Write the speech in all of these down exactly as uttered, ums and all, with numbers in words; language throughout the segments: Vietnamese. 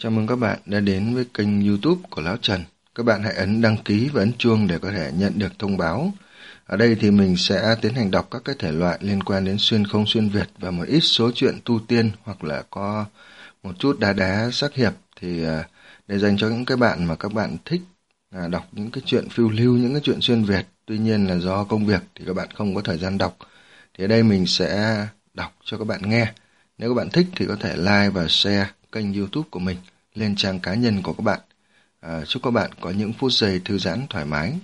Chào mừng các bạn đã đến với kênh YouTube của Lão Trần. Các bạn hãy ấn đăng ký và ấn chuông để có thể nhận được thông báo. Ở đây thì mình sẽ tiến hành đọc các cái thể loại liên quan đến xuyên không xuyên Việt và một ít số chuyện tu tiên hoặc là có một chút đá đá sắc hiệp, thì để dành cho những cái bạn mà các bạn thích đọc những cái chuyện phiêu lưu, những cái chuyện xuyên Việt. Tuy nhiên là do công việc thì các bạn không có thời gian đọc. Thì ở đây mình sẽ đọc cho các bạn nghe. Nếu các bạn thích thì có thể like và share kênh YouTube của mình lên trang cá nhân của các bạn. À, chúc các bạn có những phút giây thư giãn thoải mái.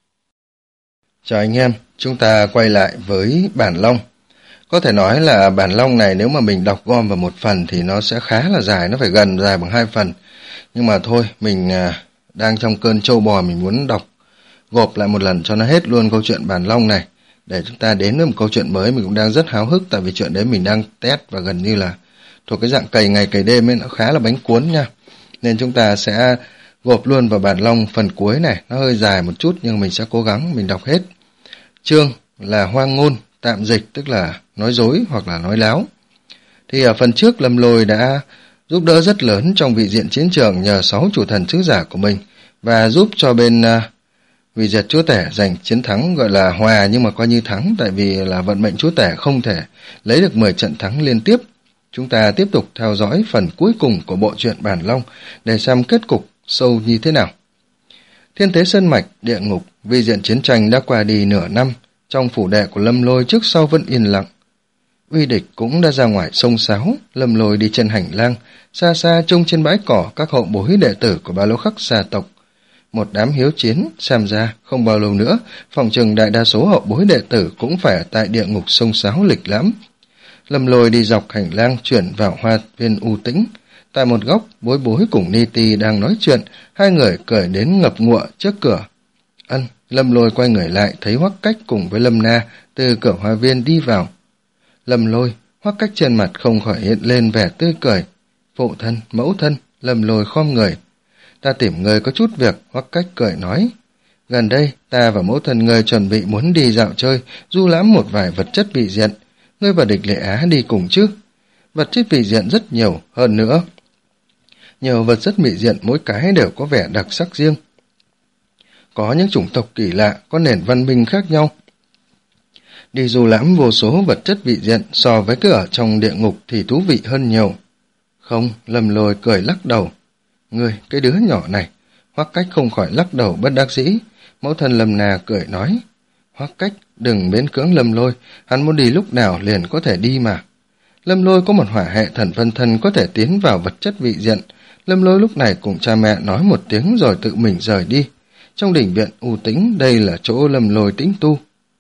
Chào anh em, chúng ta quay lại với bản long. Có thể nói là bản long này nếu mà mình đọc gom vào một phần thì nó sẽ khá là dài, nó phải gần dài bằng hai phần. Nhưng mà thôi, mình à, đang trong cơn trâu bò, mình muốn đọc gộp lại một lần cho nó hết luôn câu chuyện bản long này, để chúng ta đến với một câu chuyện mới. Mình cũng đang rất háo hức, tại vì chuyện đấy mình đang test và gần như là thuộc cái dạng cày ngày cày đêm ấy, nó khá là bánh cuốn nha. Nên chúng ta sẽ gộp luôn vào bản long phần cuối này, nó hơi dài một chút nhưng mình sẽ cố gắng mình đọc hết. Chương là hoang ngôn, tạm dịch tức là nói dối hoặc là nói láo. Thì ở phần trước Lâm Lôi đã giúp đỡ rất lớn trong vị diện chiến trường nhờ sáu chủ thần sứ giả của mình, và giúp cho bên uh, vị diệt chúa tể giành chiến thắng, gọi là hòa nhưng mà coi như thắng, tại vì là vận mệnh chúa tể không thể lấy được mười trận thắng liên tiếp. Chúng ta tiếp tục theo dõi phần cuối cùng của bộ truyện bản long để xem kết cục sâu như thế nào. Thiên Tế Sơn Mạch, địa ngục, vị diện chiến tranh đã qua đi nửa năm. Trong phủ đệ của Lâm Lôi trước sau vẫn yên lặng. Uy địch cũng đã ra ngoài sông sáo. Lâm Lôi đi trên hành lang, xa xa trông trên bãi cỏ các hậu bối đệ tử của Ba Lô Khắc gia tộc. Một đám hiếu chiến, xem ra không bao lâu nữa phòng chừng đại đa số hậu bối đệ tử cũng phải ở tại địa ngục sông sáo lịch lãm. Lâm Lôi đi dọc hành lang chuyển vào hoa viên u tĩnh. Tại một góc, bối bối cùng Ni Ti đang nói chuyện, hai người cởi đến ngập ngụa trước cửa. Ân, Lâm Lôi quay người lại thấy Hoắc Cách cùng với Lâm Na từ cửa hoa viên đi vào. Lâm Lôi, Hoắc Cách trên mặt không khỏi hiện lên vẻ tươi cười. Phụ thân, mẫu thân, Lâm Lôi khom người. Ta tìm người có chút việc, Hoắc Cách cười nói. Gần đây, ta và mẫu thân người chuẩn bị muốn đi dạo chơi, du lãm một vài vật chất vị diện. Ngươi và Địch Lệ Á đi cùng chứ? Vật chất vị diện rất nhiều, hơn nữa nhiều vật chất vị diện mỗi cái đều có vẻ đặc sắc riêng. Có những chủng tộc kỳ lạ, có nền văn minh khác nhau. Đi du lãm vô số vật chất vị diện so với cứ ở trong địa ngục thì thú vị hơn nhiều. Không, Lâm Lôi cười lắc đầu. Ngươi, cái đứa nhỏ này. Hoắc Cách không khỏi lắc đầu bất đắc dĩ. Mẫu thân Lâm Na cười nói. Hoắc Cách, đừng miễn cưỡng Lâm Lôi, hắn muốn đi lúc nào liền có thể đi mà. Lâm Lôi có một hỏa hệ thần phân thân có thể tiến vào vật chất vị diện. Lâm Lôi lúc này cùng cha mẹ nói một tiếng rồi tự mình rời đi. Trong đình viện u tĩnh, đây là chỗ Lâm Lôi tĩnh tu.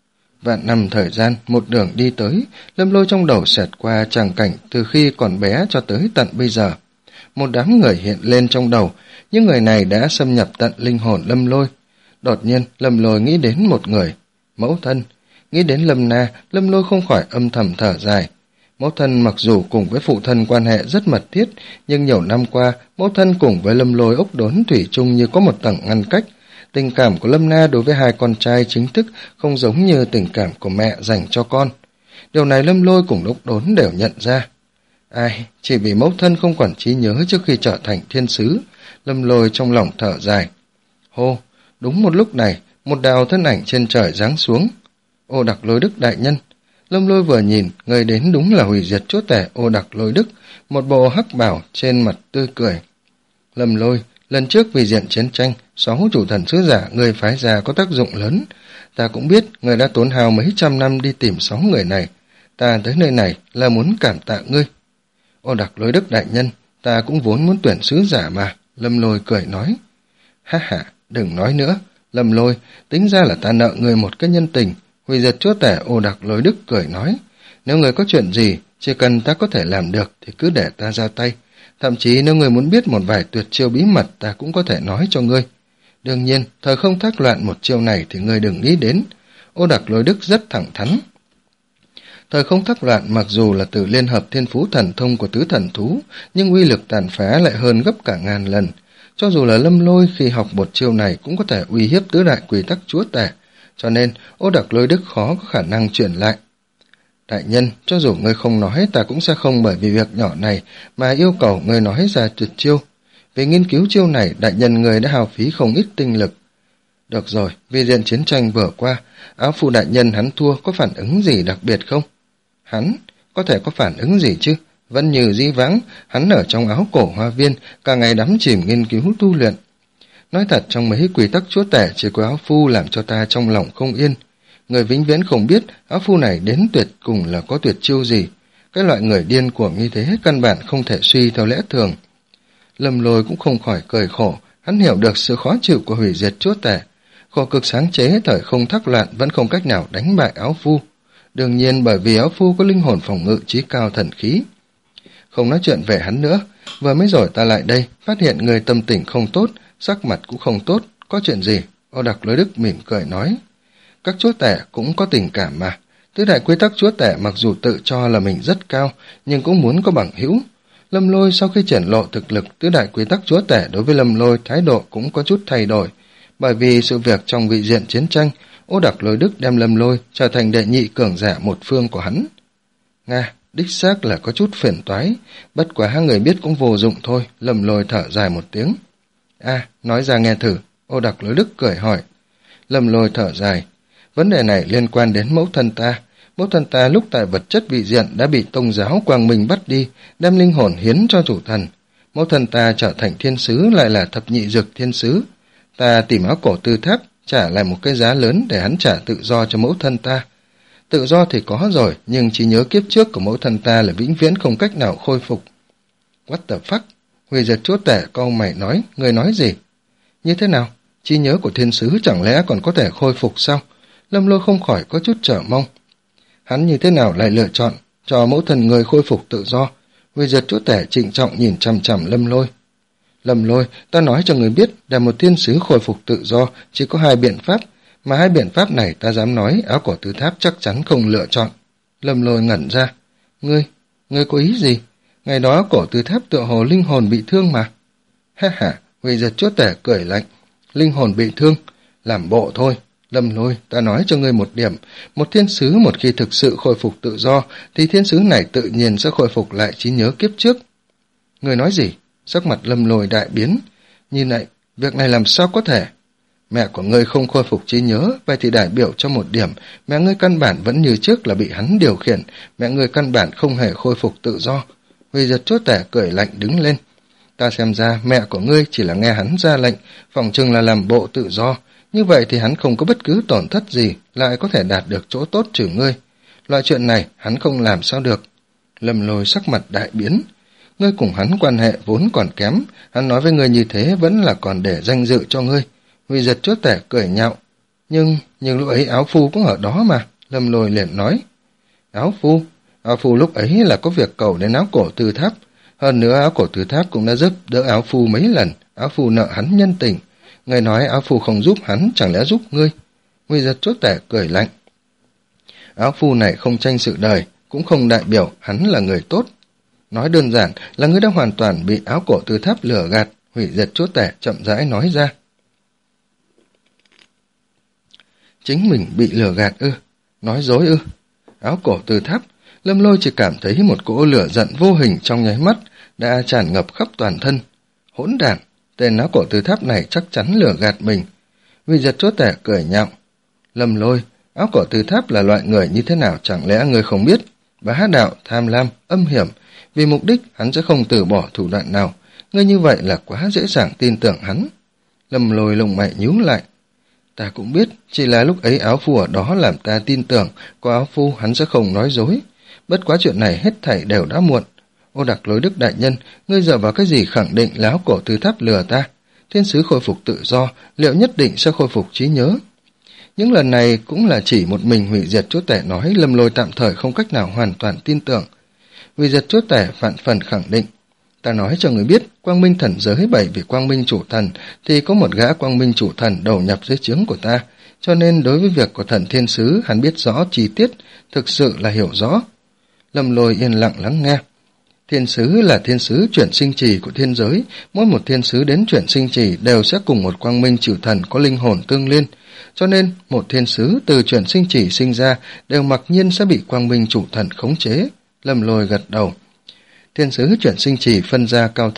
Vạn năm thời gian, một đường đi tới, Lâm Lôi trong đầu xẹt qua tràng cảnh từ khi còn bé cho tới tận bây giờ. Một đám người hiện lên trong đầu, những người này đã xâm nhập tận linh hồn Lâm Lôi. Đột nhiên, Lâm Lôi nghĩ đến một người, mẫu thân. Nghĩ đến Lâm Na, Lâm Lôi không khỏi âm thầm thở dài. Mẫu thân mặc dù cùng với phụ thân quan hệ rất mật thiết, nhưng nhiều năm qua, mẫu thân cùng với Lâm Lôi ốc đốn thủy chung như có một tầng ngăn cách. Tình cảm của Lâm Na đối với hai con trai chính thức không giống như tình cảm của mẹ dành cho con. Điều này Lâm Lôi cùng ốc đốn đều nhận ra. Ai, chỉ vì mẫu thân không quản trí nhớ trước khi trở thành thiên sứ, Lâm Lôi trong lòng thở dài. Hô, đúng một lúc này, một đạo thân ảnh trên trời giáng xuống. Ô Đặc Lôi Đức đại nhân. Lâm Lôi vừa nhìn, người đến đúng là hủy diệt chúa tể Ô Đặc Lôi Đức, một bộ hắc bào trên mặt tươi cười. Lâm Lôi, lần trước vì diện chiến tranh, sáu chủ thần sứ giả người phái ra có tác dụng lớn. Ta cũng biết người đã tốn hao mấy trăm năm đi tìm sáu người này. Ta tới nơi này là muốn cảm tạ ngươi. Ô Đặc Lôi Đức đại nhân, ta cũng vốn muốn tuyển sứ giả mà. Lâm Lôi cười nói. Ha ha, đừng nói nữa. Lâm Lôi, tính ra là ta nợ người một cái nhân tình. Hủy diệt chúa tể Ô Đặc Lôi Đức cười nói. Nếu người có chuyện gì, chỉ cần ta có thể làm được thì cứ để ta ra tay. Thậm chí nếu người muốn biết một vài tuyệt chiêu bí mật, ta cũng có thể nói cho ngươi. Đương nhiên, thời không thác loạn một chiêu này thì ngươi đừng nghĩ đến. Ô Đặc Lôi Đức rất thẳng thắn. Thời không thác loạn mặc dù là từ liên hợp thiên phú thần thông của tứ thần thú, nhưng uy lực tàn phá lại hơn gấp cả ngàn lần. Cho dù là Lâm Lôi khi học một chiêu này cũng có thể uy hiếp tứ đại quy tắc chúa tể, cho nên Ô Đặc Lôi Đức khó có khả năng chuyển lại. Đại nhân, cho dù ngươi không nói, ta cũng sẽ không bởi vì việc nhỏ này mà yêu cầu ngươi nói ra tuyệt chiêu. Vì nghiên cứu chiêu này, đại nhân người đã hao phí không ít tinh lực. Được rồi, vì diện chiến tranh vừa qua, áo phu đại nhân hắn thua có phản ứng gì đặc biệt không? Hắn có thể có phản ứng gì chứ? Vẫn như dĩ vãng, hắn ở trong áo cổ hoa viên, cả ngày đắm chìm nghiên cứu tu luyện. Nói thật, trong mấy quy tắc chúa tể chỉ có áo phu làm cho ta trong lòng không yên. Người vĩnh viễn không biết áo phu này đến tuyệt cùng là có tuyệt chiêu gì. Cái loại người điên cuồng như thế căn bản không thể suy theo lẽ thường. Lâm Lôi cũng không khỏi cười khổ, hắn hiểu được sự khó chịu của hủy diệt chúa tể. Khổ cực sáng chế thời không thắc loạn vẫn không cách nào đánh bại áo phu. Đương nhiên bởi vì áo phu có linh hồn phòng ngự chí cao thần khí. Không nói chuyện về hắn nữa, vừa mới rồi ta lại đây, phát hiện người tâm tình không tốt, sắc mặt cũng không tốt, có chuyện gì? Ô Đặc Lôi Đức mỉm cười nói. Các chúa tể cũng có tình cảm mà. Tứ đại quy tắc chúa tể mặc dù tự cho là mình rất cao, nhưng cũng muốn có bằng hữu. Lâm Lôi sau khi triển lộ thực lực, tứ đại quy tắc chúa tể đối với Lâm Lôi thái độ cũng có chút thay đổi. Bởi vì sự việc trong vị diện chiến tranh, Ô Đặc Lôi Đức đem Lâm Lôi trở thành đệ nhị cường giả một phương của hắn. Nga, đích xác là có chút phiền toái, bất quá hai người biết cũng vô dụng thôi. Lâm Lôi thở dài một tiếng. A, à, nói ra nghe thử. Ô Đặc Lôi Đức cười hỏi. Lâm Lôi thở dài. Vấn đề này liên quan đến mẫu thân ta. Mẫu thân ta lúc tại vật chất vị diện đã bị Tông giáo Quang Minh bắt đi, đem linh hồn hiến cho chủ thần. Mẫu thân ta trở thành thiên sứ, lại là thập nhị dược thiên sứ. Ta tìm áo cổ Tư Tháp, trả lại một cái giá lớn để hắn trả tự do cho mẫu thân ta. Tự do thì có rồi, nhưng trí nhớ kiếp trước của mẫu thân ta là vĩnh viễn không cách nào khôi phục. What the fuck? Hủy diệt chúa tể câu mày nói, người nói gì? Như thế nào? Trí nhớ của thiên sứ chẳng lẽ còn có thể khôi phục sao? Lâm Lôi không khỏi có chút chờ mong. Hắn như thế nào lại lựa chọn cho mẫu thân người khôi phục tự do? Hủy diệt chúa tể trịnh trọng nhìn chằm chằm Lâm Lôi. Lâm Lôi, ta nói cho người biết, để một thiên sứ khôi phục tự do chỉ có hai biện pháp, mà hai biện pháp này ta dám nói áo cổ Tư Tháp chắc chắn không lựa chọn. Lâm Lôi ngẩn ra. Ngươi, ngươi có ý gì? Ngày đó áo cổ Tư Tháp tựa hồ linh hồn bị thương mà. Ha ha, hủy diệt chúa tể cười lạnh. Linh hồn bị thương, làm bộ thôi. Lâm Lôi, ta nói cho ngươi một điểm, một thiên sứ một khi thực sự khôi phục tự do, thì thiên sứ này tự nhiên sẽ khôi phục lại trí nhớ kiếp trước. Ngươi nói gì? Sắc mặt Lâm Lôi đại biến. Nhìn lại, việc này làm sao có thể? Mẹ của ngươi không khôi phục trí nhớ, vậy thì đại biểu cho một điểm, mẹ ngươi căn bản vẫn như trước là bị hắn điều khiển, mẹ ngươi căn bản không hề khôi phục tự do. Hủy diệt chúa tể cười lạnh đứng lên. Ta xem ra mẹ của ngươi chỉ là nghe hắn ra lệnh, phỏng chừng là làm bộ tự do. Như vậy thì hắn không có bất cứ tổn thất gì, lại có thể đạt được chỗ tốt trừ ngươi. Loại chuyện này hắn không làm sao được. Lâm Lôi sắc mặt đại biến. Ngươi cùng hắn quan hệ vốn còn kém, hắn nói với ngươi như thế vẫn là còn để danh dự cho ngươi. Hủy diệt chúa tể cười nhạo. Nhưng, nhưng lúc ấy áo phu cũng ở đó mà. Lâm Lôi liền nói. Áo phu? Áo phu lúc ấy là có việc cầu đến áo cổ Tư Tháp. Hơn nữa áo cổ Tư Tháp cũng đã giúp đỡ áo phu mấy lần. Áo phu nợ hắn nhân tình. Người nói áo phu không giúp hắn, chẳng lẽ giúp ngươi? Hủy diệt chúa tể cười lạnh. Áo phu này không tranh sự đời, cũng không đại biểu hắn là người tốt. Nói đơn giản là ngươi đã hoàn toàn bị áo cổ Tư Tháp lừa gạt. Hủy diệt chúa tể chậm rãi nói ra. Chính mình bị lừa gạt ư? Nói dối ư? Áo cổ Tư Tháp. Lâm Lôi chỉ cảm thấy một cỗ lửa giận vô hình trong nháy mắt đã tràn ngập khắp toàn thân. Hỗn đản, tên áo cổ Tư Tháp này chắc chắn lừa gạt mình. Hủy diệt chúa tể cười nhạo. Lâm Lôi, áo cổ Tư Tháp là loại người như thế nào chẳng lẽ ngươi không biết? Bá đạo, tham lam, âm hiểm. Vì mục đích hắn sẽ không từ bỏ thủ đoạn nào. Ngươi như vậy là quá dễ dàng tin tưởng hắn. Lâm Lôi lông mày nhíu lại. Ta cũng biết, chỉ là lúc ấy áo phu ở đó làm ta tin tưởng, có áo phu hắn sẽ không nói dối. Bất quá chuyện này hết thảy đều đã muộn. Ô Đặc Lôi Đức đại nhân, ngươi dựa vào cái gì khẳng định là áo cổ Tư Tháp lừa ta? Thiên sứ khôi phục tự do, liệu nhất định sẽ khôi phục trí nhớ? Những lần này cũng là chỉ một mình hủy diệt chúa tể nói. Lâm Lôi tạm thời không cách nào hoàn toàn tin tưởng. Hủy diệt chúa tể vạn phần khẳng định. Ta nói cho người biết, quang minh thần giới bảy vị quang minh chủ thần thì có một gã quang minh chủ thần đầu nhập dưới trướng của ta, cho nên đối với việc của thần thiên sứ hắn biết rõ chi tiết, thực sự là hiểu rõ. Lâm Lôi yên lặng lắng nghe. Thiên sứ là thiên sứ chuyển sinh trì của thiên giới, mỗi một thiên sứ đến chuyển sinh trì đều sẽ cùng một quang minh chủ thần có linh hồn tương liên, cho nên một thiên sứ từ chuyển sinh trì sinh ra đều mặc nhiên sẽ bị quang minh chủ thần khống chế. Lâm Lôi gật đầu. Thiên sứ chuyển sinh trì phân ra cao thấp,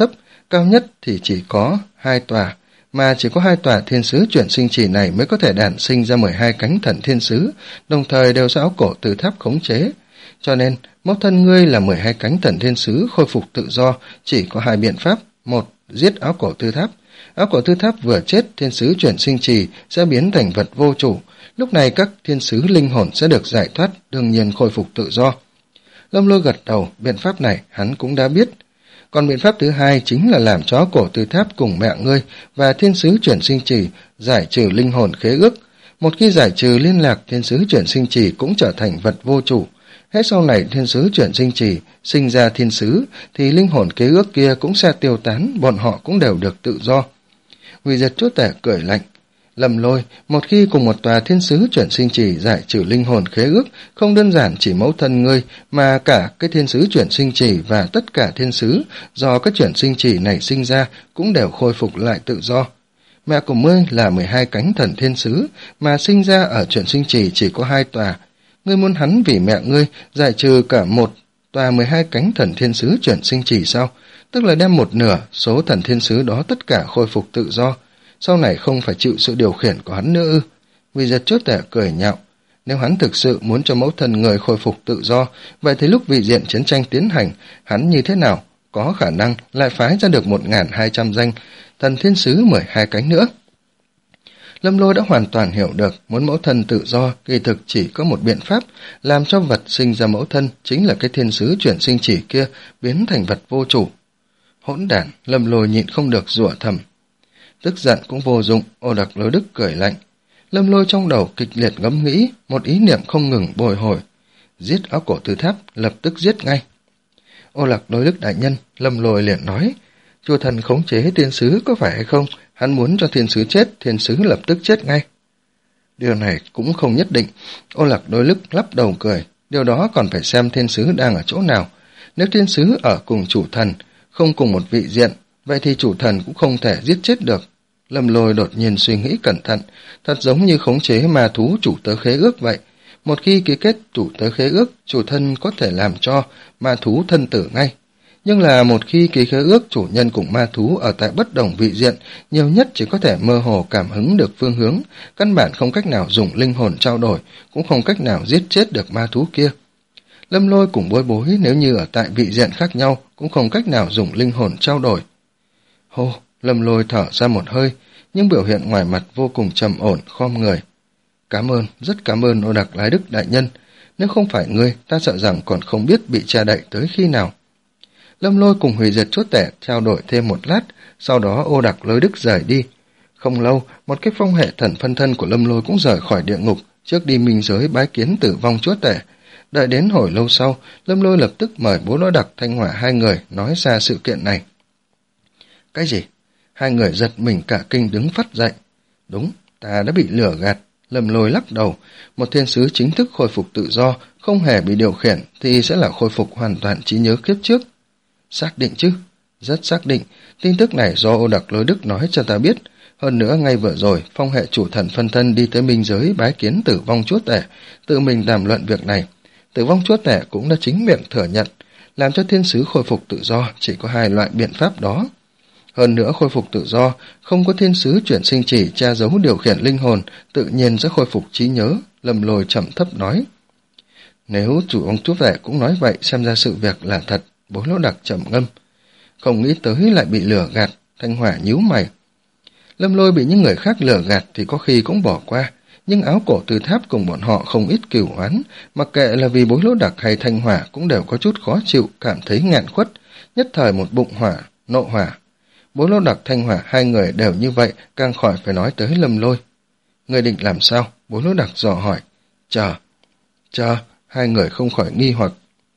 cao nhất thì chỉ có hai tòa, mà chỉ có hai tòa thiên sứ chuyển sinh chỉ này mới có thể đản sinh ra mười hai cánh thần thiên sứ, đồng thời đều do áo cổ từ tháp khống chế. Cho nên, mẫu thân ngươi là mười hai cánh thần thiên sứ khôi phục tự do, chỉ có hai biện pháp. Một, giết áo cổ tư tháp. Áo cổ tư tháp vừa chết, thiên sứ chuyển sinh trì sẽ biến thành vật vô chủ. Lúc này các thiên sứ linh hồn sẽ được giải thoát, đương nhiên khôi phục tự do. Lâm Lôi gật đầu, biện pháp này hắn cũng đã biết. Còn biện pháp thứ hai chính là làm cho áo cổ tư tháp cùng mẹ ngươi và thiên sứ chuyển sinh trì giải trừ linh hồn khế ước. Một khi giải trừ liên lạc, thiên sứ chuyển sinh trì cũng trở thành vật vô chủ. Hết sau này thiên sứ chuyển sinh trì sinh ra thiên sứ thì linh hồn kế ước kia cũng sẽ tiêu tán, bọn họ cũng đều được tự do. Hủy Diệt Chúa Tể cười lạnh. Lâm Lôi, một khi cùng một tòa thiên sứ chuyển sinh trì giải trừ linh hồn khế ước, không đơn giản chỉ mẫu thân ngươi mà cả cái thiên sứ chuyển sinh trì và tất cả thiên sứ do các chuyển sinh trì này sinh ra cũng đều khôi phục lại tự do. Mẹ của ngươi là mười hai cánh thần thiên sứ mà sinh ra ở chuyển sinh trì chỉ có hai tòa. Ngươi muốn hắn vì mẹ ngươi giải trừ cả một tòa mười hai cánh thần thiên sứ chuyển sinh trì sao? Tức là đem một nửa số thần thiên sứ đó tất cả khôi phục tự do, sau này không phải chịu sự điều khiển của hắn nữa ư? Hủy Diệt Chúa Tể cười nhạo. Nếu hắn thực sự muốn cho mẫu thần người khôi phục tự do, vậy thì lúc vị diện chiến tranh tiến hành, hắn như thế nào có khả năng lại phái ra được một nghìn hai trăm danh thần thiên sứ mười hai cánh nữa? Lâm Lôi đã hoàn toàn hiểu được, muốn mẫu thân tự do kỳ thực chỉ có một biện pháp, làm cho vật sinh ra mẫu thân chính là cái thiên sứ chuyển sinh chỉ kia biến thành vật vô chủ. Hỗn đản, Lâm Lôi nhịn không được rủa thầm. Tức giận cũng vô dụng, Ô Đặc Lôi Đức cười lạnh. Lâm Lôi trong đầu kịch liệt ngẫm nghĩ, một ý niệm không ngừng bồi hồi. Giết áo cổ tư tháp, lập tức giết ngay. Ô Lạc Lôi Đức đại nhân, Lâm Lôi liền nói, chùa thần khống chế thiên sứ có phải hay không? Hắn muốn cho thiên sứ chết, thiên sứ lập tức chết ngay. Điều này cũng không nhất định. Ô Lạc Lôi Đức lắc đầu cười. Điều đó còn phải xem thiên sứ đang ở chỗ nào. Nếu thiên sứ ở cùng chủ thần, không cùng một vị diện, vậy thì chủ thần cũng không thể giết chết được. Lâm Lôi đột nhiên suy nghĩ cẩn thận, thật giống như khống chế ma thú chủ tớ khế ước vậy. Một khi ký kết chủ tớ khế ước, chủ thân có thể làm cho ma thú thân tử ngay. Nhưng là một khi ký khế ước, chủ nhân cùng ma thú ở tại bất đồng vị diện, nhiều nhất chỉ có thể mơ hồ cảm hứng được phương hướng, căn bản không cách nào dùng linh hồn trao đổi, cũng không cách nào giết chết được ma thú kia. Lâm Lôi cùng Bối Bối nếu như ở tại vị diện khác nhau, cũng không cách nào dùng linh hồn trao đổi. Hô, Lâm Lôi thở ra một hơi, nhưng biểu hiện ngoài mặt vô cùng trầm ổn, khom người. Cảm ơn, rất cảm ơn Ô Đặc Lái Đức đại nhân. Nếu không phải ngươi, ta sợ rằng còn không biết bị che đậy tới khi nào. Lâm Lôi cùng Hủy Diệt Chúa Tể trao đổi thêm một lát, sau đó Ô Đặc Lôi Đức rời đi. Không lâu, một cái phong hệ thần phân thân của Lâm Lôi cũng rời khỏi địa ngục, trước đi minh giới bái kiến Tử Vong Chúa Tể. Đợi đến hồi lâu sau, Lâm Lôi lập tức mời Bố Lỗ Đặc, Thanh Hỏa hai người nói ra sự kiện này. Cái gì? Hai người giật mình cả kinh đứng phắt dậy. Đúng, ta đã bị lừa gạt. Lâm Lôi lắc đầu. Một thiên sứ chính thức khôi phục tự do, không hề bị điều khiển, thì sẽ là khôi phục hoàn toàn trí nhớ kiếp trước. Xác định chứ? Rất xác định. Tin tức này do Ô Đặc Lôi Đức nói cho ta biết. Hơn nữa ngay vừa rồi, phong hệ chủ thần phân thân đi tới minh giới bái kiến Tử Vong Chúa Tể, tự mình đàm luận việc này. Tử Vong Chúa Tể cũng đã chính miệng thừa nhận, làm cho thiên sứ khôi phục tự do chỉ có hai loại biện pháp đó. Hơn nữa khôi phục tự do, không có thiên sứ chuyển sinh chỉ tra giấu điều khiển linh hồn, tự nhiên sẽ khôi phục trí nhớ, Lâm Lôi trầm thấp nói. Nếu chủ ông Chúa Tể cũng nói vậy, xem ra sự việc là thật, Bố Lỗ Đặc trầm ngâm. Không nghĩ tới lại bị lừa gạt, Thanh Hỏa nhíu mày. Lâm Lôi bị những người khác lừa gạt thì có khi cũng bỏ qua, nhưng áo cổ từ tháp cùng bọn họ không ít cửu oán, mặc kệ là vì Bối Lỗ Đặc hay Thanh Hỏa cũng đều có chút khó chịu, cảm thấy nghẹn khuất, nhất thời một bụng hỏa, nộ hỏa. Bối Lỗ Đặc, Thanh Hỏa hai người đều như vậy, càng khỏi phải nói tới Lâm Lôi. Người định làm sao? Bối Lỗ Đặc dò hỏi. Chờ. Chờ, hai người không khỏi nghi hoặc.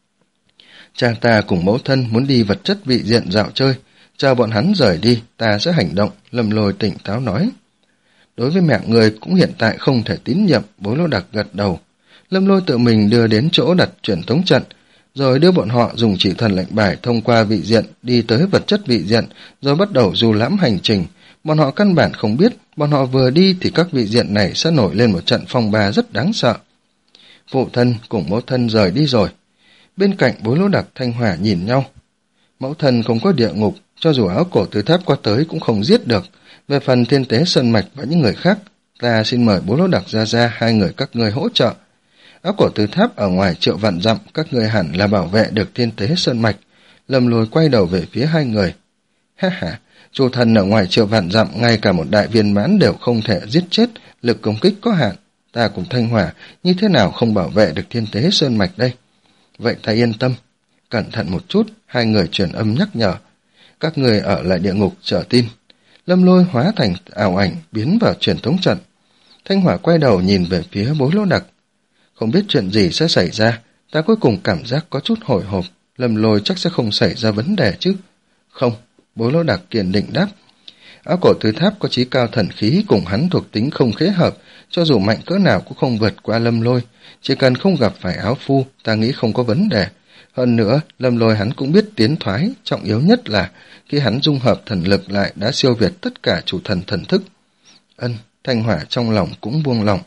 Cha ta cùng mẫu thân muốn đi vật chất vị diện dạo chơi, chờ bọn hắn rời đi, ta sẽ hành động, Lâm Lôi tỉnh táo nói. Đối với mẹ người cũng hiện tại không thể tín nhiệm, Bối Lỗ Đặc gật đầu. Lâm Lôi tự mình đưa đến chỗ đặt truyền tống trận, rồi đưa bọn họ dùng chỉ thần lệnh bài thông qua vị diện đi tới vật chất vị diện, rồi bắt đầu du lãm hành trình. Bọn họ căn bản không biết, bọn họ vừa đi thì các vị diện này sẽ nổi lên một trận phong ba rất đáng sợ. Phụ thân cùng mẫu thân rời đi rồi. Bên cạnh Bối Lỗ Đặc, Thanh Hỏa nhìn nhau. Mẫu thân không có địa ngục, cho dù áo cổ từ tháp qua tới cũng không giết được. Về phần thiên tế sơn mạch và những người khác, ta xin mời bố Lỗ Đặc ra ra hai người các ngươi hỗ trợ. Áo cổ từ tháp ở ngoài triệu vạn dặm, các ngươi hẳn là bảo vệ được thiên tế sơn mạch. Lâm Lôi quay đầu về phía hai người. Ha ha, chủ thần ở ngoài triệu vạn dặm, ngay cả một đại viên mãn đều không thể giết chết, lực công kích có hạn. Ta cùng Thanh Hỏa như thế nào không bảo vệ được thiên tế sơn mạch đây? Vậy ta yên tâm. Cẩn thận một chút, hai người truyền âm nhắc nhở. Các người ở lại địa ngục chờ tin. Lâm Lôi hóa thành ảo ảnh biến vào truyền tống trận. Thanh Hỏa quay đầu nhìn về phía bố Lỗ Đặc. Không biết chuyện gì sẽ xảy ra, ta cuối cùng cảm giác có chút hồi hộp. Lâm Lôi chắc sẽ không xảy ra vấn đề chứ. Không, bố Lỗ Đặc kiên định đáp. Áo cổ từ tháp có chí cao thần khí, cùng hắn thuộc tính không khế hợp, cho dù mạnh cỡ nào cũng không vượt qua Lâm Lôi. Chỉ cần không gặp phải áo phu, ta nghĩ không có vấn đề. Hơn nữa, Lâm Lôi hắn cũng biết tiến thoái, trọng yếu nhất là khi hắn dung hợp thần lực lại đã siêu việt tất cả chủ thần thần thức. Ân, Thanh Hỏa trong lòng cũng buông lòng.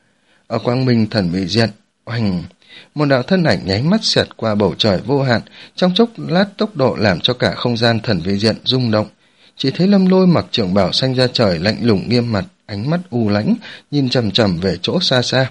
Ở quang minh thần mỹ diện, oanh, một đạo thân ảnh nháy mắt xẹt qua bầu trời vô hạn, trong chốc lát tốc độ làm cho cả không gian thần vi diện rung động. Chỉ thấy Lâm Lôi mặc trường bào xanh ra trời, lạnh lùng nghiêm mặt, ánh mắt u lãnh, nhìn chằm chằm về chỗ xa xa.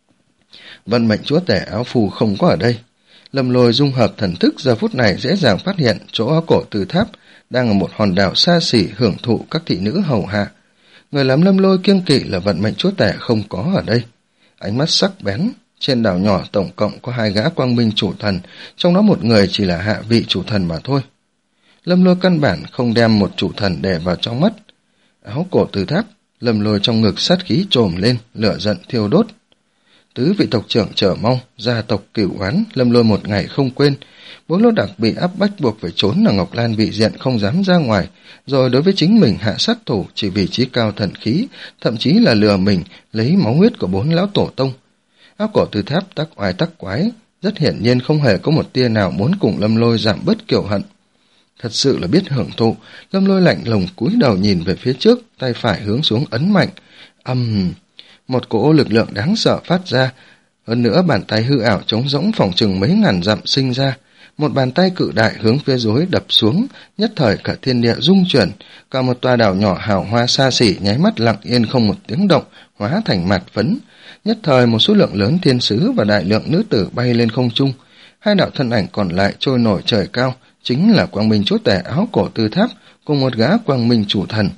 Vận mệnh chúa tể áo phù không có ở đây. Lâm Lôi dung hợp thần thức, giờ phút này dễ dàng phát hiện chỗ áo cổ từ tháp đang ở một hòn đảo xa xỉ hưởng thụ các thị nữ hầu hạ. Người làm Lâm Lôi kiêng kỵ là vận mệnh chúa tể không có ở đây. Ánh mắt sắc bén, trên đảo nhỏ tổng cộng có hai gã quang minh chủ thần, trong đó một người chỉ là hạ vị chủ thần mà thôi. Lâm Lôi căn bản không đem một chủ thần để vào trong mắt. Áo cổ từ tháp, Lâm Lôi trong ngực sát khí trồm lên, lửa giận thiêu đốt. Tứ vị tộc trưởng chờ mong, gia tộc cửu oán, Lâm Lôi một ngày không quên. Bố Lỗ Đặc bị áp bách buộc phải trốn ở Ngọc Lan vị diện, không dám ra ngoài, rồi đối với chính mình hạ sát thủ chỉ vì chí cao thần khí, thậm chí là lừa mình lấy máu huyết của bốn lão tổ tông. Áo cổ từ tháp tắc oai tắc quái, rất hiển nhiên không hề có một tia nào muốn cùng Lâm Lôi giảm bớt kiều hận. Thật sự là biết hưởng thụ. Lâm Lôi lạnh lùng cúi đầu nhìn về phía trước, tay phải hướng xuống ấn mạnh. Âm... Uhm, một cỗ lực lượng đáng sợ phát ra. Hơn nữa bàn tay hư ảo trống rỗng phòng chừng mấy ngàn dặm sinh ra. Một bàn tay cự đại hướng phía dưới đập xuống, nhất thời cả thiên địa rung chuyển. Cả một tòa đảo nhỏ hào hoa xa xỉ nháy mắt lặng yên không một tiếng động, hóa thành mạt phấn. Nhất thời một số lượng lớn thiên sứ và đại lượng nữ tử bay lên không trung. Hai đạo thân ảnh còn lại trôi nổi trời cao, chính là quang minh chúa tể áo cổ từ tháp cùng một gã quang minh chủ thần.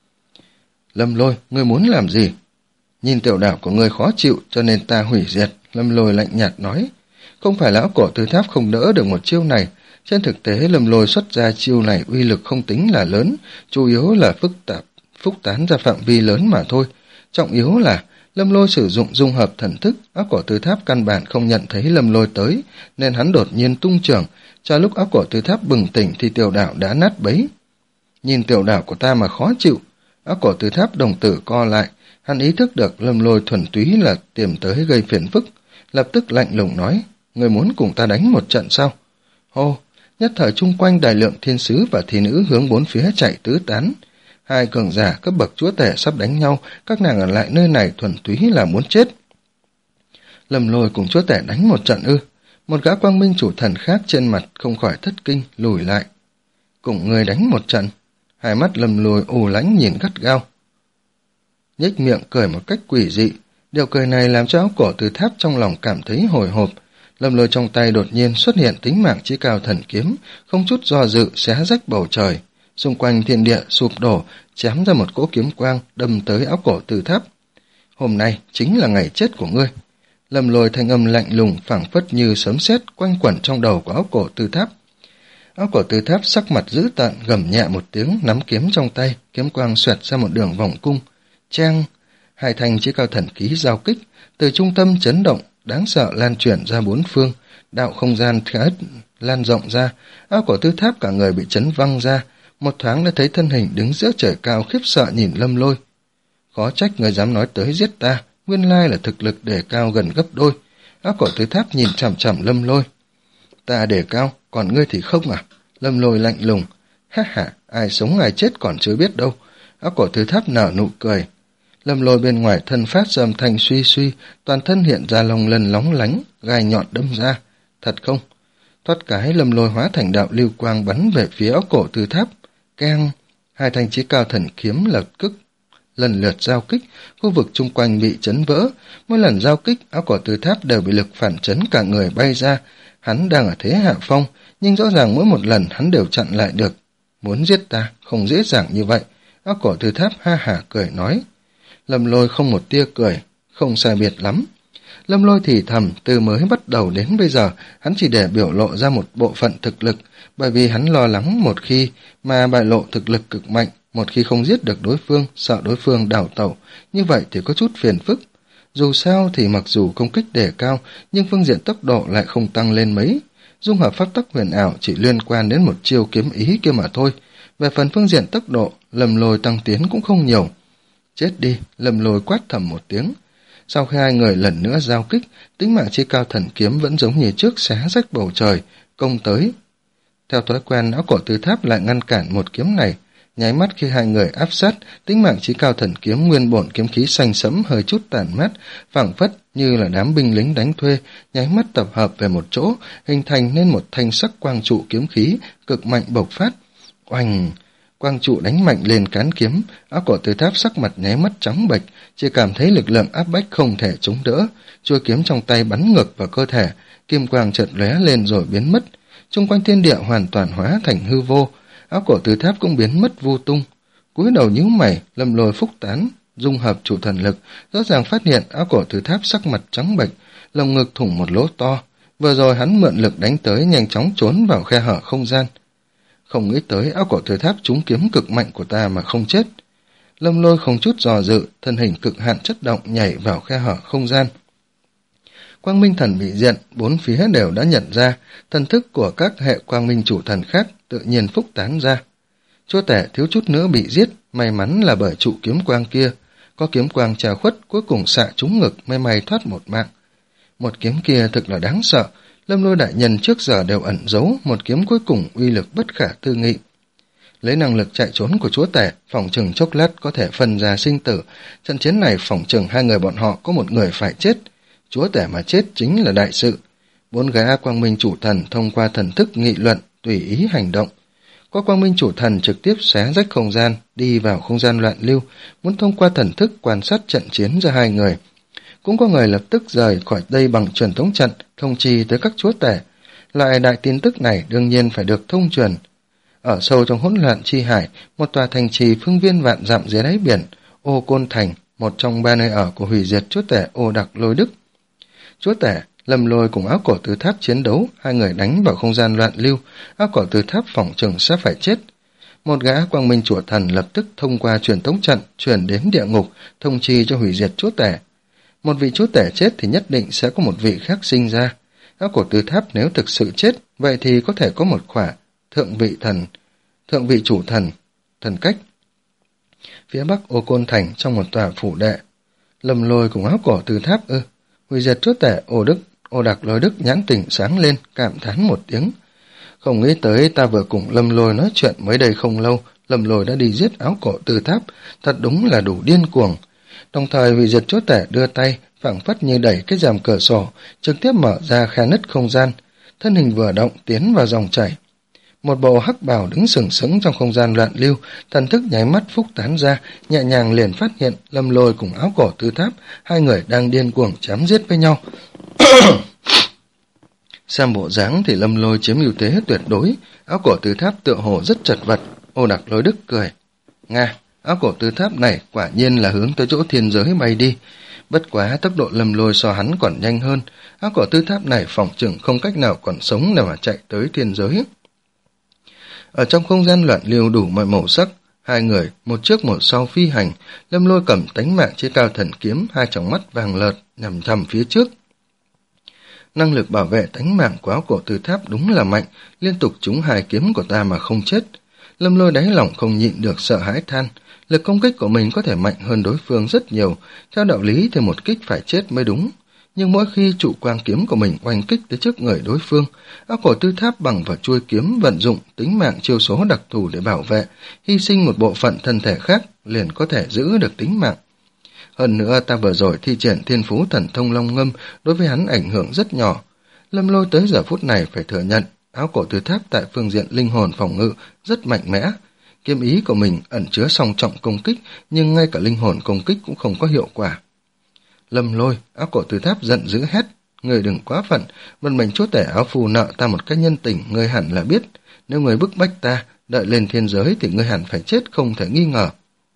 Lâm Lôi, ngươi muốn làm gì? Nhìn tiểu đảo của ngươi khó chịu cho nên ta hủy diệt. Lâm Lôi lạnh nhạt nói. Không phải lão cổ từ tháp không đỡ được một chiêu này. Trên thực tế Lâm Lôi xuất ra chiêu này uy lực không tính là lớn, chủ yếu là phức tạp, phúc tán ra phạm vi lớn mà thôi. Trọng yếu là Lâm Lôi sử dụng dung hợp thần thức, áo cổ từ tháp căn bản không nhận thấy Lâm Lôi tới, nên hắn đột nhiên tung trưởng. Cho lúc áo cổ từ tháp bừng tỉnh thì tiểu đảo đã nát bấy. Nhìn tiểu đảo của ta mà khó chịu. Áo cổ từ tháp đồng tử co lại, hắn ý thức được Lâm Lôi thuần túy là tìm tới gây phiền phức, lập tức lạnh lùng nói, người muốn cùng ta đánh một trận sao? Hô, nhất thời chung quanh đại lượng thiên sứ và thị nữ hướng bốn phía chạy tứ tán. Hai cường giả cấp bậc chúa tể sắp đánh nhau, các nàng ở lại nơi này thuần túy là muốn chết. Lâm Lôi cùng chúa tể đánh một trận ư? Một gã quang minh chủ thần khác trên mặt không khỏi thất kinh, lùi lại. Cùng người đánh một trận. Hai mắt Lâm Lôi u lãnh nhìn gắt gao. Nhếch miệng cười một cách quỷ dị. Điều cười này làm cho áo cổ từ tháp trong lòng cảm thấy hồi hộp. Lâm Lôi trong tay đột nhiên xuất hiện tính mạng chí cao thần kiếm, không chút do dự xé rách bầu trời. Xung quanh thiên địa sụp đổ, chém ra một cỗ kiếm quang đâm tới áo cổ từ tháp. Hôm nay chính là ngày chết của ngươi. Lâm Lôi thanh âm lạnh lùng phảng phất như sấm sét quanh quẩn trong đầu của áo cổ từ tháp. Áo cổ từ tháp sắc mặt dữ tợn, gầm nhẹ một tiếng, nắm kiếm trong tay, kiếm quang xoẹt ra một đường vòng cung. Chang, hai thanh chí cao thần khí giao kích, từ trung tâm chấn động đáng sợ lan truyền ra bốn phương, đạo không gian khẽ lan rộng ra. Áo cổ từ tháp cả người bị chấn văng ra, một thoáng đã thấy thân hình đứng giữa trời cao khiếp sợ nhìn Lâm Lôi. Khó trách người dám nói tới giết ta, nguyên lai là thực lực đề cao gần gấp đôi. Áo cổ từ tháp nhìn chằm chằm Lâm Lôi. Ta đề cao, còn ngươi thì không à? Lâm Lôi lạnh lùng. Ha ha, ai sống ai chết còn chưa biết đâu. Áo cổ từ tháp nở nụ cười. Lâm Lôi bên ngoài thân phát ra âm thanh suy suy, toàn thân hiện ra long lân lóng lánh, gai nhọn đâm ra. Thật không? Thoát cái, Lâm Lôi hóa thành đạo lưu quang bắn về phía áo cổ Tư Tháp. Keng! Hai thanh chí cao thần kiếm lập tức lần lượt giao kích, khu vực chung quanh bị chấn vỡ. Mỗi lần giao kích, áo cổ Tư Tháp đều bị lực phản chấn cả người bay ra. Hắn đang ở thế hạ phong, nhưng rõ ràng mỗi một lần hắn đều chặn lại được. Muốn giết ta, không dễ dàng như vậy. Áo cổ Tư Tháp ha hả cười nói. Lâm Lôi không một tia cười, không sai biệt lắm. Lâm Lôi thì thầm, từ mới bắt đầu đến bây giờ, hắn chỉ để biểu lộ ra một bộ phận thực lực, bởi vì hắn lo lắng một khi mà bại lộ thực lực cực mạnh, một khi không giết được đối phương, sợ đối phương đào tẩu, như vậy thì có chút phiền phức. Dù sao thì mặc dù công kích đề cao, nhưng phương diện tốc độ lại không tăng lên mấy. Dung hợp pháp tắc huyền ảo chỉ liên quan đến một chiêu kiếm ý kia mà thôi. Về phần phương diện tốc độ, Lâm Lôi tăng tiến cũng không nhiều. Chết đi, Lâm Lôi quát thầm một tiếng. Sau khi hai người lần nữa giao kích, tính mạng chi cao thần kiếm vẫn giống như trước xé rách bầu trời, công tới. Theo thói quen, áo cổ Tư Tháp lại ngăn cản một kiếm này. Nháy mắt khi hai người áp sát, tính mạng chí cao thần kiếm nguyên bổn kiếm khí xanh sẫm hơi chút tàn mát, phảng phất như là đám binh lính đánh thuê, nháy mắt tập hợp về một chỗ, hình thành nên một thanh sắc quang trụ kiếm khí, cực mạnh bộc phát. Oanh! Quang trụ đánh mạnh lên cán kiếm, áo cổ Tư Tháp sắc mặt nháy mắt trắng bệch, chỉ cảm thấy lực lượng áp bách không thể chống đỡ, chuôi kiếm trong tay bắn ngược vào cơ thể, kim quang chợt lóe lên rồi biến mất. Xung quanh thiên địa hoàn toàn hóa thành hư vô, áo cổ Tư Tháp cũng biến mất vô tung. Cúi đầu nhíu mày, Lâm Lôi phúc tán, dung hợp chủ thần lực, rõ ràng phát hiện áo cổ Tư Tháp sắc mặt trắng bệch, lồng ngực thủng một lỗ to. Vừa rồi hắn mượn lực đánh tới, nhanh chóng trốn vào khe hở không gian. Không nghĩ tới áo cổ Tư Tháp trúng kiếm cực mạnh của ta mà không chết. Lâm Lôi không chút dò dự, thân hình cực hạn chất động nhảy vào khe hở không gian. Quang minh thần bị diện, bốn phía đều đã nhận ra, thần thức của các hệ quang minh chủ thần khác tự nhiên phúc tán ra. Chúa tể thiếu chút nữa bị giết, may mắn là bởi trụ kiếm quang kia. Có kiếm quang trà khuất, cuối cùng xạ trúng ngực, may may thoát một mạng. Một kiếm kia thực là đáng sợ, Lâm Lôi đại nhân trước giờ đều ẩn giấu, một kiếm cuối cùng uy lực bất khả tư nghị. Lấy năng lực chạy trốn của chúa tể, phỏng chừng chốc lát có thể phân ra sinh tử. Trận chiến này phỏng chừng hai người bọn họ có một người phải chết. Chúa tể mà chết chính là đại sự. Bốn gã quang minh chủ thần thông qua thần thức nghị luận, tùy ý hành động. Có quang minh chủ thần trực tiếp xé rách không gian, đi vào không gian loạn lưu, muốn thông qua thần thức quan sát trận chiến giữa hai người. Cũng có người lập tức rời khỏi đây bằng truyền thống trận, thông chi tới các chúa tể. Loại đại tin tức này đương nhiên phải được thông truyền. Ở sâu trong hỗn loạn chi hải, một tòa thành trì phương viên vạn dặm dưới đáy biển, Ô Côn Thành, một trong ba nơi ở của hủy diệt chúa tể Ô Đặc Lôi Đức. Chúa tể Lâm Lôi cùng áo cổ Tư Tháp chiến đấu, hai người đánh vào không gian loạn lưu, áo cổ Tư Tháp phỏng chừng sẽ phải chết. Một gã quang minh chủ thần lập tức thông qua truyền tống trận chuyển đến địa ngục, thông chi cho hủy diệt chúa tể. Một vị chúa tể chết thì nhất định sẽ có một vị khác sinh ra. Áo cổ Tư Tháp nếu thực sự chết, vậy thì có thể có một khỏa thượng vị thần, thượng vị chủ thần, thần cách. Phía bắc Ô Côn Thành trong một tòa phủ đệ, Lâm Lôi cùng áo cổ Tư Tháp ư? Hủy diệt chúa tể Ô Đức, Ô Đặc Lôi Đức nhãn tỉnh sáng lên, cảm thán một tiếng. Không nghĩ tới ta vừa cùng Lâm Lôi nói chuyện mới đây không lâu, Lâm Lôi đã đi giết áo cổ Tư Tháp, thật đúng là đủ điên cuồng. Đồng thời hủy diệt chúa tể đưa tay, phảng phất như đẩy cái rèm cửa sổ, trực tiếp mở ra khe nứt không gian, thân hình vừa động tiến vào dòng chảy. Một bộ hắc bào đứng sừng sững trong không gian loạn lưu, thần thức nháy mắt phúc tán ra, nhẹ nhàng liền phát hiện Lâm Lôi cùng áo cổ Tư Tháp, hai người đang điên cuồng chém giết với nhau. Xem bộ dáng thì Lâm Lôi chiếm ưu thế tuyệt đối, áo cổ Tư Tháp tựa hồ rất chật vật. Ô Đặc Lôi Đức cười. Nga, áo cổ Tư Tháp này quả nhiên là hướng tới chỗ thiên giới bay đi. Bất quá tốc độ Lâm Lôi so hắn còn nhanh hơn, áo cổ Tư Tháp này phỏng chừng không cách nào còn sống để mà chạy tới thiên giới. Ở trong không gian loạn lưu đủ mọi màu sắc, hai người một trước một sau phi hành, Lâm Lôi cầm tánh mạng chế cao thần kiếm, hai tròng mắt vàng lợt nhằm thầm phía trước. Năng lực bảo vệ tánh mạng của áo cổ Tư Tháp đúng là mạnh, liên tục trúng hai kiếm của ta mà không chết. Lâm Lôi đáy lòng không nhịn được sợ hãi than, lực công kích của mình có thể mạnh hơn đối phương rất nhiều, theo đạo lý thì một kích phải chết mới đúng. Nhưng mỗi khi trụ quang kiếm của mình oanh kích tới trước người đối phương, áo cổ Tư Tháp bằng vào chuôi kiếm vận dụng tính mạng chiêu số đặc thù để bảo vệ, hy sinh một bộ phận thân thể khác liền có thể giữ được tính mạng. Hơn nữa ta vừa rồi thi triển thiên phú thần thông long ngâm, đối với hắn ảnh hưởng rất nhỏ. Lâm Lôi tới giờ phút này phải thừa nhận, Áo cổ từ tháp tại phương diện linh hồn phòng ngự rất mạnh mẽ. Kiếm ý của mình ẩn chứa song trọng công kích, nhưng ngay cả linh hồn công kích cũng không có hiệu quả. Lâm Lôi, áo cổ từ tháp giận dữ hét, người đừng quá phận, vận mệnh chúa tể áo phù nợ ta một cái nhân tình, ngươi hẳn là biết. Nếu người bức bách ta, đợi lên thiên giới thì ngươi hẳn phải chết không thể nghi ngờ.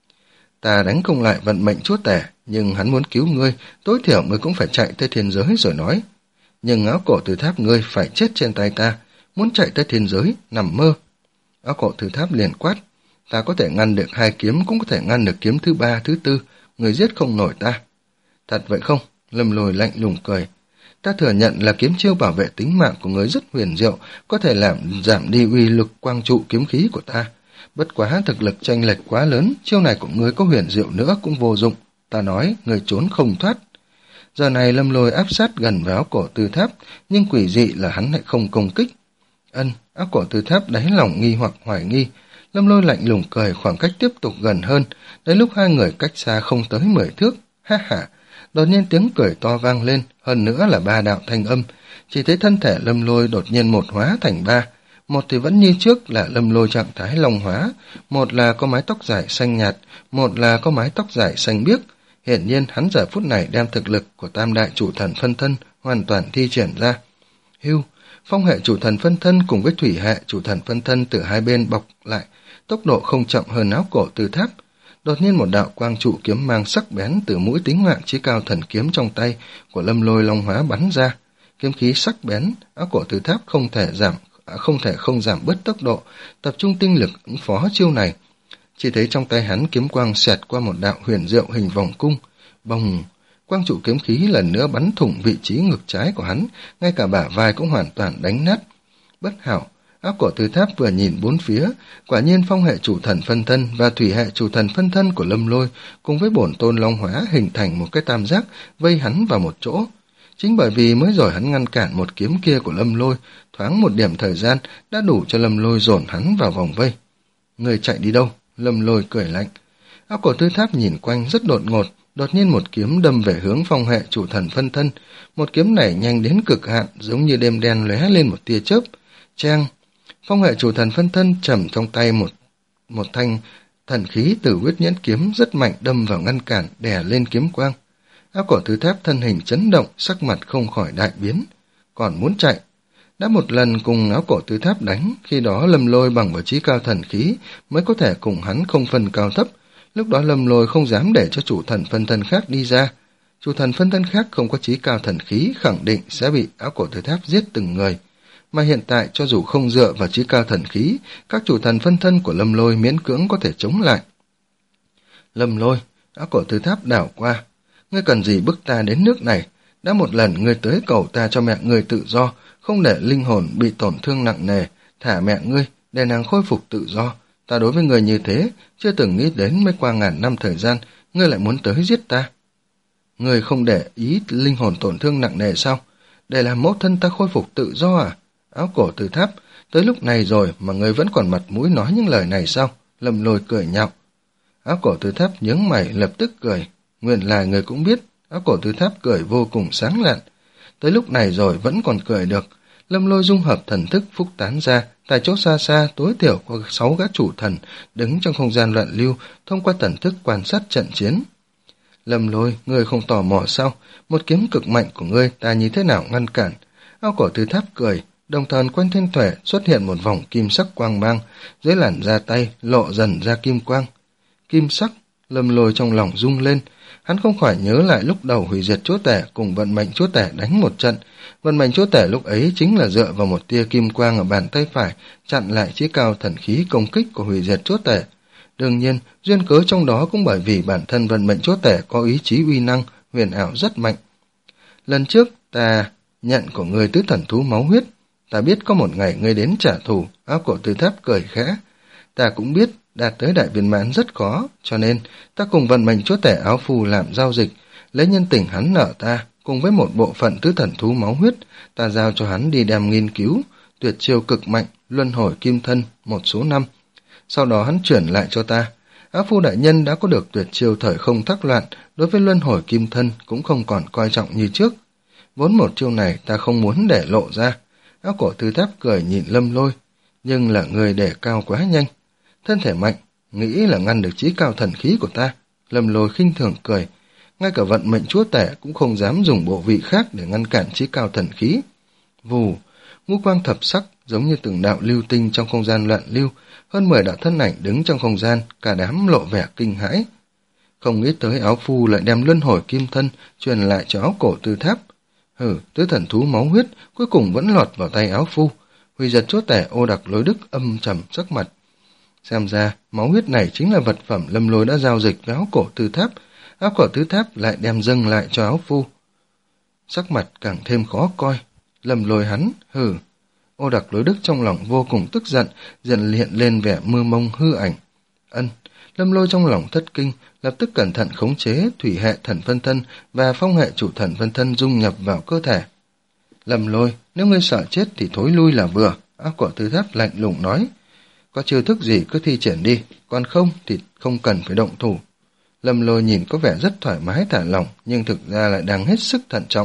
Ta đánh không lại vận mệnh chúa tể, nhưng hắn muốn cứu ngươi, tối thiểu ngươi cũng phải chạy tới thiên giới rồi nói. Nhưng áo cổ từ tháp ngươi phải chết trên tay ta, muốn chạy tới thiên giới, nằm mơ. Áo cổ từ tháp liền quát, ta có thể ngăn được hai kiếm, cũng có thể ngăn được kiếm thứ ba, thứ tư, người giết không nổi ta. Thật vậy không? Lâm Lôi lạnh lùng cười. Ta thừa nhận là kiếm chiêu bảo vệ tính mạng của người rất huyền diệu, có thể làm giảm đi uy lực quang trụ kiếm khí của ta. Bất quá thực lực chênh lệch quá lớn, chiêu này của ngươi có huyền diệu nữa cũng vô dụng. Ta nói, người trốn không thoát. Giờ này Lâm Lôi áp sát gần vào áo cổ từ tháp, nhưng quỷ dị là hắn lại không công kích. Ân, áo cổ từ tháp đáy lòng nghi hoặc hoài nghi. Lâm Lôi lạnh lùng cười, khoảng cách tiếp tục gần hơn, đến lúc hai người cách xa không tới mười thước. Ha ha! Đột nhiên tiếng cười to vang lên, hơn nữa là ba đạo thanh âm. Chỉ thấy thân thể Lâm Lôi đột nhiên một hóa thành ba. Một thì vẫn như trước là Lâm Lôi trạng thái long hóa, một là có mái tóc dài xanh nhạt, một là có mái tóc dài xanh biếc. Hiển nhiên hắn giờ phút này đem thực lực của tam đại chủ thần phân thân hoàn toàn thi triển ra. Hưu, phong hệ chủ thần phân thân cùng với thủy hệ chủ thần phân thân từ hai bên bọc lại, tốc độ không chậm hơn áo cổ từ tháp. Đột nhiên một đạo quang trụ kiếm mang sắc bén từ mũi tính mạng chí cao thần kiếm trong tay của Lâm Lôi long hóa bắn ra. Kiếm khí sắc bén, áo cổ từ tháp không thể giảm, không thể không giảm bớt tốc độ, tập trung tinh lực ứng phó chiêu này. Chỉ thấy trong tay hắn kiếm quang xẹt qua một đạo huyền diệu hình vòng cung, bồng, quang trụ kiếm khí lần nữa bắn thủng vị trí ngực trái của hắn, ngay cả bả vai cũng hoàn toàn đánh nát. Bất hảo, áo cổ từ tháp vừa nhìn bốn phía, quả nhiên phong hệ chủ thần phân thân và thủy hệ chủ thần phân thân của Lâm Lôi cùng với bổn tôn long hóa hình thành một cái tam giác vây hắn vào một chỗ. Chính bởi vì mới rồi hắn ngăn cản một kiếm kia của Lâm Lôi, thoáng một điểm thời gian đã đủ cho Lâm Lôi dồn hắn vào vòng vây. Người chạy đi đâu? Lâm Lôi cười lạnh. Áo cổ tư tháp nhìn quanh rất đột ngột, đột nhiên một kiếm đâm về hướng phong hệ chủ thần phân thân. Một kiếm này nhanh đến cực hạn, giống như đêm đen lóe lên một tia chớp. Chang! Phong hệ chủ thần phân thân trầm trong tay một một thanh thần khí từ huyết nhẫn kiếm rất mạnh đâm vào ngăn cản, đè lên kiếm quang. Áo cổ tư tháp thân hình chấn động, sắc mặt không khỏi đại biến. Còn muốn chạy? Đã một lần cùng áo cổ tư tháp đánh, khi đó Lâm Lôi bằng vào trí cao thần khí mới có thể cùng hắn không phân cao thấp. Lúc đó Lâm Lôi không dám để cho chủ thần phân thân khác đi ra. Chủ thần phân thân khác không có trí cao thần khí, khẳng định sẽ bị áo cổ tư tháp giết từng người. Mà hiện tại cho dù không dựa vào trí cao thần khí, các chủ thần phân thân của Lâm Lôi miễn cưỡng có thể chống lại. Lâm Lôi, áo cổ tư tháp đảo qua. Ngươi cần gì bức ta đến nước này? Đã một lần ngươi tới cầu ta cho mẹ ngươi tự do, không để linh hồn bị tổn thương nặng nề, thả mẹ ngươi để nàng khôi phục tự do. Ta đối với ngươi như thế, chưa từng nghĩ đến mới qua ngàn năm thời gian, ngươi lại muốn tới giết ta. Ngươi không để ý linh hồn tổn thương nặng nề sao? Để làm mẫu thân ta khôi phục tự do à? Áo cổ từ tháp, tới lúc này rồi mà ngươi vẫn còn mặt mũi nói những lời này sao? Lâm Lôi cười nhạo. Áo cổ từ tháp nhướng mày lập tức cười. Nguyên là người cũng biết. Áo cổ từ tháp cười vô cùng sáng lạn. Tới lúc này rồi vẫn còn cười được. Lâm Lôi dung hợp thần thức phúc tán ra, tại chỗ xa xa tối thiểu có sáu gã chủ thần đứng trong không gian loạn lưu, thông qua thần thức quan sát trận chiến. Lâm Lôi, ngươi không tò mò sao? Một kiếm cực mạnh của ngươi ta như thế nào ngăn cản? Áo cổ từ tháp cười, đồng thời quanh thân thể xuất hiện một vòng kim sắc quang mang, dưới làn da tay lộ dần ra kim quang. Kim sắc, Lâm Lôi trong lòng rung lên. Hắn không khỏi nhớ lại lúc đầu hủy diệt chúa tể cùng vận mệnh chúa tể đánh một trận. Vận mệnh chúa tể lúc ấy chính là dựa vào một tia kim quang ở bàn tay phải chặn lại chí cao thần khí công kích của hủy diệt chúa tể. Đương nhiên, duyên cớ trong đó cũng bởi vì bản thân vận mệnh chúa tể có ý chí uy năng huyền ảo rất mạnh. Lần trước ta nhận của người tứ thần thú máu huyết, ta biết có một ngày ngươi đến trả thù. Áo cổ từ tháp cười khẽ. Ta cũng biết đạt tới đại viên mãn rất khó, cho nên ta cùng vận mệnh chúa tể áo phù làm giao dịch, lấy nhân tình hắn nợ ta, cùng với một bộ phận tứ thần thú máu huyết, ta giao cho hắn đi đem nghiên cứu tuyệt chiêu cực mạnh luân hồi kim thân một số năm. Sau đó hắn chuyển lại cho ta. Áo phu đại nhân đã có được tuyệt chiêu thời không thắc loạn, đối với luân hồi kim thân cũng không còn coi trọng như trước. Vốn một chiêu này ta không muốn để lộ ra. Áo cổ thư tháp cười nhìn Lâm Lôi, nhưng là người để cao quá nhanh. Thân thể mạnh, nghĩ là ngăn được chí cao thần khí của ta. Lâm Lôi khinh thường cười, ngay cả vận mệnh chúa tể cũng không dám dùng bộ vị khác để ngăn cản chí cao thần khí. Vù, ngũ quang thập sắc giống như từng đạo lưu tinh trong không gian loạn lưu, hơn mười đạo thân ảnh đứng trong không gian, cả đám lộ vẻ kinh hãi. Không nghĩ tới áo phu lại đem luân hồi kim thân truyền lại cho áo cổ tư tháp. Hừ, tứ thần thú máu huyết cuối cùng vẫn lọt vào tay áo phu. Hủy diệt chúa tể Ô Đặc Lôi Đức âm trầm sắc mặt. Xem ra máu huyết này chính là vật phẩm Lâm Lôi đã giao dịch với áo cổ tư tháp. Áo cổ tư tháp lại đem dâng lại cho áo phu. Sắc mặt càng thêm khó coi. Lâm Lôi hắn, hừ. Ô Đặc Lôi Đức trong lòng vô cùng tức giận, dần hiện lên vẻ mơ mông hư ảnh. Ân, Lâm Lôi trong lòng thất kinh, lập tức cẩn thận khống chế thủy hệ thần phân thân và phong hệ chủ thần phân thân dung nhập vào cơ thể. Lâm Lôi, nếu ngươi sợ chết thì thối lui là vừa. Áo cổ tư tháp lạnh lùng nói. Có chiêu thức gì cứ thi triển đi, còn không thì không cần phải động thủ. Lâm Lôi nhìn có vẻ rất thoải mái thả lỏng, nhưng thực ra lại đang hết sức thận trọng.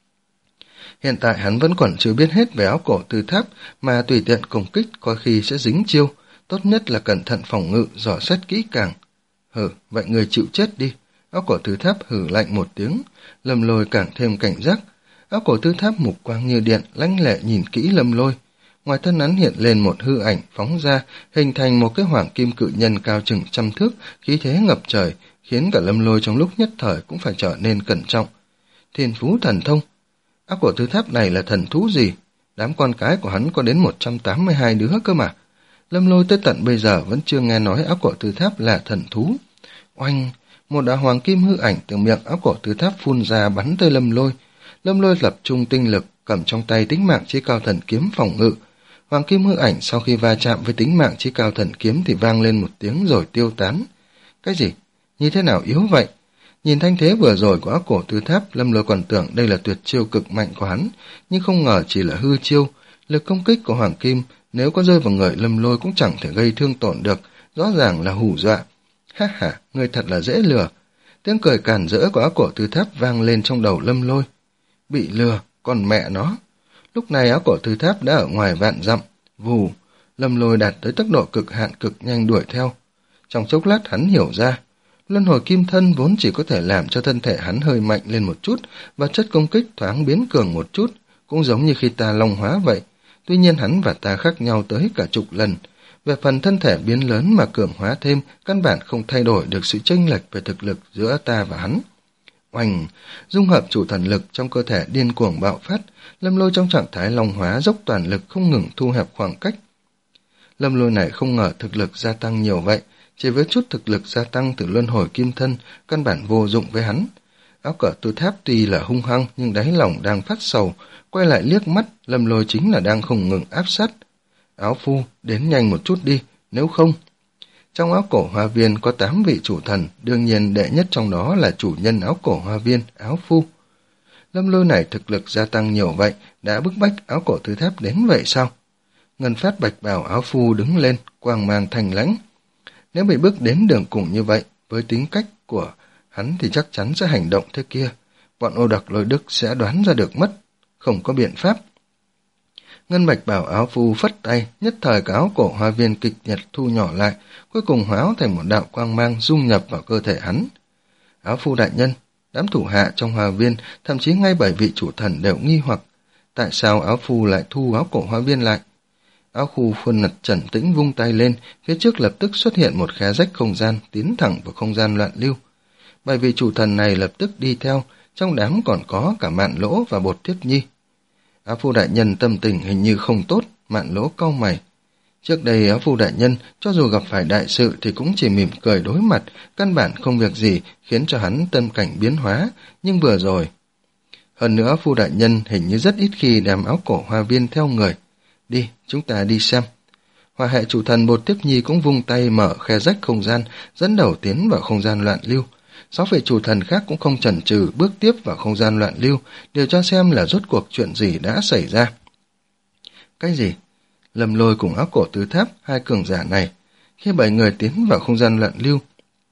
Hiện tại hắn vẫn còn chưa biết hết về áo cổ tư tháp, mà tùy tiện công kích có khi sẽ dính chiêu, tốt nhất là cẩn thận phòng ngự, dò xét kỹ càng. Hừ, vậy người chịu chết đi. Áo cổ tư tháp hừ lạnh một tiếng, Lâm Lôi càng thêm cảnh giác. Áo cổ tư tháp mục quang như điện, lãnh lệ nhìn kỹ Lâm Lôi. Ngoài thân hắn hiện lên một hư ảnh phóng ra, hình thành một cái hoàng kim cự nhân cao chừng trăm thước, khí thế ngập trời, khiến cả Lâm Lôi trong lúc nhất thời cũng phải trở nên cẩn trọng. Thiên phú thần thông. Áo cổ tư tháp này là thần thú gì? Đám con cái của hắn có đến một trăm tám mươi hai đứa cơ mà. Lâm Lôi tới tận bây giờ vẫn chưa nghe nói áo cổ tư tháp là thần thú. Oanh! Một đạo hoàng kim hư ảnh từ miệng áo cổ tư tháp phun ra bắn tới Lâm Lôi. Lâm Lôi lập trung tinh lực, cầm trong tay tính mạng chí cao thần kiếm phòng ngự. Hoàng kim hư ảnh sau khi va chạm với tính mạng chí cao thần kiếm thì vang lên một tiếng rồi tiêu tán. Cái gì? Như thế nào yếu vậy? Nhìn thanh thế vừa rồi của áo cổ tư tháp, Lâm Lôi còn tưởng đây là tuyệt chiêu cực mạnh của hắn, nhưng không ngờ chỉ là hư chiêu. Lực công kích của hoàng kim nếu có rơi vào người Lâm Lôi cũng chẳng thể gây thương tổn được, rõ ràng là hù dọa. Ha ha, người thật là dễ lừa. Tiếng cười càn rỡ của áo cổ tư tháp vang lên trong đầu Lâm Lôi. Bị lừa, còn mẹ nó. Lúc này áo cổ tư tháp đã ở ngoài vạn dặm. Vù, Lâm Lôi đạt tới tốc độ cực hạn cực nhanh đuổi theo. Trong chốc lát hắn hiểu ra, luân hồi kim thân vốn chỉ có thể làm cho thân thể hắn hơi mạnh lên một chút và chất công kích thoáng biến cường một chút, cũng giống như khi ta long hóa vậy. Tuy nhiên hắn và ta khác nhau tới cả chục lần. Về phần thân thể biến lớn mà cường hóa thêm, căn bản không thay đổi được sự chênh lệch về thực lực giữa ta và hắn. Oanh, dung hợp chủ thần lực trong cơ thể điên cuồng bạo phát, Lâm Lôi trong trạng thái long hóa dốc toàn lực không ngừng thu hẹp khoảng cách. Lâm Lôi này không ngờ thực lực gia tăng nhiều vậy, chỉ với chút thực lực gia tăng từ luân hồi kim thân, căn bản vô dụng với hắn. Áo cờ tư tháp tuy là hung hăng nhưng đáy lòng đang phát sầu, quay lại liếc mắt, Lâm Lôi chính là đang không ngừng áp sát. Áo phu, đến nhanh một chút đi, nếu không... Trong áo cổ hoa viên có tám vị chủ thần, đương nhiên đệ nhất trong đó là chủ nhân áo cổ hoa viên, áo phu. Lâm Lôi này thực lực gia tăng nhiều vậy, đã bức bách áo cổ tư tháp đến vậy sao? Ngân phát bạch bào áo phu đứng lên, quang mang thành lãnh. Nếu bị bước đến đường cùng như vậy, với tính cách của hắn thì chắc chắn sẽ hành động thế kia. Bọn Ô Đặc Lôi Đức sẽ đoán ra được mất, không có biện pháp. Ngân bạch bảo áo phu phất tay, nhất thời cả áo cổ hoa viên kịch nhật thu nhỏ lại, cuối cùng hóa thành một đạo quang mang dung nhập vào cơ thể hắn. Áo phu đại nhân, đám thủ hạ trong hoa viên, thậm chí ngay bảy vị chủ thần đều nghi hoặc, tại sao áo phu lại thu áo cổ hoa viên lại? Áo phu khuôn mặt trầm tĩnh vung tay lên, phía trước lập tức xuất hiện một khe rách không gian, tiến thẳng vào không gian loạn lưu. Bảy vị chủ thần này lập tức đi theo, trong đám còn có cả Mạn Lỗ và Bột Tiếp Nhi. Áo phu đại nhân tâm tình hình như không tốt, Mạn Lỗ cau mày. Trước đây áo phu đại nhân cho dù gặp phải đại sự thì cũng chỉ mỉm cười đối mặt, căn bản không việc gì khiến cho hắn tâm cảnh biến hóa, nhưng vừa rồi. Hơn nữa áo phu đại nhân hình như rất ít khi đem áo cổ hoa viên theo người. Đi, chúng ta đi xem. Hoa hệ chủ thần Bột Tiếp Nhi cũng vung tay mở khe rách không gian, dẫn đầu tiến vào không gian loạn lưu. Sáu vị chủ thần khác cũng không chần chừ bước tiếp vào không gian loạn lưu, điều tra xem là rốt cuộc chuyện gì đã xảy ra. Cái gì? Lâm Lôi cùng áo cổ tứ tháp, hai cường giả này, khi bảy người tiến vào không gian loạn lưu,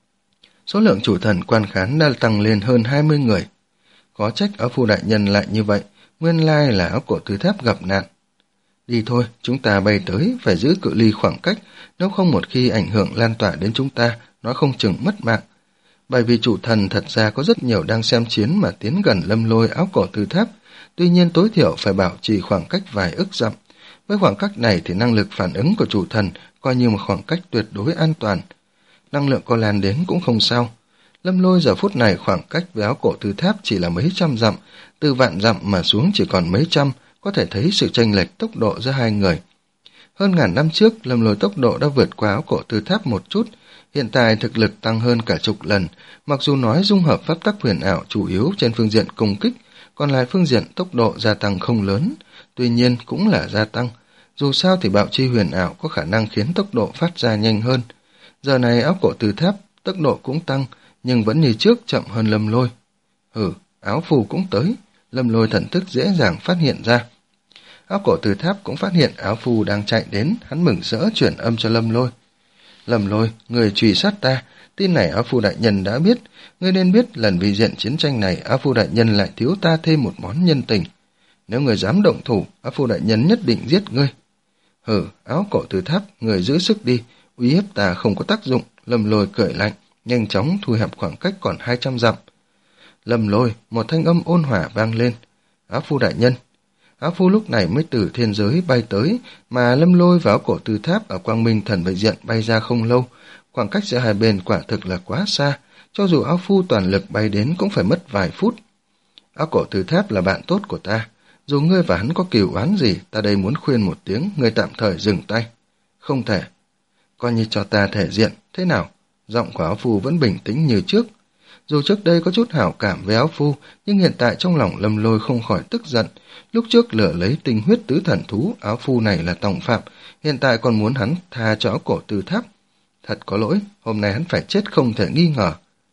số lượng chủ thần quan khán đã tăng lên hơn hai mươi người. Có trách áo phu đại nhân lại như vậy, nguyên lai là áo cổ tứ tháp gặp nạn. Đi thôi, chúng ta bay tới, phải giữ cự ly khoảng cách, nếu không một khi ảnh hưởng lan tỏa đến chúng ta, nó không chừng mất mạng. Bởi vì chủ thần thật ra có rất nhiều đang xem chiến mà tiến gần Lâm Lôi áo cổ từ tháp, tuy nhiên tối thiểu phải bảo trì khoảng cách vài ức dặm. Với khoảng cách này thì năng lực phản ứng của chủ thần coi như một khoảng cách tuyệt đối an toàn. Năng lượng có lan đến cũng không sao. Lâm Lôi giờ phút này khoảng cách với áo cổ từ tháp chỉ là mấy trăm dặm, từ vạn dặm mà xuống chỉ còn mấy trăm, có thể thấy sự chênh lệch tốc độ giữa hai người. Hơn ngàn năm trước, Lâm Lôi tốc độ đã vượt qua áo cổ từ tháp một chút, hiện tại thực lực tăng hơn cả chục lần, mặc dù nói dung hợp pháp tắc huyền ảo chủ yếu trên phương diện công kích, còn lại phương diện tốc độ gia tăng không lớn, tuy nhiên cũng là gia tăng. Dù sao thì bạo chi huyền ảo có khả năng khiến tốc độ phát ra nhanh hơn. Giờ này áo cổ từ tháp, tốc độ cũng tăng, nhưng vẫn như trước chậm hơn Lâm Lôi. Hừ, áo phù cũng tới, Lâm Lôi thần thức dễ dàng phát hiện ra. Áo cổ từ tháp cũng phát hiện áo phù đang chạy đến, hắn mừng rỡ chuyển âm cho Lâm Lôi. Lâm Lôi, người truy sát ta, tin này áo phù đại nhân đã biết, ngươi nên biết lần vì diện chiến tranh này áo phù đại nhân lại thiếu ta thêm một món nhân tình. Nếu người dám động thủ, áo phù đại nhân nhất định giết ngươi. Hừ, áo cổ từ tháp, người giữ sức đi, uy hiếp ta không có tác dụng. Lâm Lôi cười lạnh, nhanh chóng thu hẹp khoảng cách còn hai trăm dặm. Lâm Lôi, một thanh âm ôn hòa vang lên. Áo phu đại nhân. Áo phu lúc này mới từ thiên giới bay tới, mà Lâm Lôi và áo cổ từ tháp ở Quang Minh Thần Vệ Diện bay ra không lâu. Khoảng cách giữa hai bên quả thực là quá xa, cho dù áo phu toàn lực bay đến cũng phải mất vài phút. Áo cổ từ tháp là bạn tốt của ta, dù ngươi và hắn có cừu oán gì, ta đây muốn khuyên một tiếng, ngươi tạm thời dừng tay. Không thể. Coi như cho ta thể diện, thế nào? Giọng của áo phu vẫn bình tĩnh như trước. Dù trước đây có chút hảo cảm với áo phu, nhưng hiện tại trong lòng Lâm Lôi không khỏi tức giận. Lúc trước lửa lấy tinh huyết tứ thần thú, áo phu này là tòng phạm, hiện tại còn muốn hắn tha cho áo cổ từ tháp. Thật có lỗi, hôm nay hắn phải chết không thể nghi ngờ.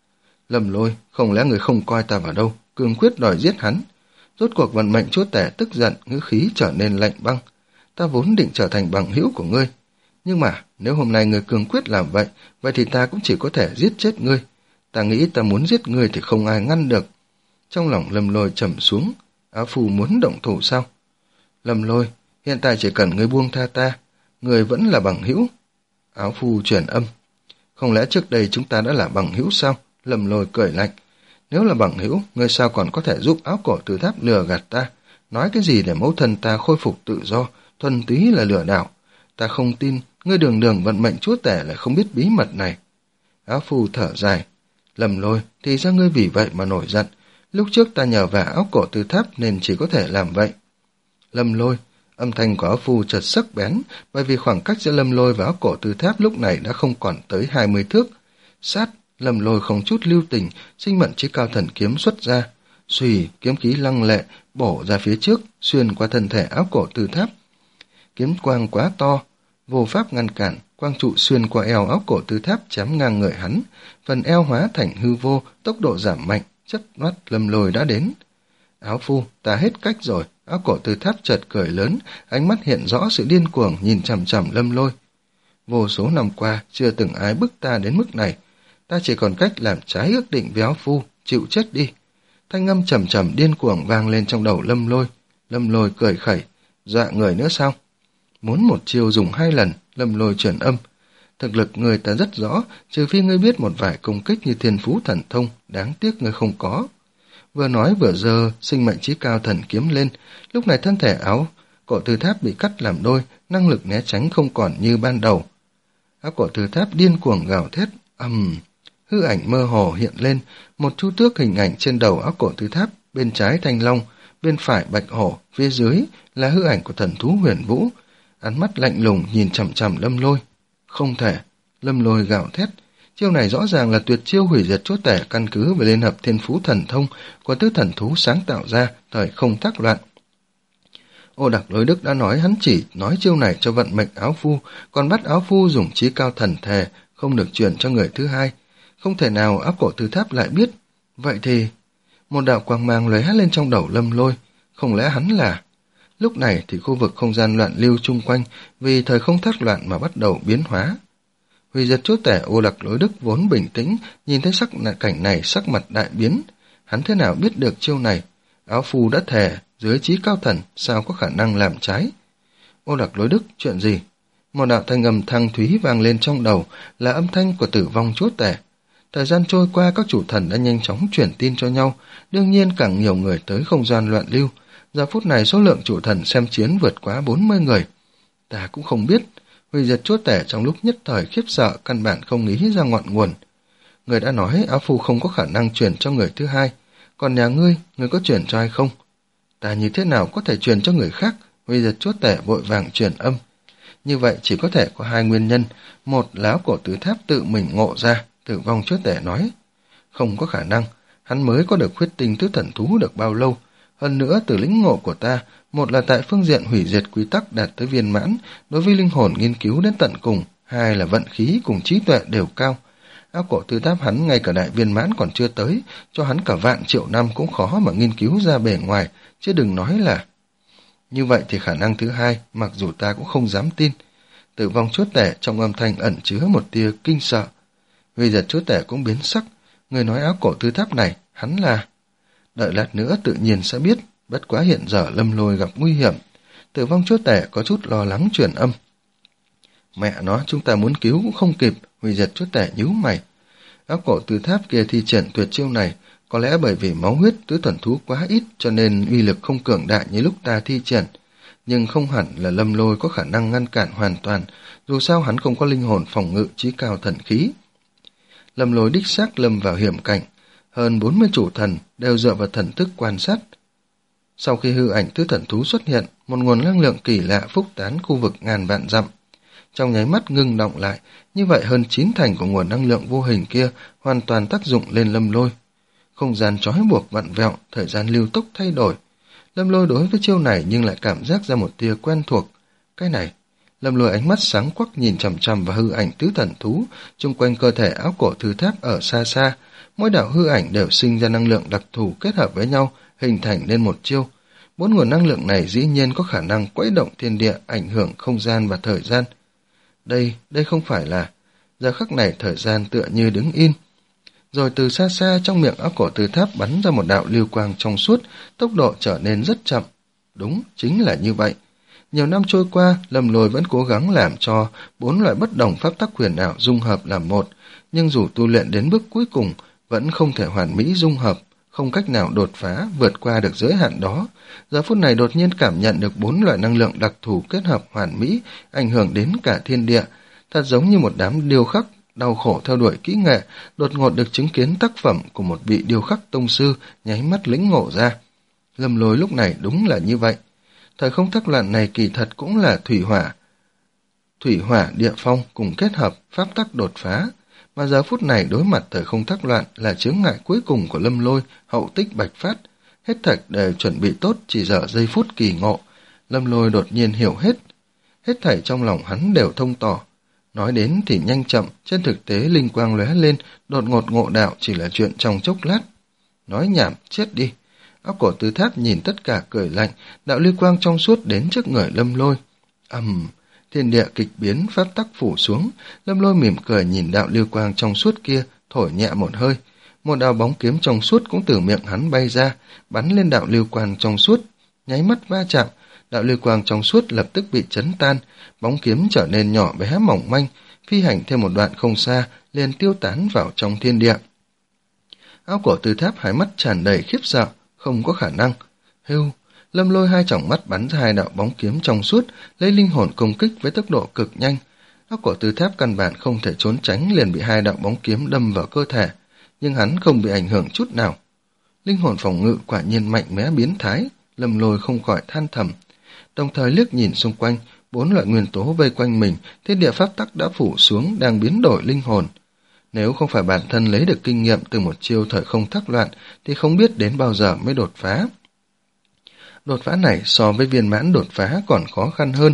Lâm Lôi, không lẽ người không coi ta vào đâu, cương quyết đòi giết hắn. Rốt cuộc vận mệnh chúa tể tức giận, ngữ khí trở nên lạnh băng. Ta vốn định trở thành bằng hữu của ngươi. Nhưng mà, nếu hôm nay ngươi cương quyết làm vậy, vậy thì ta cũng chỉ có thể giết chết ngươi. Ta nghĩ ta muốn giết ngươi thì không ai ngăn được. Trong lòng Lâm Lôi trầm xuống, áo phu muốn động thủ sao? Lâm Lôi, hiện tại chỉ cần ngươi buông tha ta, ngươi vẫn là bằng hữu. Áo phu truyền âm. Không lẽ trước đây chúng ta đã là bằng hữu sao? Lâm Lôi cười lạnh. Nếu là bằng hữu, ngươi sao còn có thể giúp áo cổ từ tháp lừa gạt ta? Nói cái gì để mẫu thân ta khôi phục tự do, thuần túy là lừa đảo. Ta không tin, ngươi đường đường vận mệnh chúa tể lại không biết bí mật này. Áo phu thở dài. Lâm Lôi, thì ra ngươi vì vậy mà nổi giận. Lúc trước ta nhờ vả áo cổ từ tháp nên chỉ có thể làm vậy. Lâm Lôi, âm thanh của áo phu chợt sắc bén, bởi vì khoảng cách giữa Lâm Lôi và áo cổ từ tháp lúc này đã không còn tới hai mươi thước. Sát, Lâm Lôi không chút lưu tình, sinh mệnh chí cao thần kiếm xuất ra. Xùy, kiếm khí lăng lệ, bổ ra phía trước, xuyên qua thân thể áo cổ từ tháp. Kiếm quang quá to, vô pháp ngăn cản, quang trụ xuyên qua eo áo cổ từ tháp chém ngang người hắn, phần eo hóa thành hư vô, tốc độ giảm mạnh, chớp mắt Lâm Lôi đã đến. Áo phu, ta hết cách rồi. Áo cổ từ tháp chợt cười lớn, ánh mắt hiện rõ sự điên cuồng nhìn chằm chằm Lâm Lôi. Vô số năm qua, chưa từng ai bức ta đến mức này. Ta chỉ còn cách làm trái ước định với áo phu, chịu chết đi. Thanh âm trầm trầm điên cuồng vang lên trong đầu Lâm Lôi. Lâm Lôi cười khẩy, dọa người nữa sao? Muốn một chiêu dùng hai lần, Lâm Lôi chuyển âm. Thực lực người ta rất rõ, trừ phi ngươi biết một vài công kích như thiên phú thần thông, đáng tiếc ngươi không có. Vừa nói vừa giơ sinh mệnh chí cao thần kiếm lên, lúc này thân thể áo cổ từ tháp bị cắt làm đôi, năng lực né tránh không còn như ban đầu. Áo cổ từ tháp điên cuồng gào thét, ầm, um, hư ảnh mơ hồ hiện lên, một chu tước hình ảnh trên đầu áo cổ từ tháp, bên trái thanh long, bên phải bạch hổ, phía dưới là hư ảnh của thần thú huyền vũ. Ánh mắt lạnh lùng nhìn chằm chằm Lâm Lôi. Không thể, Lâm Lôi gào thét. Chiêu này rõ ràng là tuyệt chiêu hủy diệt chúa tể căn cứ về liên hợp thiên phú thần thông của tứ thần thú sáng tạo ra thời không thác loạn. Ô Đặc Lôi Đức đã nói hắn chỉ nói chiêu này cho vận mệnh áo phu, còn bắt áo phu dùng chí cao thần thề, không được truyền cho người thứ hai. Không thể nào áp cổ từ tháp lại biết. Vậy thì, một đạo quang mang lóe lên trong đầu Lâm Lôi. Không lẽ hắn là... Lúc này thì khu vực không gian loạn lưu chung quanh vì thời không thác loạn mà bắt đầu biến hóa. Hủy diệt chúa tể Ô Đặc Lối Đức vốn bình tĩnh, nhìn thấy sắc cảnh này sắc mặt đại biến. Hắn thế nào biết được chiêu này? Áo phu đã thề, dưới chí cao thần, sao có khả năng làm trái? Ô Lạc Lôi Đức, chuyện gì? Một đạo thanh âm thăng thúy vang lên trong đầu, là âm thanh của Tử Vong Chúa Tể. Thời gian trôi qua, các chủ thần đã nhanh chóng chuyển tin cho nhau, đương nhiên càng nhiều người tới không gian loạn lưu. Giờ phút này số lượng chủ thần xem chiến vượt quá bốn mươi người. Ta cũng không biết, Hủy Diệt Chúa Tể trong lúc nhất thời khiếp sợ, căn bản không nghĩ ra ngọn nguồn. Người đã nói áo phu không có khả năng chuyển cho người thứ hai, còn nhà ngươi, ngươi có chuyển cho ai không? Ta như thế nào có thể truyền cho người khác? Hủy Diệt Chúa Tể vội vàng truyền âm. Như vậy chỉ có thể có hai nguyên nhân, một là Áo Cổ Tứ Tháp tự mình ngộ ra. Tử Vong Chúa Tể nói, không có khả năng, hắn mới có được huyết tinh tứ thần thú được bao lâu. Hơn nữa, từ lĩnh ngộ của ta, một là tại phương diện hủy diệt quy tắc đạt tới viên mãn, đối với linh hồn nghiên cứu đến tận cùng, hai là vận khí cùng trí tuệ đều cao. Áo Cổ Tứ Tháp hắn ngay cả đại viên mãn còn chưa tới, cho hắn cả vạn triệu năm cũng khó mà nghiên cứu ra bề ngoài, chứ đừng nói là... Như vậy thì khả năng thứ hai, mặc dù ta cũng không dám tin. Tử Vong Chúa Tể trong âm thanh ẩn chứa một tia kinh sợ. Hủy Diệt Chúa Tể cũng biến sắc, người nói Áo Cổ Tứ Tháp này, hắn là... Đợi lát nữa tự nhiên sẽ biết, bất quá hiện giờ Lâm Lôi gặp nguy hiểm. Tử Vong Chúa Tể có chút lo lắng truyền âm. Mẹ nó, chúng ta muốn cứu cũng không kịp. Hủy Diệt Chúa Tể nhíu mày. Áo Cổ Tứ Tháp kia thi triển tuyệt chiêu này, có lẽ bởi vì máu huyết tứ thần thú quá ít cho nên uy lực không cường đại như lúc ta thi triển. Nhưng không hẳn là Lâm Lôi có khả năng ngăn cản hoàn toàn, dù sao hắn không có linh hồn phòng ngự chí cao thần khí. Lâm Lôi đích xác lâm vào hiểm cảnh, hơn bốn mươi chủ thần đều dựa vào thần thức quan sát. Sau khi hư ảnh tứ thần thú xuất hiện, một nguồn năng lượng kỳ lạ phúc tán khu vực ngàn vạn dặm. Trong nháy mắt ngưng động lại, như vậy hơn chín thành của nguồn năng lượng vô hình kia hoàn toàn tác dụng lên Lâm Lôi. Không gian trói buộc vặn vẹo, thời gian lưu tốc thay đổi. Lâm Lôi đối với chiêu này nhưng lại cảm giác ra một tia quen thuộc. Cái này, Lâm Lôi ánh mắt sáng quắc nhìn chằm chằm vào hư ảnh tứ thần thú, chung quanh cơ thể Áo Cổ Tứ Tháp ở xa xa. Mỗi đạo hư ảnh đều sinh ra năng lượng đặc thù kết hợp với nhau, hình thành nên một chiêu. Bốn nguồn năng lượng này dĩ nhiên có khả năng quấy động thiên địa, ảnh hưởng không gian và thời gian. Đây, đây không phải là... Giờ khắc này thời gian tựa như đứng in. Rồi từ xa xa trong miệng Áo Cổ Tứ Tháp bắn ra một đạo lưu quang trong suốt, tốc độ trở nên rất chậm. Đúng, chính là như vậy. Nhiều năm trôi qua, Lâm Lôi vẫn cố gắng làm cho bốn loại bất đồng pháp tắc huyền ảo dung hợp làm một, nhưng dù tu luyện đến bước cuối cùng, vẫn không thể hoàn mỹ dung hợp, không cách nào đột phá, vượt qua được giới hạn đó. Giờ phút này đột nhiên cảm nhận được bốn loại năng lượng đặc thù kết hợp hoàn mỹ, ảnh hưởng đến cả thiên địa, thật giống như một đám điêu khắc đau khổ theo đuổi kỹ nghệ, đột ngột được chứng kiến tác phẩm của một vị điêu khắc tông sư, nháy mắt lĩnh ngộ ra. Lâm Lôi lúc này đúng là như vậy. Thời không thác loạn này kỳ thật cũng là thủy hỏa. Thủy hỏa địa phong cùng kết hợp pháp tắc đột phá, mà giờ phút này đối mặt thời không thác loạn là chướng ngại cuối cùng của Lâm Lôi, hậu tích bạch phát. Hết thảy đều chuẩn bị tốt, chỉ dở giây phút kỳ ngộ. Lâm Lôi đột nhiên hiểu hết. Hết thảy trong lòng hắn đều thông tỏ. Nói đến thì nhanh chậm, trên thực tế linh quang lóe lên, đột ngột ngộ đạo chỉ là chuyện trong chốc lát. Nói nhảm, chết đi. Áo Cổ Tứ Tháp nhìn tất cả cười lạnh, đạo lưu quang trong suốt đến trước người Lâm Lôi. Ầm, um, thiên địa kịch biến, pháp tắc phủ xuống. Lâm Lôi mỉm cười nhìn đạo lưu quang trong suốt kia, thổi nhẹ một hơi. Một đạo bóng kiếm trong suốt cũng từ miệng hắn bay ra, bắn lên đạo lưu quang trong suốt, nháy mắt va chạm. Đạo lưu quang trong suốt lập tức bị chấn tan, bóng kiếm trở nên nhỏ bé mỏng manh, phi hành thêm một đoạn không xa, liền tiêu tán vào trong thiên địa. Áo Cổ Tứ Tháp hai mắt tràn đầy khiếp sợ, không có khả năng. Hưu, Lâm Lôi hai tròng mắt bắn ra hai đạo bóng kiếm trong suốt, lấy linh hồn công kích với tốc độ cực nhanh. Áo Cổ Tứ Tháp căn bản không thể trốn tránh, liền bị hai đạo bóng kiếm đâm vào cơ thể, nhưng hắn không bị ảnh hưởng chút nào. Linh hồn phòng ngự quả nhiên mạnh mẽ biến thái, Lâm Lôi không khỏi than thầm. Đồng thời liếc nhìn xung quanh, bốn loại nguyên tố vây quanh mình, thiên địa pháp tắc đã phủ xuống, đang biến đổi linh hồn. Nếu không phải bản thân lấy được kinh nghiệm từ một chiêu thời không thác loạn, thì không biết đến bao giờ mới đột phá. Đột phá này so với viên mãn đột phá còn khó khăn hơn.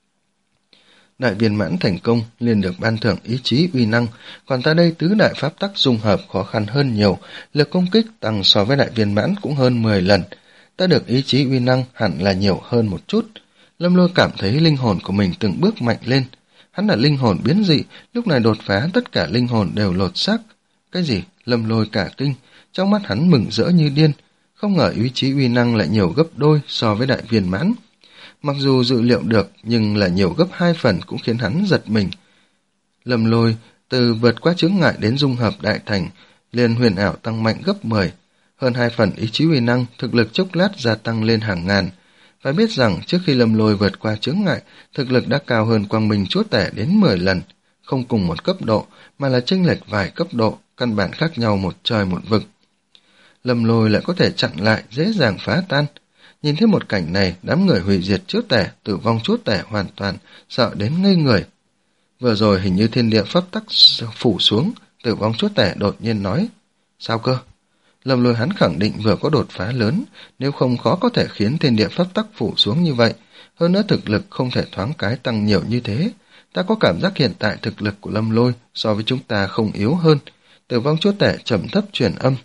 Đại viên mãn thành công liền được ban thưởng ý chí uy năng, còn ta đây tứ đại pháp tắc dung hợp khó khăn hơn nhiều, lực công kích tăng so với đại viên mãn cũng hơn mười lần. Ta được ý chí uy năng hẳn là nhiều hơn một chút. Lâm Lôi cảm thấy linh hồn của mình từng bước mạnh lên. Hắn là linh hồn biến dị, lúc này đột phá tất cả linh hồn đều lột xác. Cái gì? Lâm Lôi cả kinh, trong mắt hắn mừng rỡ như điên. Không ngờ ý chí uy năng lại nhiều gấp đôi so với đại viên mãn. Mặc dù dự liệu được, nhưng là nhiều gấp hai phần cũng khiến hắn giật mình. Lâm Lôi từ vượt qua chướng ngại đến dung hợp đại thành, liền huyền ảo tăng mạnh gấp mười, hơn hai phần ý chí uy năng, thực lực chốc lát gia tăng lên hàng ngàn. Phải biết rằng trước khi Lâm Lôi vượt qua chướng ngại, thực lực đã cao hơn Quang Minh Chúa Tể đến mười lần, không cùng một cấp độ mà là chênh lệch vài cấp độ, căn bản khác nhau một trời một vực. Lâm Lôi lại có thể chặn lại, dễ dàng phá tan. Nhìn thấy một cảnh này, đám người hủy diệt Chúa Tể, tử vong Chúa Tể hoàn toàn sợ đến ngây người. Vừa rồi hình như thiên địa pháp tắc phủ xuống, tử vong Chúa Tể đột nhiên nói: sao cơ? Lâm Lôi hắn khẳng định vừa có đột phá lớn, nếu không khó có thể khiến thiên địa pháp tắc phủ xuống như vậy. Hơn nữa thực lực không thể thoáng cái tăng nhiều như thế. Ta có cảm giác hiện tại thực lực của Lâm Lôi so với chúng ta không yếu hơn. Tử vong Chúa Tể trầm thấp truyền âm.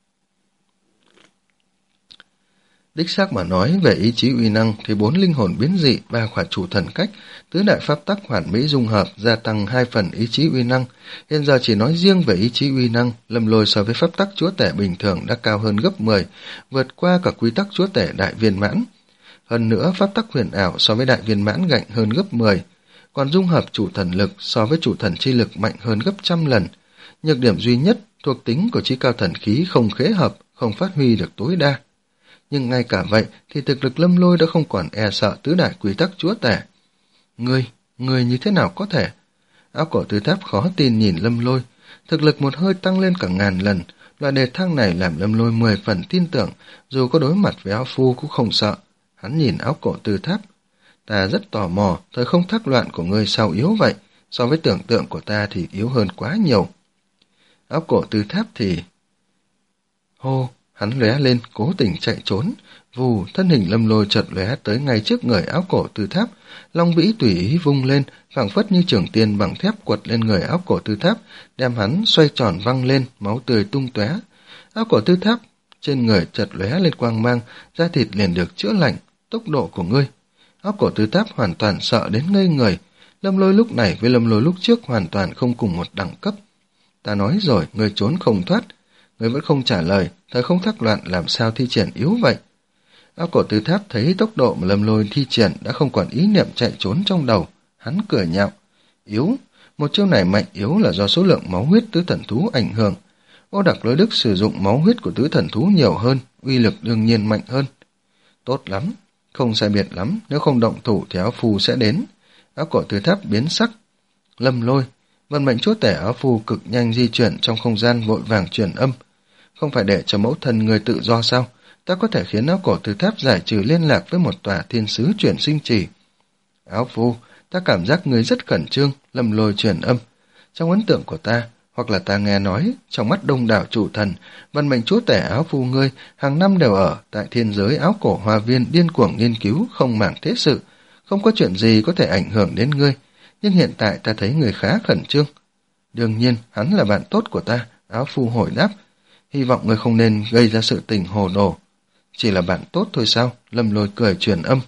Đích xác mà nói về ý chí uy năng thì bốn linh hồn biến dị, ba khỏa chủ thần cách, tứ đại pháp tắc hoàn mỹ dung hợp gia tăng hai phần ý chí uy năng. Hiện giờ chỉ nói riêng về ý chí uy năng, Lâm Lôi so với pháp tắc chúa tể bình thường đã cao hơn gấp mười, vượt qua cả quy tắc chúa tể đại viên mãn. Hơn nữa pháp tắc huyền ảo so với đại viên mãn gạnh hơn gấp mười, còn dung hợp chủ thần lực so với chủ thần chi lực mạnh hơn gấp trăm lần. Nhược điểm duy nhất, thuộc tính của chí cao thần khí không khế hợp, không phát huy được tối đa. Nhưng ngay cả vậy thì thực lực Lâm Lôi đã không còn e sợ tứ đại quy tắc chúa tể. Ngươi, ngươi như thế nào có thể? Áo cổ tứ tháp khó tin nhìn Lâm Lôi, thực lực một hơi tăng lên cả ngàn lần. Loại đề thăng này làm Lâm Lôi mười phần tin tưởng, dù có đối mặt với áo phu cũng không sợ. Hắn nhìn áo cổ tứ tháp. Ta rất tò mò, thời không thác loạn của ngươi sao yếu vậy? So với tưởng tượng của ta thì yếu hơn quá nhiều. Áo cổ tứ tháp thì... Hô! Hắn lóe lên, cố tình chạy trốn. Vù, thân hình Lâm Lôi chợt lóe tới ngay trước người áo cổ tư tháp. Long vĩ tùy ý vung lên, phảng phất như trường tiên bằng thép quật lên người áo cổ tư tháp, đem hắn xoay tròn văng lên, máu tươi tung tóe. Áo cổ tư tháp trên người chợt lóe lên quang mang, da thịt liền được chữa lành. Tốc độ của ngươi! Áo cổ tư tháp hoàn toàn sợ đến ngây người. Lâm Lôi lúc này với Lâm Lôi lúc trước hoàn toàn không cùng một đẳng cấp. Ta nói rồi, ngươi trốn không thoát. Ngươi vẫn không trả lời, thời không thác loạn làm sao thi triển yếu vậy? Áo cổ tứ tháp thấy tốc độ mà Lâm Lôi thi triển đã không còn ý niệm chạy trốn trong đầu. Hắn cười nhạo. Yếu? Một chiêu này mạnh yếu là do số lượng máu huyết tứ thần thú ảnh hưởng. Ô Đặc Lôi Đức sử dụng máu huyết của tứ thần thú nhiều hơn, uy lực đương nhiên mạnh hơn. Tốt lắm, không sai biệt lắm, nếu không động thủ thì áo phù sẽ đến. Áo cổ tứ tháp biến sắc. Lâm Lôi, vận mệnh chúa tể áo phù cực nhanh di chuyển trong không gian vội vàng truyền âm. Không phải để cho mẫu thân người tự do sao? Ta có thể khiến áo cổ tứ tháp giải trừ liên lạc với một tòa thiên sứ chuyển sinh trì. Áo phu, ta cảm giác người rất khẩn trương. Lâm Lôi truyền âm. Trong ấn tượng của ta, hoặc là ta nghe nói, trong mắt đông đảo chủ thần, vận mệnh chúa tể áo phu ngươi hàng năm đều ở tại thiên giới áo cổ hoa viên điên cuồng nghiên cứu, không màng thế sự, không có chuyện gì có thể ảnh hưởng đến ngươi. Nhưng hiện tại ta thấy người khá khẩn trương. Đương nhiên, hắn là bạn tốt của ta. Áo phu hồi đáp. Hy vọng người không nên gây ra sự tình hồ đồ. Chỉ là bạn tốt thôi sao? Lâm Lôi cười truyền âm.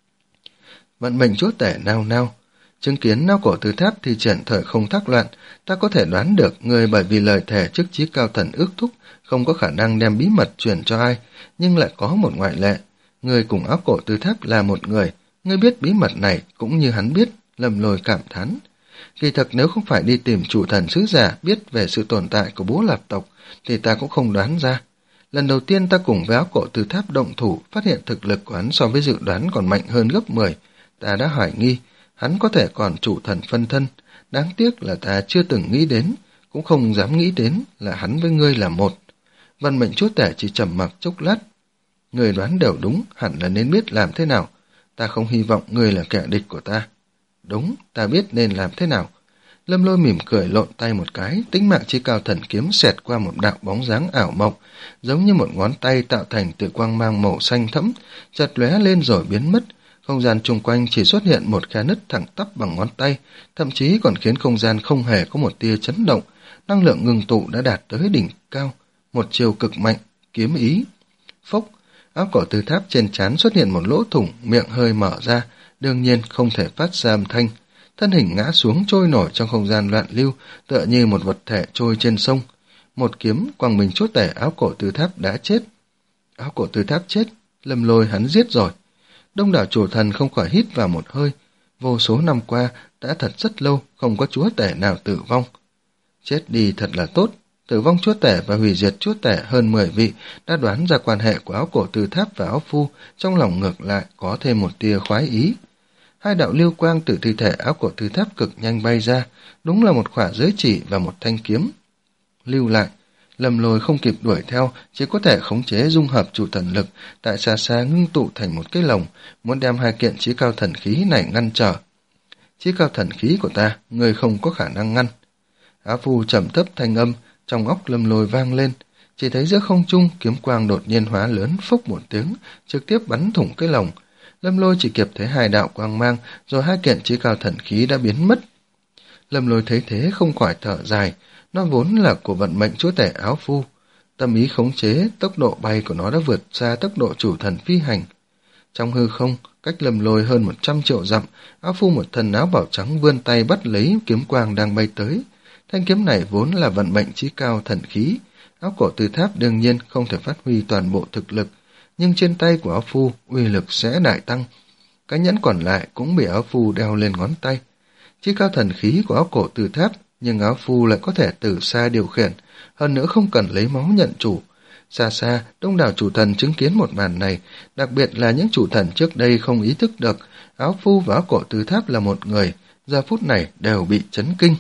Vận mệnh chúa tể nao nao. Chứng kiến nao cổ tứ tháp thi triển thời không thác loạn, ta có thể đoán được người bởi vì lời thề trước chí cao thần ước thúc không có khả năng đem bí mật truyền cho ai, nhưng lại có một ngoại lệ. Người cùng áo cổ tứ tháp là một người, ngươi biết bí mật này cũng như hắn biết. Lâm Lôi cảm thán. Kỳ thật nếu không phải đi tìm chủ thần sứ giả biết về sự tồn tại của bố lạp tộc, thì ta cũng không đoán ra. Lần đầu tiên ta cùng với áo cổ tứ tháp động thủ, phát hiện thực lực của hắn so với dự đoán còn mạnh hơn gấp mười. Ta đã hoài nghi, hắn có thể còn chủ thần phân thân. Đáng tiếc là ta chưa từng nghĩ đến, cũng không dám nghĩ đến là hắn với ngươi là một. Vận mệnh chúa tể chỉ trầm mặc chốc lát. Người đoán đều đúng, hẳn là nên biết làm thế nào. Ta không hy vọng ngươi là kẻ địch của ta. Đúng, ta biết nên làm thế nào. Lâm Lôi mỉm cười lộn tay một cái, tính mạng chi cao thần kiếm xẹt qua một đạo bóng dáng ảo mộng, giống như một ngón tay tạo thành từ quang mang màu xanh thẫm, chợt lóe lên rồi biến mất. Không gian chung quanh chỉ xuất hiện một khe nứt thẳng tắp bằng ngón tay, thậm chí còn khiến không gian không hề có một tia chấn động. Năng lượng ngưng tụ đã đạt tới đỉnh cao, một chiều cực mạnh, kiếm ý. Phốc, áo cổ tứ tháp trên trán xuất hiện một lỗ thủng, miệng hơi mở ra, đương nhiên không thể phát ra âm thanh. Thân hình ngã xuống trôi nổi trong không gian loạn lưu, tựa như một vật thể trôi trên sông. Một kiếm, quang minh chúa tể áo cổ tứ tháp đã chết. Áo cổ tứ tháp chết, Lâm Lôi hắn giết rồi. Đông đảo chủ thần không khỏi hít vào một hơi. Vô số năm qua, đã thật rất lâu không có chúa tể nào tử vong. Chết đi thật là tốt. Tử vong chúa tể và hủy diệt chúa tể hơn mười vị đã đoán ra quan hệ của Áo Cổ Từ Tháp và Áo Phu, trong lòng ngược lại có thêm một tia khoái ý. Hai đạo lưu quang từ thi thể Áo Cổ Từ Tháp cực nhanh bay ra, đúng là một khỏa giới chỉ và một thanh kiếm. Lưu lại, Lâm Lôi không kịp đuổi theo, chỉ có thể khống chế dung hợp chủ thần lực, tại xa xa ngưng tụ thành một cái lồng, muốn đem hai kiện chí cao thần khí này ngăn trở. Chí cao thần khí của ta, người không có khả năng ngăn. Áo Phu trầm thấp thanh âm, trong óc Lâm Lôi vang lên, chỉ thấy giữa không trung kiếm quang đột nhiên hóa lớn, phốc một tiếng, trực tiếp bắn thủng cái lồng. Lâm Lôi chỉ kịp thấy hai đạo quang mang, rồi hai kiện chí cao thần khí đã biến mất. Lâm Lôi thấy thế không khỏi thở dài, nó vốn là của vận mệnh chúa tể Áo Phu. Tâm ý khống chế, tốc độ bay của nó đã vượt xa tốc độ chủ thần phi hành. Trong hư không, cách Lâm Lôi hơn một trăm triệu dặm, Áo Phu một thân áo bảo trắng vươn tay bắt lấy kiếm quang đang bay tới. Thanh kiếm này vốn là vận mệnh chí cao thần khí. Áo Cổ Từ Tháp đương nhiên không thể phát huy toàn bộ thực lực, nhưng trên tay của Áo Phu uy lực sẽ đại tăng. Cái nhẫn còn lại cũng bị Áo Phu đeo lên ngón tay. Chí cao thần khí của Áo Cổ Từ Tháp, nhưng Áo Phu lại có thể từ xa điều khiển, hơn nữa không cần lấy máu nhận chủ. Xa xa, đông đảo chủ thần chứng kiến một màn này, đặc biệt là những chủ thần trước đây không ý thức được Áo Phu và Áo Cổ Từ Tháp là một người, giờ phút này đều bị chấn kinh.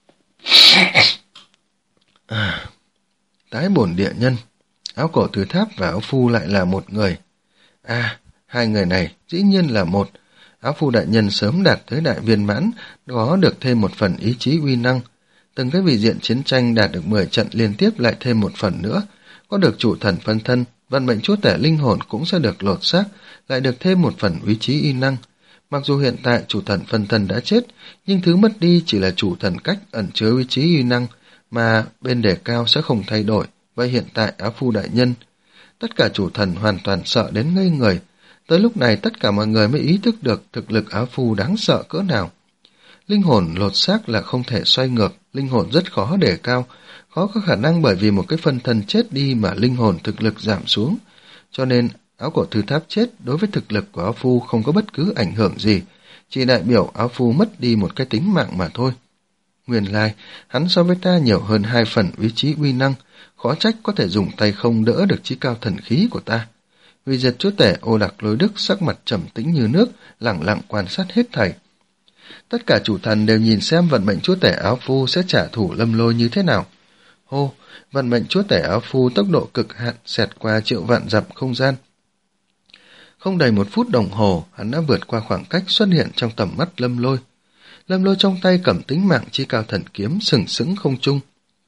À, tái bổn địa nhân, Áo Cổ Từ Tháp và Áo Phu lại là một người. À, hai người này dĩ nhiên là một. Áo Phu đại nhân sớm đạt tới đại viên mãn, có được thêm một phần ý chí uy năng. Từng cái vị diện chiến tranh đạt được mười trận liên tiếp lại thêm một phần nữa. Có được chủ thần phân thân, vận mệnh chúa tể linh hồn cũng sẽ được lột xác, lại được thêm một phần ý chí uy năng. Mặc dù hiện tại chủ thần phân thân đã chết, nhưng thứ mất đi chỉ là chủ thần cách ẩn chứa ý chí uy năng, mà bên đề cao sẽ không thay đổi. Vậy hiện tại Áo Phu đại nhân, tất cả chủ thần hoàn toàn sợ đến ngây người. Tới lúc này tất cả mọi người mới ý thức được thực lực Áo Phu đáng sợ cỡ nào. Linh hồn lột xác là không thể xoay ngược, linh hồn rất khó đề cao, khó có khả năng bởi vì một cái phân thân chết đi mà linh hồn thực lực giảm xuống. Cho nên Áo Cổ Từ Tháp chết đối với thực lực của Áo Phu không có bất cứ ảnh hưởng gì, chỉ đại biểu Áo Phu mất đi một cái tính mạng mà thôi. Nguyên lai, hắn so với ta nhiều hơn hai phần ý chí uy năng, khó trách có thể dùng tay không đỡ được chí cao thần khí của ta. Hủy diệt chúa tể Ô Đặc Lôi Đức sắc mặt trầm tĩnh như nước, lặng lặng quan sát hết thảy. Tất cả chủ thần đều nhìn xem vận mệnh chúa tể Áo Phu sẽ trả thù Lâm Lôi như thế nào. Hô, vận mệnh chúa tể Áo Phu tốc độ cực hạn xẹt qua triệu vạn dặm không gian. Không đầy một phút đồng hồ, hắn đã vượt qua khoảng cách xuất hiện trong tầm mắt Lâm Lôi. Lâm Lôi trong tay cầm tính mạng chí cao thần kiếm sừng sững không trung.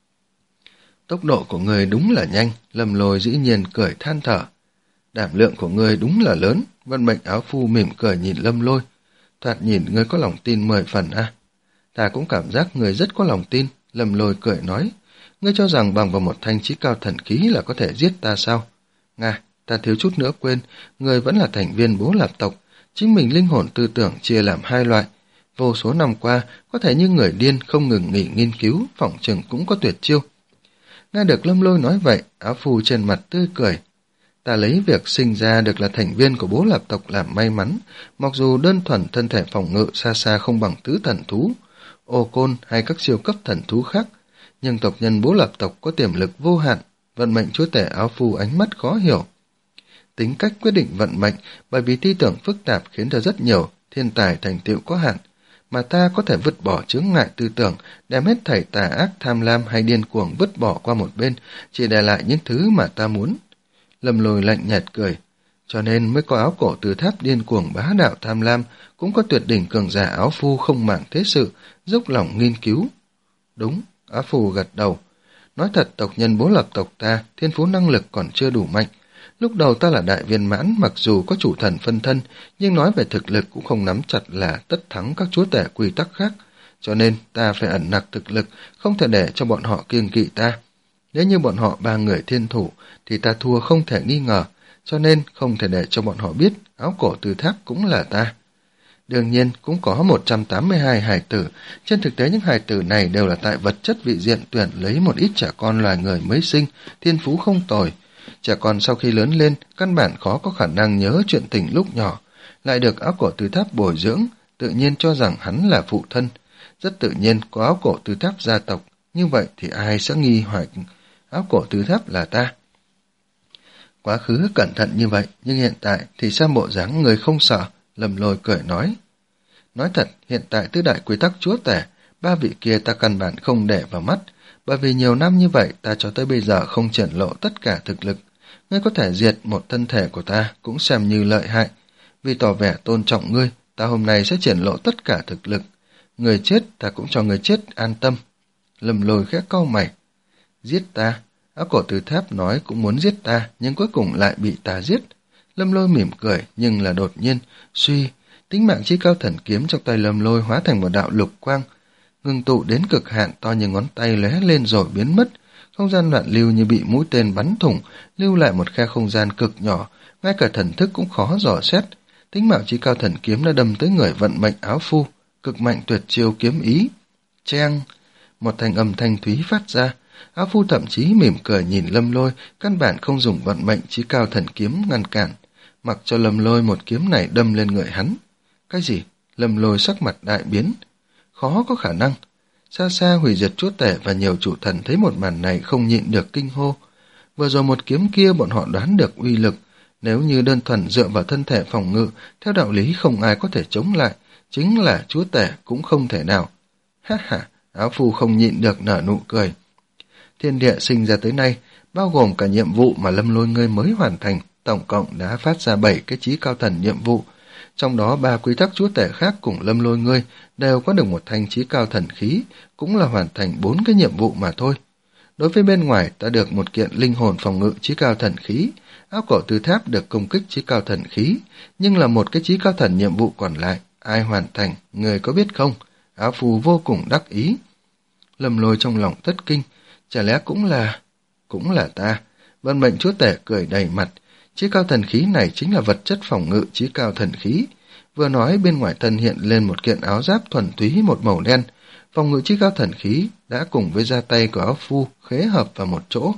Tốc độ của người đúng là nhanh, Lâm Lôi dĩ nhiên cười than thở. Đảm lượng của người đúng là lớn, vận mệnh Áo Phu mỉm cười nhìn Lâm Lôi. Thoạt nhìn người có lòng tin mười phần à. Ta cũng cảm giác người rất có lòng tin, Lâm Lôi cười nói. Ngươi cho rằng bằng vào một thanh chí cao thần khí là có thể giết ta sao? Nga, ta thiếu chút nữa quên, người vẫn là thành viên Bố Lạp tộc, chính mình linh hồn tư tưởng chia làm hai loại. Vô số năm qua, có thể như người điên không ngừng nghỉ nghiên cứu, phỏng chừng cũng có tuyệt chiêu. Nghe được Lâm Lôi nói vậy, Áo Phu trên mặt tươi cười. Ta lấy việc sinh ra được là thành viên của Bố Lạp tộc làm may mắn, mặc dù đơn thuần thân thể phòng ngự xa xa không bằng tứ thần thú, ô côn hay các siêu cấp thần thú khác, nhưng tộc nhân Bố Lạp tộc có tiềm lực vô hạn, vận mệnh chúa tể Áo Phu ánh mắt khó hiểu. Tính cách quyết định vận mệnh, bởi vì tư tưởng phức tạp khiến cho rất nhiều thiên tài thành tựu có hạn, mà ta có thể vứt bỏ chướng ngại tư tưởng, đem hết thảy tà ác, tham lam hay điên cuồng vứt bỏ qua một bên, chỉ để lại những thứ mà ta muốn. Lâm Lôi lạnh nhạt cười, cho nên mới có Áo Cổ Từ Tháp điên cuồng bá đạo tham lam, cũng có tuyệt đỉnh cường giả Áo Phu không màng thế sự, dốc lòng nghiên cứu. Đúng, Áo Phu gật đầu. Nói thật, tộc nhân Bố Lạp tộc ta, thiên phú năng lực còn chưa đủ mạnh. Lúc đầu ta là đại viên mãn, mặc dù có chủ thần phân thân, nhưng nói về thực lực cũng không nắm chặt là tất thắng các chúa tể quy tắc khác, cho nên ta phải ẩn nặc thực lực, không thể để cho bọn họ kiêng kỵ ta. Nếu như bọn họ ba người thiên thủ, thì ta thua không thể nghi ngờ, cho nên không thể để cho bọn họ biết Áo Cổ Từ Tháp cũng là ta. Đương nhiên, cũng có một trăm tám mươi hai hài tử, trên thực tế những hài tử này đều là tại vật chất vị diện tuyển lấy một ít trẻ con loài người mới sinh, thiên phú không tồi. Trẻ con sau khi lớn lên, căn bản khó có khả năng nhớ chuyện tình lúc nhỏ. lại được áo cổ tứ tháp bồi dưỡng, tự nhiên cho rằng hắn là phụ thân. Rất tự nhiên có áo cổ tứ tháp gia tộc, như vậy thì ai sẽ nghi hoặc áo cổ tứ tháp là ta? Quá khứ cẩn thận như vậy, nhưng hiện tại thì sao bộ dáng người không sợ? Lâm Lôi cười nói. Nói thật, hiện tại tứ đại quy tắc chúa tể, ba vị kia ta căn bản không để vào mắt, bởi vì nhiều năm như vậy ta cho tới bây giờ không triển lộ tất cả thực lực. Ngươi có thể diệt một thân thể của ta cũng xem như lợi hại. Vì tỏ vẻ tôn trọng ngươi, ta hôm nay sẽ triển lộ tất cả thực lực. Người chết ta cũng cho người chết an tâm. Lâm Lôi khẽ cau mày. Giết ta? Áo cổ tứ tháp nói cũng muốn giết ta, nhưng cuối cùng lại bị ta giết. Lâm Lôi mỉm cười, nhưng là đột nhiên, suy, tính mạng chí cao thần kiếm trong tay Lâm Lôi hóa thành một đạo lục quang, ngưng tụ đến cực hạn to như ngón tay lóe lên rồi biến mất. Không gian loạn lưu như bị mũi tên bắn thủng, lưu lại một khe không gian cực nhỏ, ngay cả thần thức cũng khó dò xét. Tính mạng chí cao thần kiếm đã đâm tới người vận mệnh áo phu, cực mạnh tuyệt chiêu kiếm ý. Cheng! Một thanh âm thanh thúy phát ra. Áo phu thậm chí mỉm cười nhìn Lâm Lôi, căn bản không dùng vận mệnh chí cao thần kiếm ngăn cản, mặc cho Lâm Lôi một kiếm này đâm lên người hắn. Cái gì? Lâm Lôi sắc mặt đại biến. Khó có khả năng. Xa xa hủy diệt chúa tể và nhiều chủ thần thấy một màn này không nhịn được kinh hô. Vừa rồi một kiếm kia bọn họ đoán được uy lực, nếu như đơn thuần dựa vào thân thể phòng ngự, theo đạo lý không ai có thể chống lại, chính là chúa tể cũng không thể nào. Ha ha, áo phu không nhịn được nở nụ cười. Thiên địa sinh ra tới nay, bao gồm cả nhiệm vụ mà Lâm Lôi ngươi mới hoàn thành, tổng cộng đã phát ra bảy cái chí cao thần nhiệm vụ. Trong đó ba quy tắc chúa tể khác cùng Lâm Lôi ngươi đều có được một thanh chí cao thần khí, cũng là hoàn thành bốn cái nhiệm vụ mà thôi. Đối với bên ngoài ta được một kiện linh hồn phòng ngự chí cao thần khí, áo cổ tứ tháp được công kích chí cao thần khí, nhưng là một cái chí cao thần nhiệm vụ còn lại, ai hoàn thành, người có biết không? Áo phù vô cùng đắc ý. Lâm Lôi trong lòng thất kinh, chả lẽ cũng là... cũng là ta. Vận mệnh chúa tể cười đầy mặt, chí cao thần khí này chính là vật chất phòng ngự chí cao thần khí. Vừa nói bên ngoài thân hiện lên một kiện áo giáp thuần túy một màu đen, phòng ngự chí cao thần khí đã cùng với da tay của áo phu khế hợp vào một chỗ.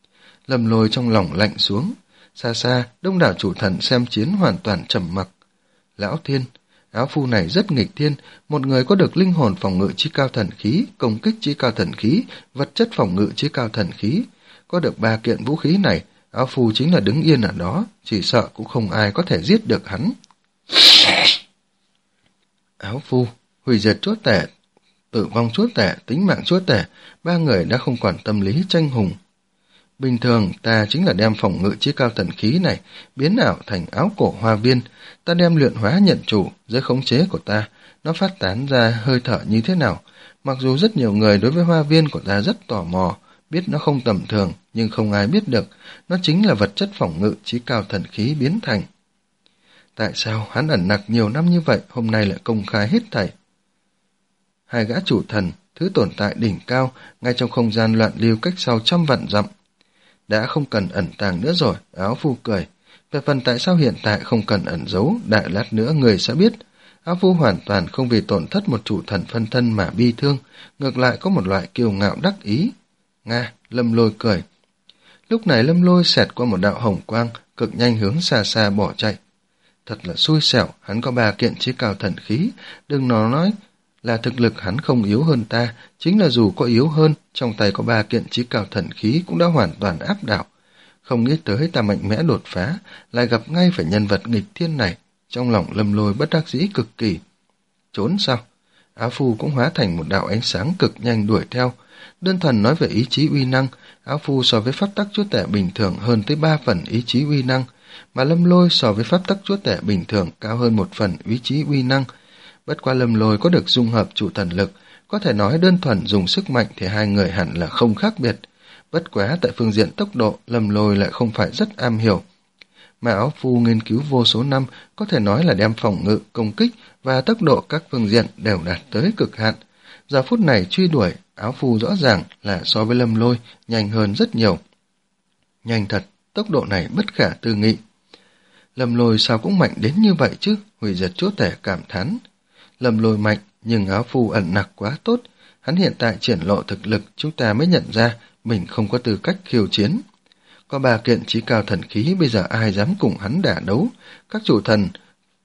Lâm Lôi trong lòng lạnh xuống, xa xa đông đảo chủ thần xem chiến hoàn toàn trầm mặc. Lão Thiên, áo phu này rất nghịch thiên, một người có được linh hồn phòng ngự chí cao thần khí, công kích chí cao thần khí, vật chất phòng ngự chí cao thần khí, có được ba kiện vũ khí này, áo phu chính là đứng yên ở đó, chỉ sợ cũng không ai có thể giết được hắn. Áo phu, hủy diệt chúa tể, tử vong chúa tể, tính mạng chúa tể, ba người đã không còn tâm lý tranh hùng. Bình thường ta chính là đem phòng ngự chí cao thần khí này biến ảo thành áo cổ hoa viên, ta đem luyện hóa nhận chủ dưới khống chế của ta, nó phát tán ra hơi thở như thế nào. Mặc dù rất nhiều người đối với hoa viên của ta rất tò mò, biết nó không tầm thường, nhưng không ai biết được nó chính là vật chất phòng ngự chí cao thần khí biến thành. Tại sao hắn ẩn nặc nhiều năm như vậy, hôm nay lại công khai hết thảy? Hai gã chủ thần, thứ tồn tại đỉnh cao, ngay trong không gian loạn lưu cách sau trăm vạn dặm. Đã không cần ẩn tàng nữa rồi, áo phu cười. Về phần tại sao hiện tại không cần ẩn giấu, đại lát nữa người sẽ biết. Áo phu hoàn toàn không vì tổn thất một chủ thần phân thân mà bi thương, ngược lại có một loại kiêu ngạo đắc ý. Nga, Lâm Lôi cười. Lúc này Lâm Lôi xẹt qua một đạo hồng quang, cực nhanh hướng xa xa bỏ chạy. Thật là xui xẻo, hắn có ba kiện chí cao thần khí, đừng nó nói là thực lực hắn không yếu hơn ta, chính là dù có yếu hơn, trong tay có ba kiện chí cao thần khí cũng đã hoàn toàn áp đảo. Không nghĩ tới ta mạnh mẽ đột phá, lại gặp ngay phải nhân vật nghịch thiên này, trong lòng Lâm Lôi bất đắc dĩ cực kỳ. Trốn sao? Áo phu cũng hóa thành một đạo ánh sáng cực nhanh đuổi theo. Đơn thuần nói về ý chí uy năng, áo phu so với pháp tắc chúa tể bình thường hơn tới ba phần ý chí uy năng, mà Lâm Lôi so với pháp tắc chúa tể bình thường cao hơn một phần ý chí uy năng. Bất qua Lâm Lôi có được dung hợp chủ thần lực, có thể nói đơn thuần dùng sức mạnh thì hai người hẳn là không khác biệt. Bất quá tại phương diện tốc độ, Lâm Lôi lại không phải rất am hiểu. Mà áo phu nghiên cứu vô số năm, có thể nói là đem phòng ngự, công kích và tốc độ các phương diện đều đạt tới cực hạn. Giờ phút này truy đuổi, áo phu rõ ràng là so với Lâm Lôi nhanh hơn rất nhiều. Nhanh thật, tốc độ này bất khả tư nghị. Lâm Lôi sao cũng mạnh đến như vậy chứ, hủy diệt chúa tể cảm thán. Lâm Lôi mạnh, nhưng áo phu ẩn nặc quá tốt. Hắn hiện tại triển lộ thực lực, chúng ta mới nhận ra mình không có tư cách khiêu chiến. Có ba kiện chí cao thần khí, bây giờ ai dám cùng hắn đả đấu? Các chủ thần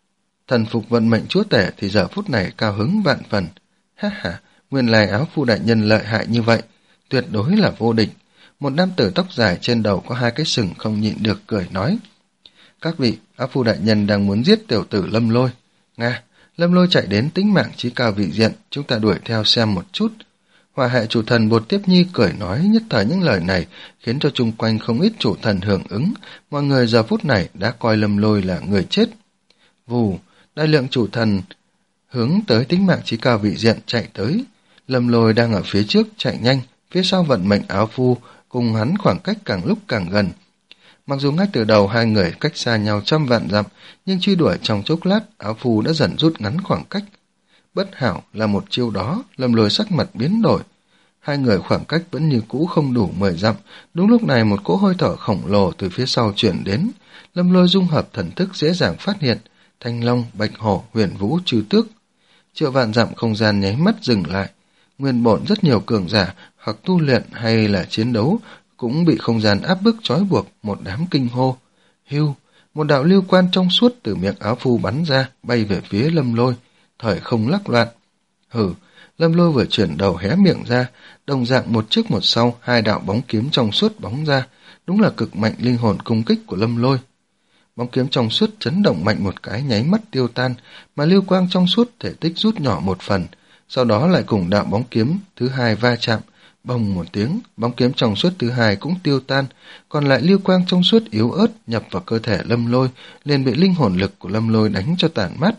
Thần phục vận mệnh chúa tể thì giờ phút này cao hứng vạn phần. Ha ha, nguyên lai áo phu đại nhân lợi hại như vậy, tuyệt đối là vô địch. Một nam tử tóc dài trên đầu có hai cái sừng không nhịn được cười nói. Các vị, áo phu đại nhân đang muốn giết tiểu tử Lâm Lôi. Nga, Lâm Lôi chạy đến tính mạng chí cao vị diện, chúng ta đuổi theo xem một chút. Hỏa hệ chủ thần Bột Tiếp Nhi cười nói, nhất thời những lời này khiến cho chung quanh không ít chủ thần hưởng ứng, mọi người giờ phút này đã coi Lâm Lôi là người chết. Vù, đại lượng chủ thần hướng tới tính mạng chí cao vị diện chạy tới. Lâm Lôi đang ở phía trước chạy nhanh, phía sau vận mệnh áo phu cùng hắn khoảng cách càng lúc càng gần. Mặc dù ngay từ đầu hai người cách xa nhau trăm vạn dặm, nhưng truy đuổi trong chốc lát, áo phu đã dần rút ngắn khoảng cách. Bất hảo là một chiêu đó, Lâm Lôi sắc mặt biến đổi. Hai người khoảng cách vẫn như cũ không đủ mười dặm, đúng lúc này một cỗ hơi thở khổng lồ từ phía sau chuyển đến. Lâm Lôi dung hợp thần thức dễ dàng phát hiện, thanh long, bạch hổ, huyền vũ, trừ tước. Triệu vạn dặm không gian nháy mắt dừng lại. Nguyên bổn rất nhiều cường giả, hoặc tu luyện hay là chiến đấu, cũng bị không gian áp bức trói buộc, một đám kinh hô. Hưu, một đạo lưu quan trong suốt từ miệng áo phu bắn ra, bay về phía Lâm Lôi, thời không lắc loạn. Hừ, Lâm Lôi vừa chuyển đầu hé miệng ra, đồng dạng một trước một sau, hai đạo bóng kiếm trong suốt bóng ra, đúng là cực mạnh linh hồn công kích của Lâm Lôi. Bóng kiếm trong suốt chấn động mạnh một cái nháy mắt tiêu tan, mà lưu quang trong suốt thể tích rút nhỏ một phần, sau đó lại cùng đạo bóng kiếm thứ hai va chạm, bồng một tiếng, bóng kiếm trong suốt thứ hai cũng tiêu tan, còn lại lưu quang trong suốt yếu ớt nhập vào cơ thể Lâm Lôi, liền bị linh hồn lực của Lâm Lôi đánh cho tàn mắt.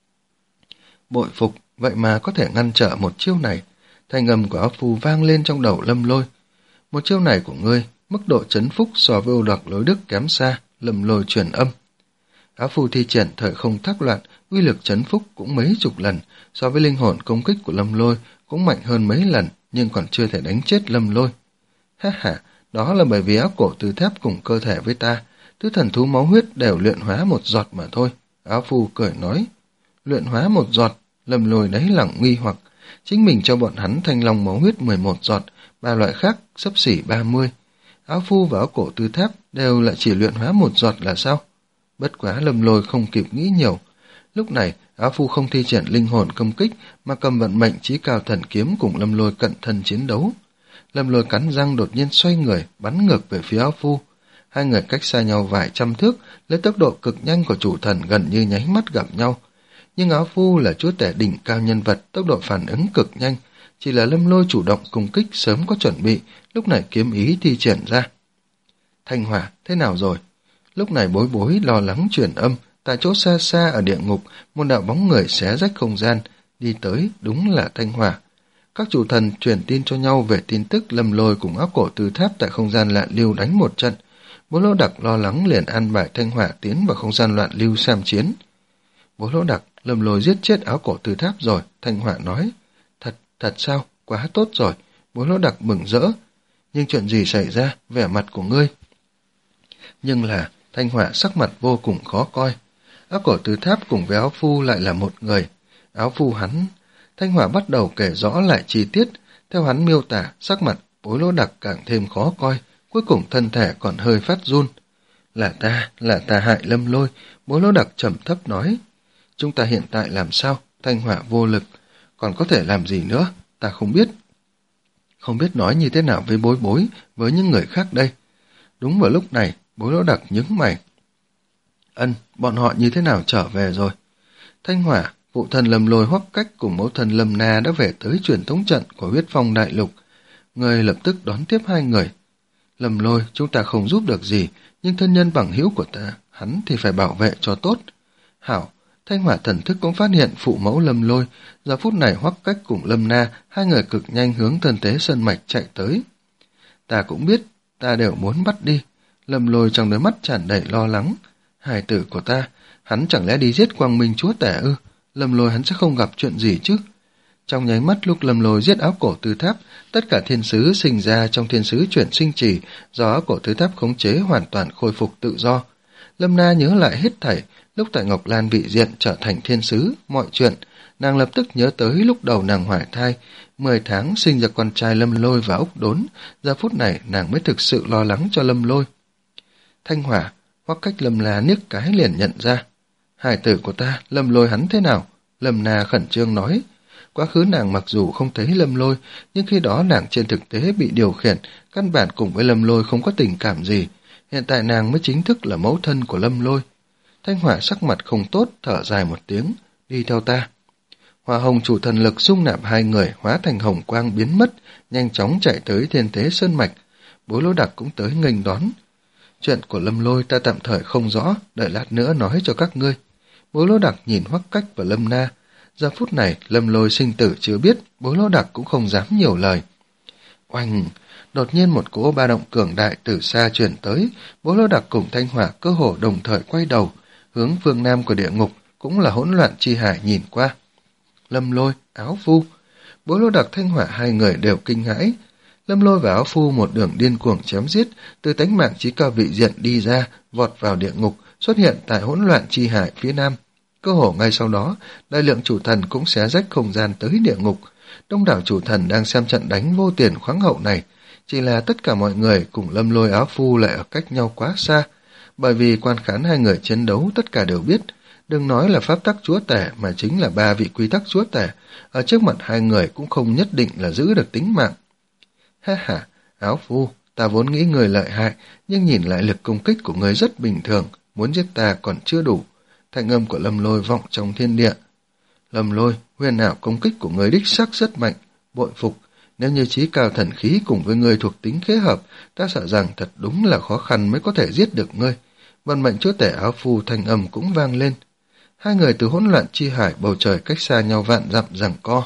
Bội phục, vậy mà có thể ngăn trở một chiêu này. Thanh âm của áo phu vang lên trong đầu Lâm Lôi. Một chiêu này của ngươi, mức độ chấn phúc so với ô đặc lối đức kém xa. Lâm Lôi truyền âm. Áo phu thi triển thời không thác loạn, uy lực chấn phúc cũng mấy chục lần, so với linh hồn công kích của Lâm Lôi cũng mạnh hơn mấy lần, nhưng còn chưa thể đánh chết Lâm Lôi. Ha ha, đó là bởi vì áo cổ từ thép cùng cơ thể với ta, thứ thần thú máu huyết đều luyện hóa một giọt mà thôi. Áo phu cười nói. Luyện hóa một giọt, Lâm Lôi đáy lòng nghi hoặc, chính mình cho bọn hắn thanh long máu huyết mười một giọt, ba loại khác xấp xỉ ba mươi. Áo phu và áo cổ tư tháp đều lại chỉ luyện hóa một giọt là sao? Bất quá Lâm Lôi không kịp nghĩ nhiều. Lúc này, áo phu không thi triển linh hồn công kích, mà cầm vận mệnh chí cao thần kiếm cùng Lâm Lôi cận thân chiến đấu. Lâm Lôi cắn răng đột nhiên xoay người, bắn ngược về phía áo phu. Hai người cách xa nhau vài trăm thước, lấy tốc độ cực nhanh của chủ thần gần như nháy mắt gặp nhau. Nhưng áo phu là chúa tể đỉnh cao nhân vật, tốc độ phản ứng cực nhanh. Chỉ là Lâm Lôi chủ động công kích sớm có chuẩn bị, lúc này kiếm ý thi triển ra. Thanh Hỏa, thế nào rồi? Lúc này Bối Bối lo lắng truyền âm, tại chỗ xa xa ở địa ngục, một đạo bóng người xé rách không gian, đi tới, đúng là Thanh Hỏa. Các chủ thần truyền tin cho nhau về tin tức Lâm Lôi cùng áo cổ từ tháp tại không gian loạn lưu đánh một trận. Bố Lỗ Đặc lo lắng liền an bài Thanh Hỏa tiến vào không gian loạn lưu xem chiến. Bố Lỗ Đặc, Lâm Lôi giết chết áo cổ từ tháp rồi, Thanh Hỏa nói. Thật, thật sao? Quá tốt rồi. Bố Lỗ Đặc mừng rỡ. Nhưng chuyện gì xảy ra? Vẻ mặt của ngươi. Nhưng là, Thanh Hỏa sắc mặt vô cùng khó coi. Áo cổ từ tháp cùng với áo phu lại là một người. Áo phu hắn... Thanh Hỏa bắt đầu kể rõ lại chi tiết. Theo hắn miêu tả, sắc mặt Bố Lỗ Đặc càng thêm khó coi. Cuối cùng thân thể còn hơi phát run. Là ta, là ta hại Lâm Lôi. Bố Lỗ Đặc trầm thấp nói. Chúng ta hiện tại làm sao? Thanh Hỏa vô lực. Còn có thể làm gì nữa? Ta không biết. Không biết nói như thế nào với Bối Bối, với những người khác đây. Đúng vào lúc này, Bố Lỗ Đặc nhướng mày. Ân, bọn họ như thế nào trở về rồi? Thanh Hỏa, phụ thần Lâm Lôi Hoắc Cách cùng mẫu thần Lâm Na đã về tới truyền thống trận của huyết phong đại lục. Người lập tức đón tiếp hai người. Lâm Lôi, chúng ta không giúp được gì, nhưng thân nhân bằng hữu của ta, hắn thì phải bảo vệ cho tốt. Hảo, Thanh Hỏa thần thức cũng phát hiện phụ mẫu Lâm Lôi. Giờ phút này Hoắc Cách cùng Lâm Na, hai người cực nhanh hướng thân tế sơn mạch chạy tới. Ta cũng biết, ta đều muốn bắt đi. Lâm Lôi trong đôi mắt tràn đầy lo lắng. Hài tử của ta, hắn chẳng lẽ đi giết Quang Minh chúa tể ư? Lâm Lôi hắn sẽ không gặp chuyện gì chứ? Trong nháy mắt lúc Lâm Lôi giết áo cổ tứ tháp, tất cả thiên sứ sinh ra trong thiên sứ chuyển sinh trì do áo cổ tứ tháp khống chế hoàn toàn khôi phục tự do. Lâm Na nhớ lại hết thảy, lúc tại Ngọc Lan vị diện trở thành thiên sứ, mọi chuyện, nàng lập tức nhớ tới lúc đầu nàng hoài thai, mười tháng sinh ra con trai Lâm Lôi và Úc Đốn, giờ phút này nàng mới thực sự lo lắng cho Lâm Lôi. Thanh Hỏa, Hoắc Cách Lâm La niếc cái liền nhận ra. Hải tử của ta, Lâm Lôi hắn thế nào? Lâm Na khẩn trương nói. Quá khứ nàng mặc dù không thấy Lâm Lôi, nhưng khi đó nàng trên thực tế bị điều khiển, căn bản cùng với Lâm Lôi không có tình cảm gì. Hiện tại nàng mới chính thức là mẫu thân của Lâm Lôi. Thanh Hỏa sắc mặt không tốt, thở dài một tiếng. Đi theo ta. Hỏa Hồng chủ thần lực dung nạp hai người, hóa thành hồng quang biến mất, nhanh chóng chạy tới Thiên Tế Sơn Mạch. Bố Lỗ Đặc cũng tới nghênh đón. Chuyện của Lâm Lôi ta tạm thời không rõ, đợi lát nữa nói cho các ngươi. Bố Lỗ Đặc nhìn Hoắc Cách và Lâm Na. Giờ phút này, Lâm Lôi sinh tử chưa biết, Bố Lỗ Đặc cũng không dám nhiều lời. Oanh! Đột nhiên một cỗ ba động cường đại từ xa truyền tới, Bố Lỗ Đặc cùng Thanh Hỏa cơ hồ đồng thời quay đầu, hướng phương nam của địa ngục, cũng là hỗn loạn chi hải nhìn qua. Lâm Lôi, Áo Phu. Bố Lỗ Đặc, Thanh Hỏa hai người đều kinh hãi. Lâm Lôi và Áo Phu một đường điên cuồng chém giết, từ tánh mạng chí cao vị diện đi ra, vọt vào địa ngục, xuất hiện tại hỗn loạn chi hải phía nam. Cơ hồ ngay sau đó, đại lượng chủ thần cũng xé rách không gian tới địa ngục. Đông đảo chủ thần đang xem trận đánh vô tiền khoáng hậu này, chỉ là tất cả mọi người cùng Lâm Lôi, Áo Phu lại ở cách nhau quá xa, bởi vì quan khán hai người chiến đấu tất cả đều biết, đừng nói là pháp tắc chúa tể mà chính là ba vị quy tắc chúa tể, ở trước mặt hai người cũng không nhất định là giữ được tính mạng. Ha ha, Áo Phu, ta vốn nghĩ người lợi hại, nhưng nhìn lại lực công kích của người rất bình thường, muốn giết ta còn chưa đủ. Thanh âm của Lâm Lôi vọng trong thiên địa. Lâm Lôi, huyền ảo công kích của người đích sắc rất mạnh, bội phục. Nếu như chí cao thần khí cùng với người thuộc tính khế hợp, ta sợ rằng thật đúng là khó khăn mới có thể giết được ngươi. Vận mệnh chúa tể Áo Phu thanh âm cũng vang lên. Hai người từ hỗn loạn chi hải bầu trời cách xa nhau vạn dặm giằng co.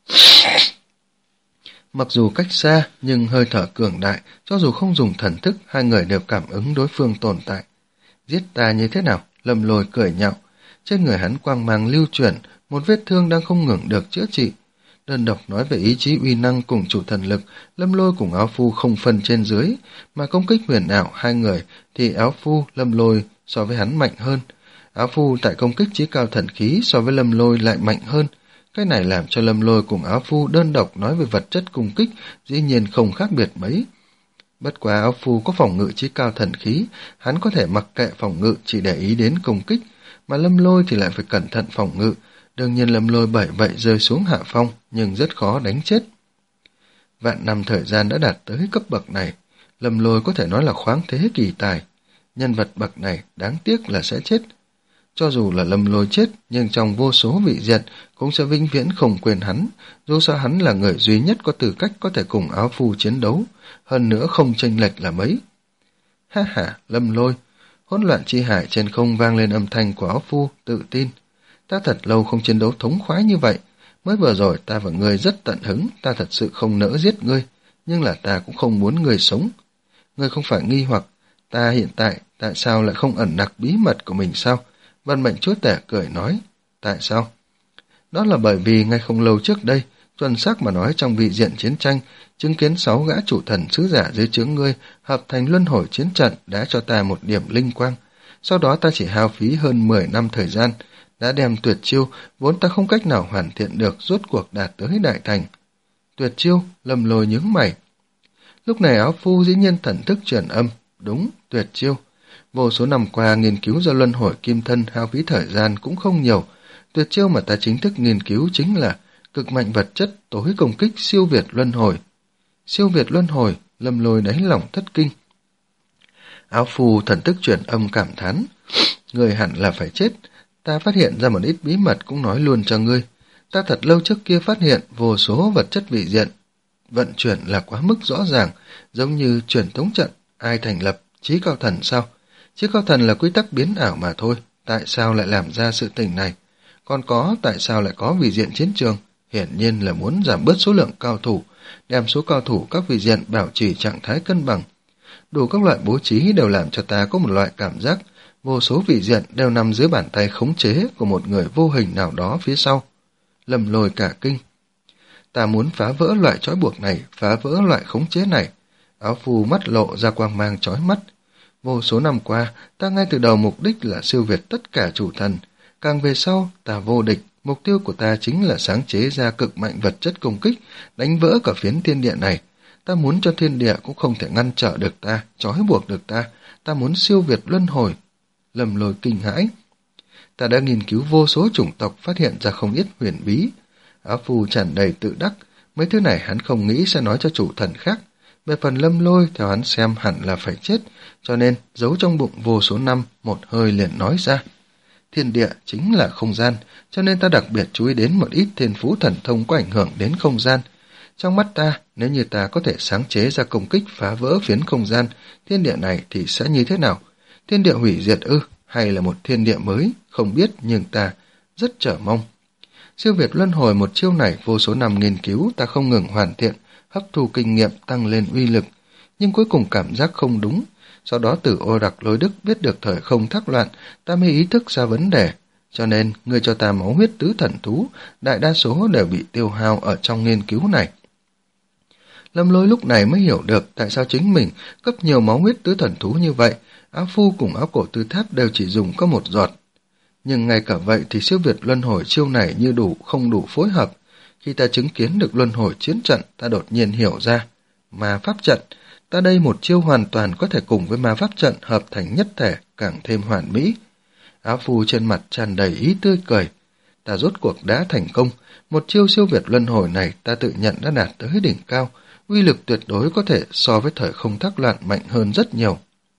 Mặc dù cách xa, nhưng hơi thở cường đại, cho dù không dùng thần thức, hai người đều cảm ứng đối phương tồn tại. Giết ta như thế nào? Lâm Lôi cười nhạo. Trên người hắn quang mang lưu chuyển, một vết thương đang không ngừng được chữa trị. Đơn độc nói về ý chí uy năng cùng chủ thần lực, Lâm Lôi cùng Áo Phu không phân trên dưới, mà công kích huyền ảo hai người thì Áo Phu, Lâm Lôi so với hắn mạnh hơn. Áo Phu tại công kích chí cao thần khí so với Lâm Lôi lại mạnh hơn. Cái này làm cho Lâm Lôi cùng Áo Phu đơn độc nói về vật chất công kích dĩ nhiên không khác biệt mấy. Bất quá Áo Phu có phòng ngự chí cao thần khí, hắn có thể mặc kệ phòng ngự chỉ để ý đến công kích, mà Lâm Lôi thì lại phải cẩn thận phòng ngự. Đương nhiên Lâm Lôi bởi vậy rơi xuống hạ phong, nhưng rất khó đánh chết. Vạn năm thời gian đã đạt tới cấp bậc này, Lâm Lôi có thể nói là khoáng thế kỳ tài. Nhân vật bậc này đáng tiếc là sẽ chết. Cho dù là Lâm Lôi chết, nhưng trong vô số vị diện cũng sẽ vĩnh viễn không quên hắn, dù sao hắn là người duy nhất có tư cách có thể cùng Áo Phu chiến đấu, hơn nữa không chênh lệch là mấy. Ha ha, Lâm Lôi. Hỗn loạn chi hải trên không vang lên âm thanh của Áo Phu, tự tin. Ta thật lâu không chiến đấu thống khoái như vậy, mới vừa rồi ta và ngươi rất tận hứng, ta thật sự không nỡ giết ngươi, nhưng là ta cũng không muốn ngươi sống. Ngươi không phải nghi hoặc, ta hiện tại tại sao lại không ẩn nặc bí mật của mình sao? Vận mệnh chúa tể cười nói. Tại sao? Đó là bởi vì ngay không lâu trước đây, chuẩn xác mà nói trong vị diện chiến tranh, chứng kiến sáu gã chủ thần sứ giả dưới trướng ngươi hợp thành luân hồi chiến trận đã cho ta một điểm linh quang. Sau đó ta chỉ hao phí hơn mười năm thời gian, đã đem tuyệt chiêu vốn ta không cách nào hoàn thiện được rốt cuộc đạt tới đại thành. Tuyệt chiêu, Lâm Lôi nhướng mày. Lúc này Áo Phu dĩ nhiên thần thức truyền âm. Đúng, tuyệt chiêu. Vô số năm qua nghiên cứu ra luân hồi kim thân hao phí thời gian cũng không nhiều. Tuyệt chiêu mà ta chính thức nghiên cứu chính là cực mạnh vật chất tối công kích siêu việt luân hồi. Siêu việt luân hồi, Lâm Lôi đáy lòng thất kinh. Áo Phu thần thức truyền âm cảm thán. Người hẳn là phải chết. Ta phát hiện ra một ít bí mật cũng nói luôn cho ngươi. Ta thật lâu trước kia phát hiện vô số vật chất vị diện. Vận chuyển là quá mức rõ ràng, giống như truyền thống trận, ai thành lập, chí cao thần sao? Chí cao thần là quy tắc biến ảo mà thôi, tại sao lại làm ra sự tình này? Còn có, tại sao lại có vị diện chiến trường? Hiển nhiên là muốn giảm bớt số lượng cao thủ, đem số cao thủ các vị diện bảo trì trạng thái cân bằng. Đủ các loại bố trí đều làm cho ta có một loại cảm giác vô số vị diện đều nằm dưới bàn tay khống chế của một người vô hình nào đó phía sau. Lâm Lôi cả kinh. Ta muốn phá vỡ loại trói buộc này, phá vỡ loại khống chế này. Áo Phu mắt lộ ra quang mang chói mắt. Vô số năm qua, ta ngay từ đầu mục đích là siêu việt tất cả chủ thần. Càng về sau, ta vô địch, mục tiêu của ta chính là sáng chế ra cực mạnh vật chất công kích, đánh vỡ cả phiến thiên địa này. Ta muốn cho thiên địa cũng không thể ngăn trở được ta, trói buộc được ta. Ta muốn siêu việt luân hồi. Lâm Lôi kinh hãi. ta đã nghiên cứu vô số chủng tộc, phát hiện ra không ít huyền bí. Áo Phu tràn đầy tự đắc, mấy thứ này hắn không nghĩ sẽ nói cho chủ thần khác. Về phần Lâm Lôi, theo hắn xem hẳn là phải chết, cho nên giấu trong bụng vô số năm, một hơi liền nói ra. Thiên địa chính là không gian, cho nên ta đặc biệt chú ý đến một ít thiên phú thần thông có ảnh hưởng đến không gian. Trong mắt ta, nếu như ta có thể sáng chế ra công kích phá vỡ phiến không gian, thiên địa này thì sẽ như thế nào? Thiên địa hủy diệt ư, hay là một thiên địa mới? Không biết, nhưng ta rất chờ mong. Siêu việt luân hồi một chiêu này vô số năm nghiên cứu, ta không ngừng hoàn thiện, hấp thu kinh nghiệm tăng lên uy lực, nhưng cuối cùng cảm giác không đúng. Sau đó từ Ô Đặc Lôi Đức biết được thời không thác loạn, ta mới ý thức ra vấn đề. Cho nên, ngươi cho ta máu huyết tứ thần thú, đại đa số đều bị tiêu hao ở trong nghiên cứu này. Lâm Lôi lúc này mới hiểu được tại sao chính mình cấp nhiều máu huyết tứ thần thú như vậy, Áo Phu cùng Áo Cổ Tư Tháp đều chỉ dùng có một giọt. Nhưng ngay cả vậy thì siêu việt luân hồi chiêu này như đủ không đủ phối hợp. Khi ta chứng kiến được luân hồi chiến trận, ta đột nhiên hiểu ra. Ma pháp trận, ta đây một chiêu hoàn toàn có thể cùng với ma pháp trận hợp thành nhất thể, càng thêm hoàn mỹ. Áo Phu trên mặt tràn đầy ý tươi cười. Ta rốt cuộc đã thành công, một chiêu siêu việt luân hồi này ta tự nhận đã đạt tới đỉnh cao, uy lực tuyệt đối có thể so với thời không thác loạn mạnh hơn rất nhiều.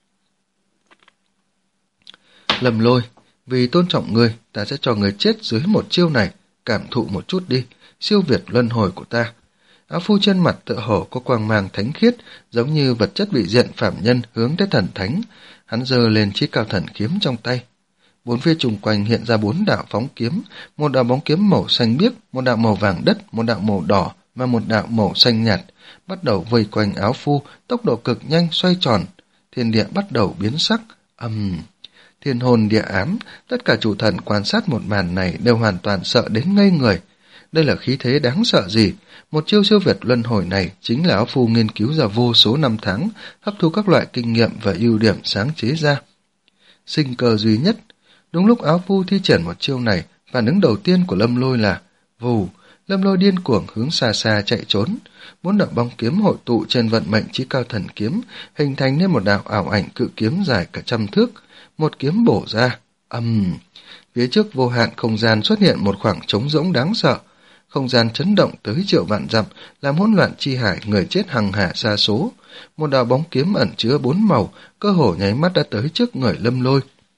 Lâm Lôi, vì tôn trọng ngươi, ta sẽ cho ngươi chết dưới một chiêu này, cảm thụ một chút đi, siêu việt luân hồi của ta. Áo Phu trên mặt tựa hồ có quang mang thánh khiết, giống như vật chất bị diện phạm nhân hướng tới thần thánh. Hắn giơ lên chiếc cao thần kiếm trong tay. Bốn phía chung quanh hiện ra bốn đạo phóng kiếm, một đạo bóng kiếm màu xanh biếc, một đạo màu vàng đất, một đạo màu đỏ và một đạo màu xanh nhạt, bắt đầu vây quanh Áo Phu, tốc độ cực nhanh xoay tròn. Thiên địa bắt đầu biến sắc, ầm. Um, thiên hồn địa ám, tất cả chủ thần quan sát một màn này đều hoàn toàn sợ đến ngây người. Đây là khí thế đáng sợ gì? Một chiêu siêu việt luân hồi này chính là Áo Phu nghiên cứu ra vô số năm tháng, hấp thu các loại kinh nghiệm và ưu điểm sáng chế ra. Sinh cơ duy nhất. Đúng lúc Áo Phu thi triển một chiêu này, phản ứng đầu tiên của Lâm Lôi là vù. Lâm Lôi điên cuồng hướng xa xa chạy trốn. Bốn đạo bóng kiếm hội tụ trên vận mệnh chí cao thần kiếm, hình thành nên một đạo ảo ảnh cự kiếm dài cả trăm thước. Một kiếm bổ ra, ầm. Um. Phía trước vô hạn không gian xuất hiện một khoảng trống rỗng đáng sợ. Không gian chấn động tới triệu vạn dặm, làm hỗn loạn chi hải, người chết hằng hà sa số. Một đạo bóng kiếm ẩn chứa bốn màu, cơ hồ nháy mắt đã tới trước người Lâm Lôi.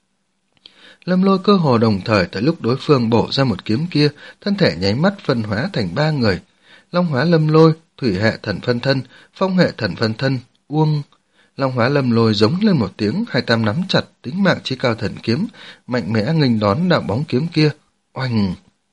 Lâm Lôi cơ hồ đồng thời tại lúc đối phương bổ ra một kiếm kia, thân thể nháy mắt phân hóa thành ba người. Long hóa Lâm Lôi, thủy hệ thần phân thân, phong hệ thần phân thân, uông. Long hóa Lâm Lôi giống lên một tiếng, hai tam nắm chặt tính mạng chí cao thần kiếm, mạnh mẽ nghênh đón đạo bóng kiếm kia. Oanh!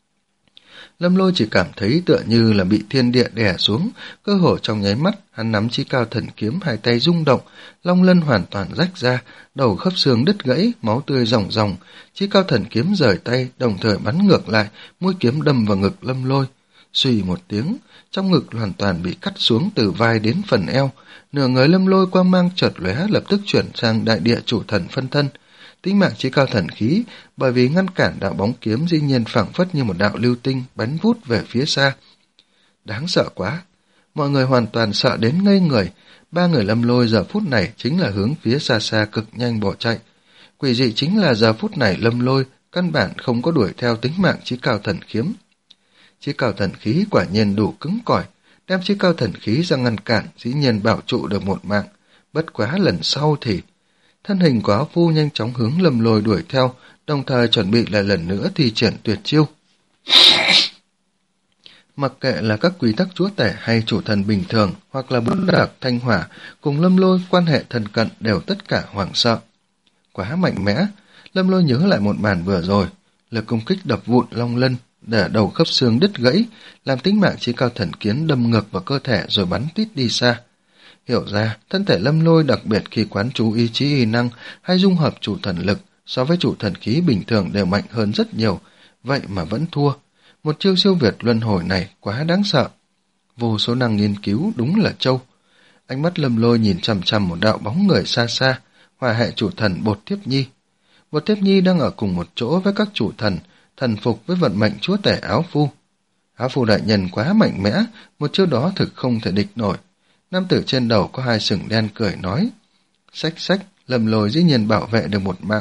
Lâm Lôi chỉ cảm thấy tựa như là bị thiên địa đè xuống, cơ hồ trong nháy mắt, hắn nắm chí cao thần kiếm, hai tay rung động, long lân hoàn toàn rách ra, đầu khớp xương đứt gãy, máu tươi ròng ròng, chí cao thần kiếm rời tay, đồng thời bắn ngược lại, mũi kiếm đâm vào ngực Lâm Lôi. Xùy một tiếng, trong ngực hoàn toàn bị cắt xuống từ vai đến phần eo, nửa người Lâm Lôi quang mang chợt lóe lập tức chuyển sang đại địa chủ thần phân thân. Tính mạng chí cao thần khí, bởi vì ngăn cản đạo bóng kiếm dĩ nhiên phảng phất như một đạo lưu tinh bắn vút về phía xa. Đáng sợ quá, mọi người hoàn toàn sợ đến ngây người. Ba người Lâm Lôi giờ phút này chính là hướng phía xa xa cực nhanh bỏ chạy. Quỷ dị chính là giờ phút này Lâm Lôi căn bản không có đuổi theo tính mạng chí cao thần kiếm. Chí cao thần khí quả nhiên đủ cứng cỏi, đem chí cao thần khí ra ngăn cản dĩ nhiên bảo trụ được một mạng. Bất quá lần sau thì thân hình của Áo Phu nhanh chóng hướng Lâm Lôi đuổi theo, đồng thời chuẩn bị lại lần nữa thi triển tuyệt chiêu. Mặc kệ là các quy tắc chúa tể hay chủ thần bình thường, hoặc là bốn đạo thanh hỏa, cùng Lâm Lôi quan hệ thân cận đều tất cả hoảng sợ. Quá mạnh mẽ, Lâm Lôi nhớ lại một màn vừa rồi, lực công kích đập vụn long lân, để đầu khớp xương đứt gãy, làm tính mạng chí cao thần kiến đâm ngược vào cơ thể rồi bắn tít đi xa. Hiểu ra, thân thể Lâm Lôi đặc biệt khi quán chú ý chí y năng hay dung hợp chủ thần lực so với chủ thần khí bình thường đều mạnh hơn rất nhiều, vậy mà vẫn thua. Một chiêu siêu việt luân hồi này quá đáng sợ. Vô số năng nghiên cứu đúng là trâu. Ánh mắt Lâm Lôi nhìn chằm chằm một đạo bóng người xa xa, hỏa hệ chủ thần Bột Thiếp Nhi. Bột Thiếp Nhi đang ở cùng một chỗ với các chủ thần, thần phục với vận mệnh chúa tể Áo Phu. Áo Phu đại nhân quá mạnh mẽ, một chiêu đó thực không thể địch nổi. Nam tử trên đầu có hai sừng đen cười nói. Xách xách, Lâm Lôi dĩ nhiên bảo vệ được một mạng.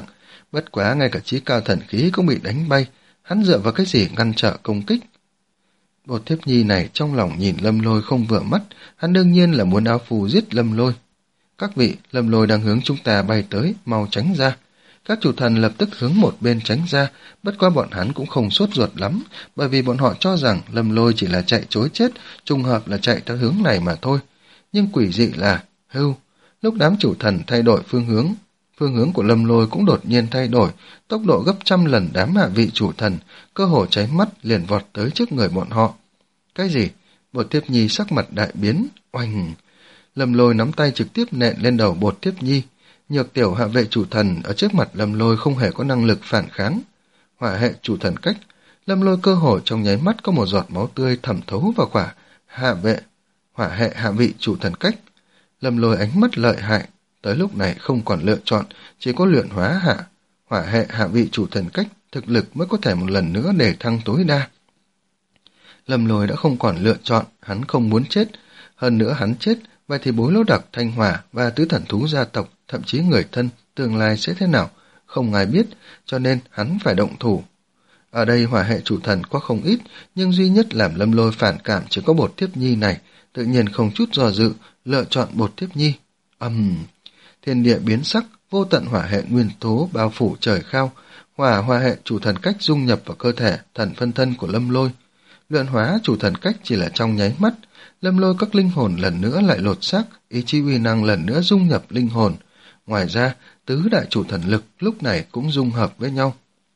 Bất quá ngay cả chí cao thần khí cũng bị đánh bay, hắn dựa vào cái gì ngăn trở công kích? Bột Thiếp Nhi này trong lòng nhìn Lâm Lôi không vừa mắt, hắn đương nhiên là muốn áo phù giết Lâm Lôi. Các vị, Lâm Lôi đang hướng chúng ta bay tới, mau tránh ra. Các chủ thần lập tức hướng một bên tránh ra, bất quá bọn hắn cũng không sốt ruột lắm, bởi vì bọn họ cho rằng Lâm Lôi chỉ là chạy trối chết, trùng hợp là chạy theo hướng này mà thôi. Nhưng quỷ dị là, hưu, lúc đám chủ thần thay đổi phương hướng, phương hướng của Lâm Lôi cũng đột nhiên thay đổi, tốc độ gấp trăm lần đám hạ vị chủ thần, cơ hồ cháy mắt liền vọt tới trước người bọn họ. Cái gì? Bột Thiếp Nhi sắc mặt đại biến, oanh! Lâm Lôi nắm tay trực tiếp nện lên đầu Bột Thiếp Nhi. Nhược tiểu hạ vệ chủ thần ở trước mặt Lâm Lôi không hề có năng lực phản kháng. Hỏa hệ chủ thần cách, Lâm Lôi cơ hồ trong nháy mắt có một giọt máu tươi thẩm thấu vào quả hạ vệ, hỏa hệ hạ vị chủ thần cách. Lâm Lôi ánh mắt lợi hại, tới lúc này không còn lựa chọn, chỉ có luyện hóa hạ, hỏa hệ hạ vị chủ thần cách, thực lực mới có thể một lần nữa để thăng tối đa. Lâm Lôi đã không còn lựa chọn, hắn không muốn chết, hơn nữa hắn chết, vậy thì Bối Lỗ Đặc, Thanh Hỏa và tứ thần thú gia tộc, thậm chí người thân, tương lai sẽ thế nào, không ai biết, cho nên hắn phải động thủ. Ở đây hỏa hệ chủ thần có không ít, nhưng duy nhất làm Lâm Lôi phản cảm chỉ có Bột Thiếp Nhi này, tự nhiên không chút do dự, lựa chọn Bột Thiếp Nhi. Ầm, um, thiên địa biến sắc, vô tận hỏa hệ nguyên tố bao phủ trời khao, hỏa hỏa hệ chủ thần cách dung nhập vào cơ thể thần phân thân của Lâm Lôi. Luyện hóa chủ thần cách chỉ là trong nháy mắt, Lâm Lôi các linh hồn lần nữa lại lột xác, ý chí uy năng lần nữa dung nhập linh hồn. Ngoài ra, tứ đại chủ thần lực lúc này cũng dung hợp với nhau.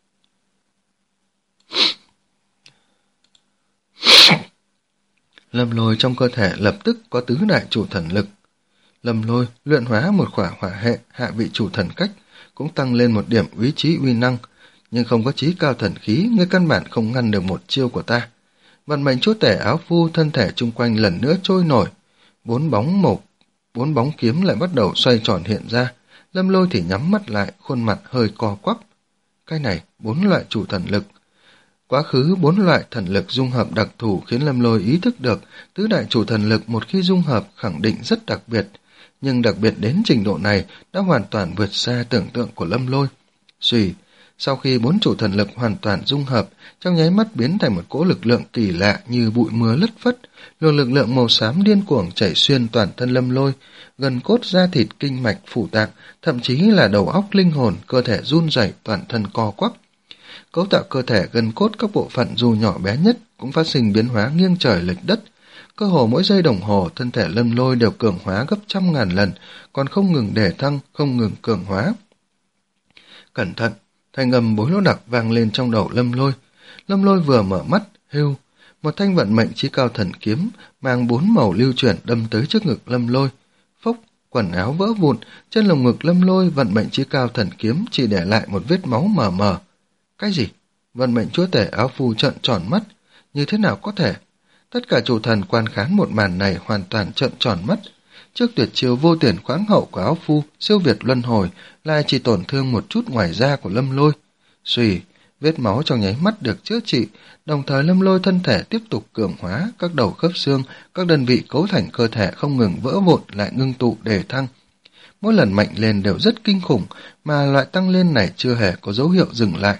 Lâm Lôi trong cơ thể lập tức có tứ đại chủ thần lực. Lâm Lôi luyện hóa một khỏa hỏa hệ hạ vị chủ thần cách, cũng tăng lên một điểm ý chí uy năng, nhưng không có chí cao thần khí, ngươi căn bản không ngăn được một chiêu của ta. Vận mệnh chúa tể áo phu thân thể chung quanh lần nữa trôi nổi, bốn bóng màu, bốn bóng kiếm lại bắt đầu xoay tròn hiện ra. Lâm Lôi thì nhắm mắt lại, khuôn mặt hơi co quắp. Cái này, bốn loại chủ thần lực. Quá khứ bốn loại thần lực dung hợp đặc thù khiến Lâm Lôi ý thức được tứ đại chủ thần lực một khi dung hợp khẳng định rất đặc biệt, nhưng đặc biệt đến trình độ này đã hoàn toàn vượt xa tưởng tượng của Lâm Lôi. Xùy, sau khi bốn chủ thần lực hoàn toàn dung hợp, trong nháy mắt biến thành một cỗ lực lượng kỳ lạ như bụi mưa lất phất, luồng lực lượng màu xám điên cuồng chảy xuyên toàn thân Lâm Lôi, gần cốt da thịt kinh mạch phủ tạng, thậm chí là đầu óc linh hồn, cơ thể run rẩy, toàn thân co quắp. Cấu tạo cơ thể gần cốt các bộ phận dù nhỏ bé nhất cũng phát sinh biến hóa nghiêng trời lệch đất. Cơ hồ mỗi giây đồng hồ, thân thể Lâm Lôi đều cường hóa gấp trăm ngàn lần, còn không ngừng để thăng, không ngừng cường hóa. Cẩn thận, thanh âm Bối Lỗ Đặc vang lên trong đầu Lâm Lôi. Lâm Lôi vừa mở mắt, hưu, một thanh vận mệnh chí cao thần kiếm mang bốn màu lưu chuyển đâm tới trước ngực Lâm Lôi. Phốc, quần áo vỡ vụn, trên lồng ngực Lâm Lôi vận mệnh chí cao thần kiếm chỉ để lại một vết máu mờ mờ. Cái gì? Vận mệnh chúa tể áo phu trợn tròn mắt, như thế nào có thể? Tất cả chủ thần quan khán một màn này hoàn toàn trợn tròn mắt. Trước tuyệt chiêu vô tiền khoáng hậu của áo phu, siêu việt luân hồi, lại chỉ tổn thương một chút ngoài da của Lâm Lôi. Xùy, vết máu trong nháy mắt được chữa trị, đồng thời Lâm Lôi thân thể tiếp tục cường hóa, các đầu khớp xương, các đơn vị cấu thành cơ thể không ngừng vỡ vụn lại ngưng tụ để thăng. Mỗi lần mạnh lên đều rất kinh khủng, mà loại tăng lên này chưa hề có dấu hiệu dừng lại.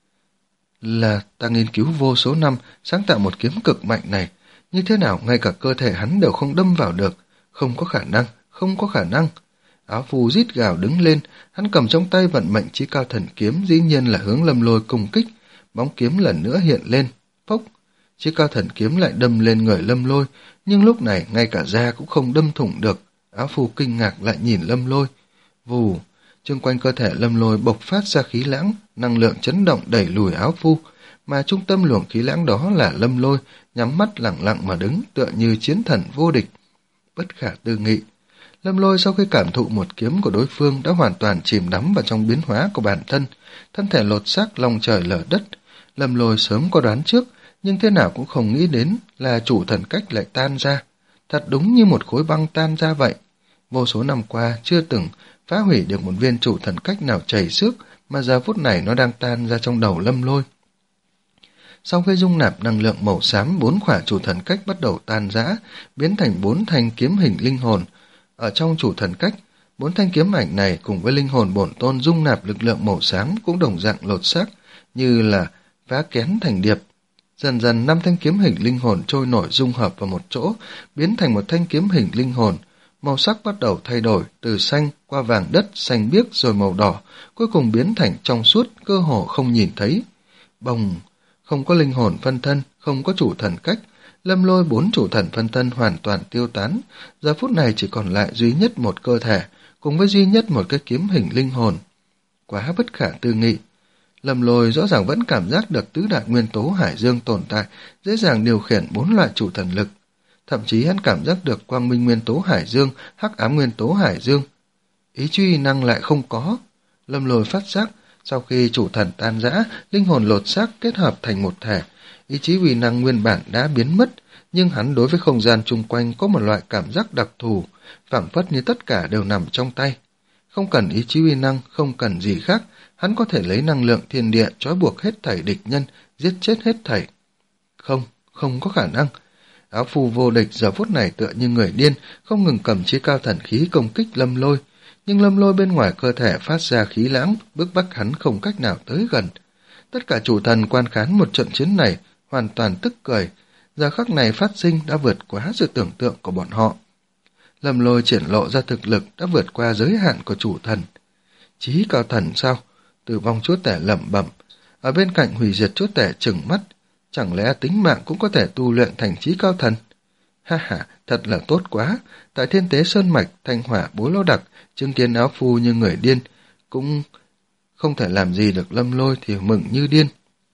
Là ta nghiên cứu vô số năm, sáng tạo một kiếm cực mạnh này, như thế nào ngay cả cơ thể hắn đều không đâm vào được, không có khả năng, không có khả năng. Áo phu rít gào đứng lên, hắn cầm trong tay vận mệnh chí cao thần kiếm, dĩ nhiên là hướng Lâm Lôi công kích. Bóng kiếm lần nữa hiện lên, phốc, chí cao thần kiếm lại đâm lên người Lâm Lôi, nhưng lúc này ngay cả da cũng không đâm thủng được. Áo phu kinh ngạc lại nhìn Lâm Lôi, vù, chung quanh cơ thể Lâm Lôi bộc phát ra khí lãng, năng lượng chấn động đẩy lùi áo phu, mà trung tâm luồng khí lãng đó là Lâm Lôi, nhắm mắt lặng lặng mà đứng, tựa như chiến thần vô địch. Bất khả tư nghị. Lâm Lôi sau khi cảm thụ một kiếm của đối phương đã hoàn toàn chìm đắm vào trong biến hóa của bản thân, thân thể lột xác long trời lở đất. Lâm Lôi sớm có đoán trước, nhưng thế nào cũng không nghĩ đến là chủ thần cách lại tan ra. Thật đúng như một khối băng tan ra vậy. Vô số năm qua chưa từng phá hủy được một viên chủ thần cách nào chảy xước, mà giờ phút này nó đang tan ra trong đầu Lâm Lôi. Sau khi dung nạp năng lượng màu xám, bốn khỏa chủ thần cách bắt đầu tan rã, biến thành bốn thanh kiếm hình linh hồn. Ở trong chủ thần cách, Bốn thanh kiếm ảnh này cùng với linh hồn bổn tôn dung nạp lực lượng màu xám cũng đồng dạng lột xác, như là vá kén thành điệp. Dần dần năm thanh kiếm hình linh hồn trôi nổi dung hợp vào một chỗ, biến thành một thanh kiếm hình linh hồn. Màu sắc bắt đầu thay đổi, từ xanh qua vàng đất, xanh biếc rồi màu đỏ, cuối cùng biến thành trong suốt, cơ hồ không nhìn thấy. Bồng, không có linh hồn phân thân, không có chủ thần cách. Lâm Lôi bốn chủ thần phân thân hoàn toàn tiêu tán, giờ phút này chỉ còn lại duy nhất một cơ thể, cùng với duy nhất một cái kiếm hình linh hồn. Quá bất khả tư nghị. Lâm Lôi rõ ràng vẫn cảm giác được tứ đại nguyên tố hải dương tồn tại, dễ dàng điều khiển bốn loại chủ thần lực. Thậm chí hắn cảm giác được quang minh nguyên tố hải dương, hắc ám nguyên tố hải dương. Ý chí uy năng lại không có. Lâm Lôi phát giác, sau khi chủ thần tan rã, linh hồn lột xác kết hợp thành một thể, ý chí uy năng nguyên bản đã biến mất, nhưng hắn đối với không gian chung quanh có một loại cảm giác đặc thù, phảng phất như tất cả đều nằm trong tay. Không cần ý chí uy năng, không cần gì khác, hắn có thể lấy năng lượng thiên địa trói buộc hết thảy địch nhân, giết chết hết thảy. Không, không có khả năng. Áo phù vô địch giờ phút này tựa như người điên, không ngừng cầm chí cao thần khí công kích Lâm Lôi, nhưng Lâm Lôi bên ngoài cơ thể phát ra khí lãng, bức bách hắn không cách nào tới gần. Tất cả chủ thần quan khán một trận chiến này, hoàn toàn tức cười, giờ khắc này phát sinh đã vượt quá sự tưởng tượng của bọn họ. Lâm Lôi triển lộ ra thực lực đã vượt qua giới hạn của chủ thần. Chí cao thần sao? Tử vong chúa tể lẩm bẩm. Ở bên cạnh hủy diệt chúa tể trừng mắt. Chẳng lẽ tính mạng cũng có thể tu luyện thành chí cao thần? Ha ha, thật là tốt quá. Tại thiên tế sơn mạch, thanh hỏa bố lô đặc, chứng kiến áo phu như người điên, cũng không thể làm gì được Lâm Lôi thì mừng như điên.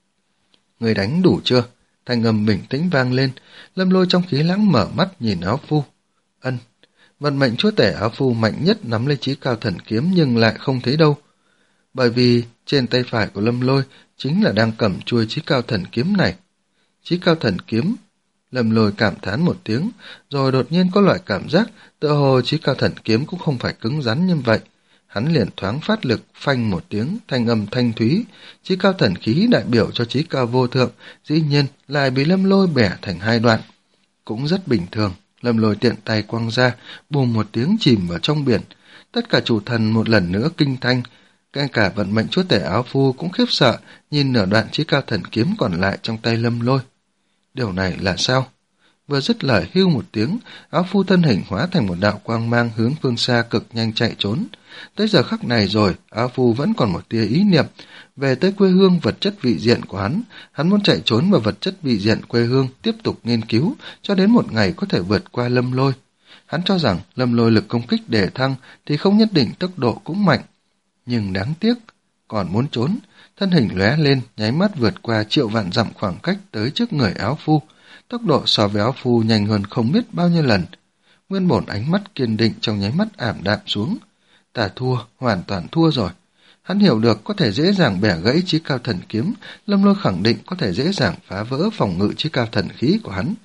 Người đánh đủ chưa? Thanh âm bình tĩnh vang lên. Lâm Lôi trong khí lãng mở mắt nhìn áo phu. Ân. Vận mệnh chúa tể áo phu mạnh nhất nắm lấy chí cao thần kiếm nhưng lại không thấy đâu. Bởi vì trên tay phải của Lâm Lôi chính là đang cầm chuôi chí cao thần kiếm này. Chí cao thần kiếm. Lâm Lôi cảm thán một tiếng, rồi đột nhiên có loại cảm giác tựa hồ chí cao thần kiếm cũng không phải cứng rắn như vậy. Hắn liền thoáng phát lực, phanh một tiếng, thanh âm thanh thúy. Chí cao thần khí đại biểu cho chí cao vô thượng, dĩ nhiên lại bị Lâm Lôi bẻ thành hai đoạn. Cũng rất bình thường. Lâm Lôi tiện tay quăng ra, bùm một tiếng chìm vào trong biển. Tất cả chủ thần một lần nữa kinh thanh, ngay cả vận mệnh chúa tể áo phu cũng khiếp sợ, nhìn nửa đoạn chí cao thần kiếm còn lại trong tay Lâm Lôi. Điều này là sao? Vừa dứt lời hưu một tiếng, áo phu thân hình hóa thành một đạo quang mang hướng phương xa cực nhanh chạy trốn. Tới giờ khắc này rồi, áo phu vẫn còn một tia ý niệm về tới quê hương vật chất vị diện của hắn. Hắn muốn chạy trốn vào vật chất vị diện quê hương, tiếp tục nghiên cứu, cho đến một ngày có thể vượt qua Lâm Lôi. Hắn cho rằng Lâm Lôi lực công kích đề thăng thì không nhất định tốc độ cũng mạnh. Nhưng đáng tiếc, còn muốn trốn, thân hình lóe lên, nháy mắt vượt qua triệu vạn dặm khoảng cách tới trước người áo phu. Tốc độ so với áo phu nhanh hơn không biết bao nhiêu lần. Nguyên bổn ánh mắt kiên định trong nháy mắt ảm đạm xuống. Ta thua, hoàn toàn thua rồi. Hắn hiểu được có thể dễ dàng bẻ gãy chí cao thần kiếm, Lâm Lôi khẳng định có thể dễ dàng phá vỡ phòng ngự chí cao thần khí của hắn.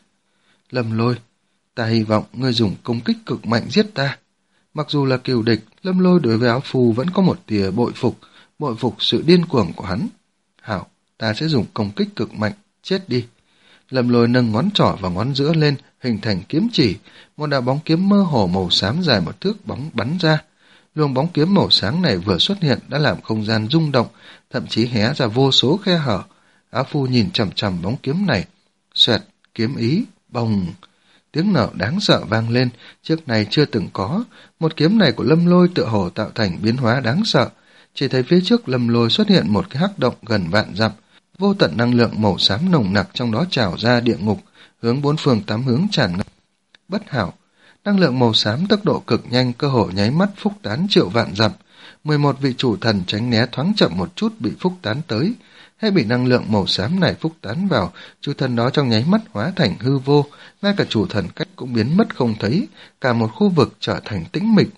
Lâm Lôi, ta hy vọng ngươi dùng công kích cực mạnh giết ta. Mặc dù là kiều địch, Lâm Lôi đối với áo phu vẫn có một tia bội phục, bội phục sự điên cuồng của hắn. Hảo, ta sẽ dùng công kích cực mạnh, chết đi. Lâm Lôi nâng ngón trỏ và ngón giữa lên, hình thành kiếm chỉ, một đạo bóng kiếm mơ hồ màu xám dài một thước bóng bắn ra. Luồng bóng kiếm màu sáng này vừa xuất hiện đã làm không gian rung động, thậm chí hé ra vô số khe hở. Áo phu nhìn chằm chằm bóng kiếm này, xoẹt, kiếm ý, bồng. Tiếng nở đáng sợ vang lên, trước này chưa từng có. Một kiếm này của Lâm Lôi tựa hồ tạo thành biến hóa đáng sợ. Chỉ thấy phía trước Lâm Lôi xuất hiện một cái hắc động gần vạn dặm, vô tận năng lượng màu xám nồng nặc trong đó trào ra địa ngục, hướng bốn phương tám hướng tràn ngập. Bất hảo, năng lượng màu xám tốc độ cực nhanh, cơ hồ nháy mắt phúc tán triệu vạn dặm. Mười một vị chủ thần tránh né thoáng chậm một chút bị phúc tán tới, hay bị năng lượng màu xám này phúc tán vào, chủ thần đó trong nháy mắt hóa thành hư vô, ngay cả chủ thần cách cũng biến mất không thấy, cả một khu vực trở thành tĩnh mịch.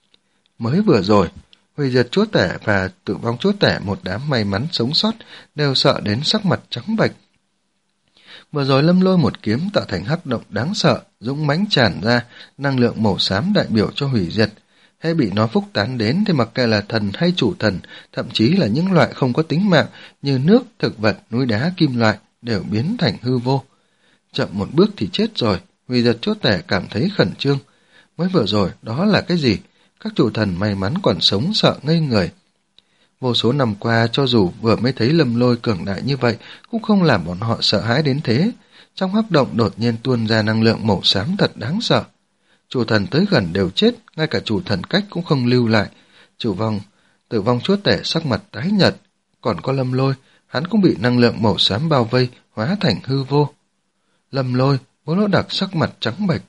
Mới vừa rồi, hủy diệt chúa tể và tử vong chúa tể, một đám may mắn sống sót, đều sợ đến sắc mặt trắng bệch. Vừa rồi Lâm Lôi một kiếm tạo thành hắc động đáng sợ, dũng mãnh tràn ra, năng lượng màu xám đại biểu cho hủy diệt. Hay bị nó phúc tán đến thì mặc kệ là thần hay chủ thần, thậm chí là những loại không có tính mạng như nước, thực vật, núi đá, kim loại đều biến thành hư vô. Chậm một bước thì chết rồi, hủy diệt chúa tể cảm thấy khẩn trương. Mới vừa rồi, đó là cái gì? các chủ thần may mắn còn sống sợ ngây người. Vô số năm qua, cho dù vừa mới thấy Lâm Lôi cường đại như vậy, cũng không làm bọn họ sợ hãi đến thế. Trong hắc động đột nhiên tuôn ra năng lượng màu xám thật đáng sợ. Chủ thần tới gần đều chết, ngay cả chủ thần cách cũng không lưu lại. Chủ vong, tử vong chúa tể sắc mặt tái nhợt, còn có Lâm Lôi, hắn cũng bị năng lượng màu xám bao vây, hóa thành hư vô. Lâm Lôi, Bố Lỗ Đặc sắc mặt trắng bệch.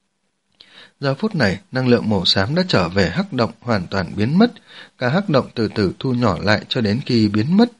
Giờ phút này, năng lượng màu xám đã trở về hắc động hoàn toàn biến mất, cả hắc động từ từ thu nhỏ lại cho đến khi biến mất.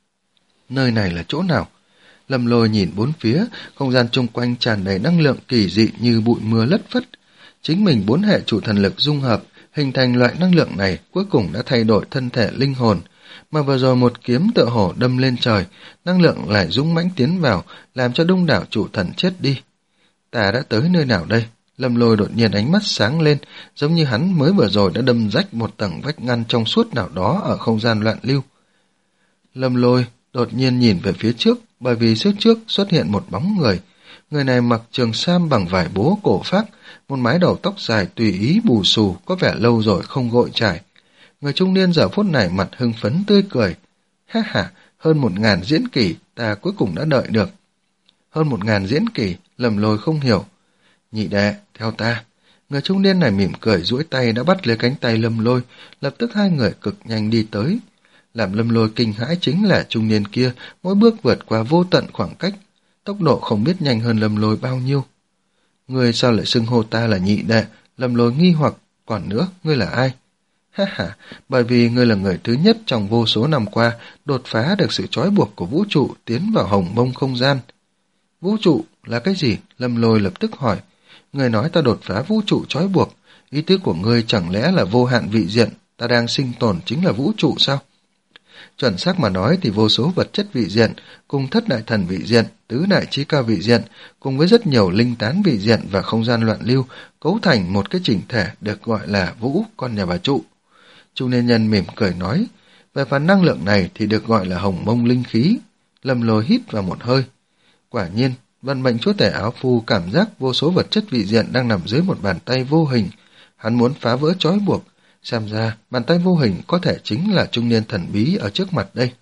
Nơi này là chỗ nào? Lâm Lôi nhìn bốn phía, không gian chung quanh tràn đầy năng lượng kỳ dị như bụi mưa lất phất. Chính mình bốn hệ chủ thần lực dung hợp, hình thành loại năng lượng này cuối cùng đã thay đổi thân thể linh hồn, mà vừa rồi một kiếm tựa hổ đâm lên trời, năng lượng lại dũng mãnh tiến vào, làm cho đông đảo chủ thần chết đi. Ta đã tới nơi nào đây? Lâm Lôi đột nhiên ánh mắt sáng lên, giống như hắn mới vừa rồi đã đâm rách một tầng vách ngăn trong suốt nào đó ở không gian loạn lưu. Lâm Lôi đột nhiên nhìn về phía trước, bởi vì phía trước xuất hiện một bóng người. Người này mặc trường sam bằng vải bố cổ phác, một mái đầu tóc dài tùy ý bù xù, có vẻ lâu rồi không gội trải. Người trung niên giờ phút này mặt hưng phấn tươi cười. Ha ha, hơn một ngàn diễn kỷ, ta cuối cùng đã đợi được. Hơn một ngàn diễn kỷ, Lâm Lôi không hiểu. Nhị đệ, theo ta. Người trung niên này mỉm cười duỗi tay đã bắt lấy cánh tay Lâm Lôi, lập tức hai người cực nhanh đi tới. Làm Lâm Lôi kinh hãi chính là trung niên kia mỗi bước vượt qua vô tận khoảng cách, tốc độ không biết nhanh hơn Lâm Lôi bao nhiêu. Ngươi sao lại xưng hô ta là nhị đệ? Lâm Lôi nghi hoặc, còn nữa, ngươi là ai? Ha ha, bởi vì ngươi là người thứ nhất trong vô số năm qua đột phá được sự trói buộc của vũ trụ tiến vào hồng mông không gian. Vũ trụ là cái gì? Lâm Lôi lập tức hỏi. Ngươi nói ta đột phá vũ trụ trói buộc, ý tứ của ngươi chẳng lẽ là vô hạn vị diện, ta đang sinh tồn chính là vũ trụ sao? Chuẩn xác mà nói thì vô số vật chất vị diện, cùng thất đại thần vị diện, tứ đại trí cao vị diện, cùng với rất nhiều linh tán vị diện và không gian loạn lưu, cấu thành một cái chỉnh thể được gọi là vũ con nhà bà trụ. Trung niên nhân mỉm cười nói, về phần năng lượng này thì được gọi là hồng mông linh khí. Lâm Lôi hít vào một hơi. Quả nhiên, vận mệnh chúa tể áo phu cảm giác vô số vật chất vị diện đang nằm dưới một bàn tay vô hình. Hắn muốn phá vỡ trói buộc. Xem ra, bàn tay vô hình có thể chính là trung niên thần bí ở trước mặt đây.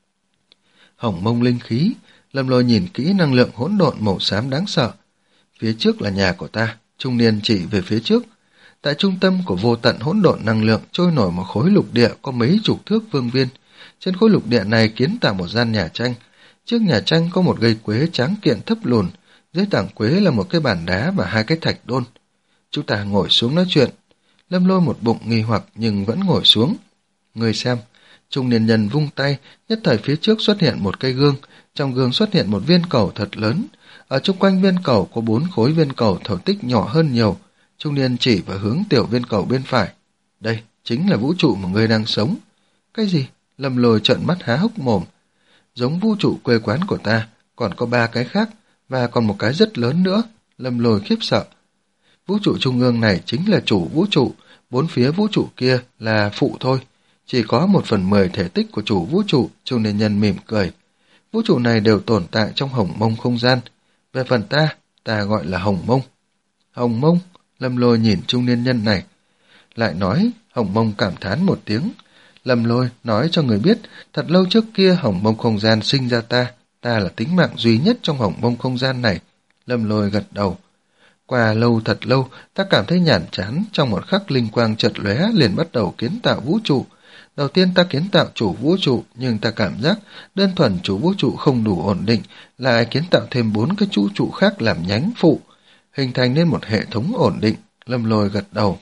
Hồng mông linh khí, Lâm Lôi nhìn kỹ năng lượng hỗn độn màu xám đáng sợ. Phía trước là nhà của ta, trung niên chỉ về phía trước. Tại trung tâm của vô tận hỗn độn năng lượng trôi nổi một khối lục địa có mấy chục thước vương viên. Trên khối lục địa này kiến tạo một gian nhà tranh. Trước nhà tranh có một cây quế tráng kiện thấp lùn, dưới tảng quế là một cái bàn đá và hai cái thạch đôn. Chúng ta ngồi xuống nói chuyện. Lâm Lôi một bụng nghi hoặc nhưng vẫn ngồi xuống. Người xem, trung niên nhân vung tay, nhất thời phía trước xuất hiện một cây gương, trong gương xuất hiện một viên cầu thật lớn. Ở chung quanh viên cầu có bốn khối viên cầu thổ tích nhỏ hơn nhiều. Trung niên chỉ vào hướng tiểu viên cầu bên phải. Đây, chính là vũ trụ mà ngươi đang sống. Cái gì? Lâm Lôi trợn mắt há hốc mồm. Giống vũ trụ quê quán của ta, còn có ba cái khác, và còn một cái rất lớn nữa. Lâm Lôi khiếp sợ. Vũ trụ trung ương này chính là chủ vũ trụ, bốn phía vũ trụ kia là phụ thôi. Chỉ có một phần mười thể tích của chủ vũ trụ, trung niên nhân mỉm cười. Vũ trụ này đều tồn tại trong hồng mông không gian. Về phần ta, ta gọi là hồng mông. Hồng mông? Lâm Lôi nhìn trung niên nhân này. Lại nói, hồng mông cảm thán một tiếng. Lâm Lôi nói cho người biết, thật lâu trước kia hồng mông không gian sinh ra ta, ta là tính mạng duy nhất trong hồng mông không gian này. Lâm Lôi gật đầu. Qua lâu thật lâu, ta cảm thấy nhàm chán, trong một khắc linh quang chợt lóe liền bắt đầu kiến tạo vũ trụ. Đầu tiên ta kiến tạo chủ vũ trụ, nhưng ta cảm giác đơn thuần chủ vũ trụ không đủ ổn định, lại kiến tạo thêm bốn cái vũ trụ khác làm nhánh phụ, hình thành nên một hệ thống ổn định. Lâm Lôi gật đầu.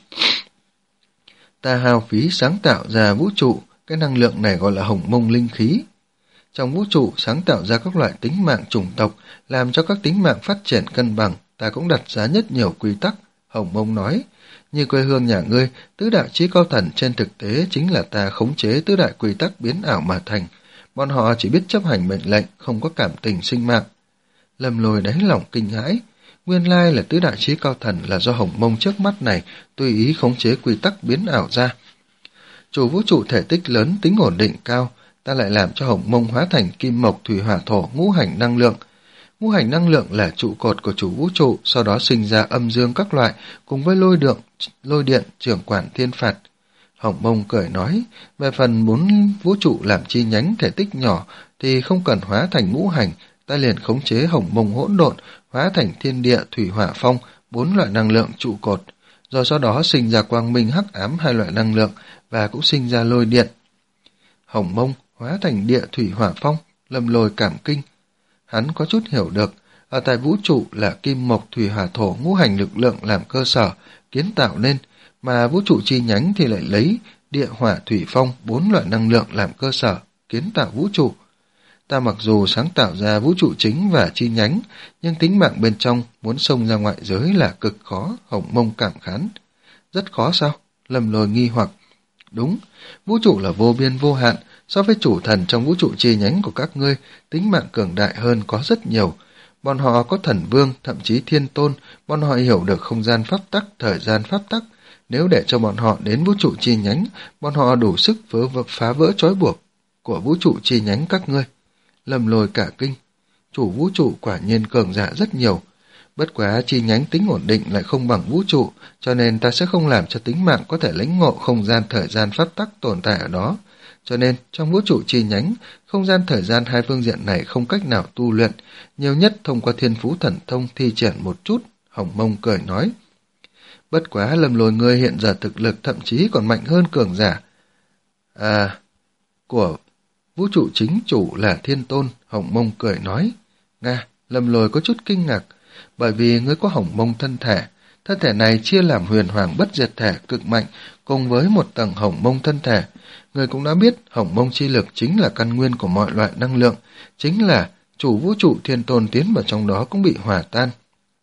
Ta hao phí sáng tạo ra vũ trụ, cái năng lượng này gọi là hồng mông linh khí. Trong vũ trụ sáng tạo ra các loại tính mạng chủng tộc, làm cho các tính mạng phát triển cân bằng, ta cũng đặt ra nhất nhiều quy tắc. Hồng mông nói, như quê hương nhà ngươi, tứ đại chí cao thần trên thực tế chính là ta khống chế tứ đại quy tắc biến ảo mà thành. Bọn họ chỉ biết chấp hành mệnh lệnh, không có cảm tình sinh mạng. Lâm Lôi đáy lòng kinh hãi. Nguyên lai là tứ đại chí cao thần là do hồng mông trước mắt này tùy ý khống chế quy tắc biến ảo ra. Chủ vũ trụ thể tích lớn, tính ổn định cao, ta lại làm cho hồng mông hóa thành kim mộc thủy hỏa thổ ngũ hành năng lượng. Ngũ hành năng lượng là trụ cột của chủ vũ trụ, sau đó sinh ra âm dương các loại, cùng với lôi điện, lôi điện trưởng quản thiên phạt. Hồng Mông cười nói, về phần bốn vũ trụ làm chi nhánh thể tích nhỏ thì không cần hóa thành ngũ hành, ta liền khống chế Hồng Mông hỗn độn, hóa thành thiên địa, thủy hỏa phong, bốn loại năng lượng trụ cột, rồi sau đó sinh ra quang minh hắc ám hai loại năng lượng và cũng sinh ra lôi điện. Hồng Mông hóa thành địa thủy hỏa phong, Lâm Lôi cảm kinh. Hắn có chút hiểu được, ở tại vũ trụ là kim mộc thủy hỏa thổ ngũ hành lực lượng làm cơ sở, kiến tạo nên, mà vũ trụ chi nhánh thì lại lấy địa hỏa thủy phong bốn loại năng lượng làm cơ sở, kiến tạo vũ trụ. Ta mặc dù sáng tạo ra vũ trụ chính và chi nhánh, nhưng tính mạng bên trong muốn xông ra ngoại giới là cực khó, Hồng Mông cảm khán. Rất khó sao? Lâm Lôi nghi hoặc. Đúng, vũ trụ là vô biên vô hạn, so với chủ thần trong vũ trụ chi nhánh của các ngươi, tính mạng cường đại hơn có rất nhiều. Bọn họ có thần vương, thậm chí thiên tôn, bọn họ hiểu được không gian pháp tắc, thời gian pháp tắc. Nếu để cho bọn họ đến vũ trụ chi nhánh, bọn họ đủ sức vỡ phá vỡ trói buộc của vũ trụ chi nhánh các ngươi. Lâm Lôi cả kinh, chủ vũ trụ quả nhiên cường giả rất nhiều. Bất quá chi nhánh tính ổn định lại không bằng vũ trụ, cho nên ta sẽ không làm cho tính mạng có thể lãnh ngộ không gian thời gian pháp tắc tồn tại ở đó. Cho nên, trong vũ trụ chi nhánh, không gian thời gian hai phương diện này không cách nào tu luyện, nhiều nhất thông qua thiên phú thần thông thi triển một chút, Hồng Mông cười nói. Bất quá Lâm Lôi ngươi hiện giờ thực lực thậm chí còn mạnh hơn cường giả. À, của vũ trụ chính chủ là thiên tôn, Hồng Mông cười nói. Nga, Lâm Lôi có chút kinh ngạc, bởi vì ngươi có Hồng Mông thân thể. Thân thể này chia làm huyền hoàng bất diệt thể cực mạnh, cùng với một tầng Hồng Mông thân thể. Người cũng đã biết Hồng Mông chi lực chính là căn nguyên của mọi loại năng lượng, chính là chủ vũ trụ thiên tôn tiến vào trong đó cũng bị hòa tan.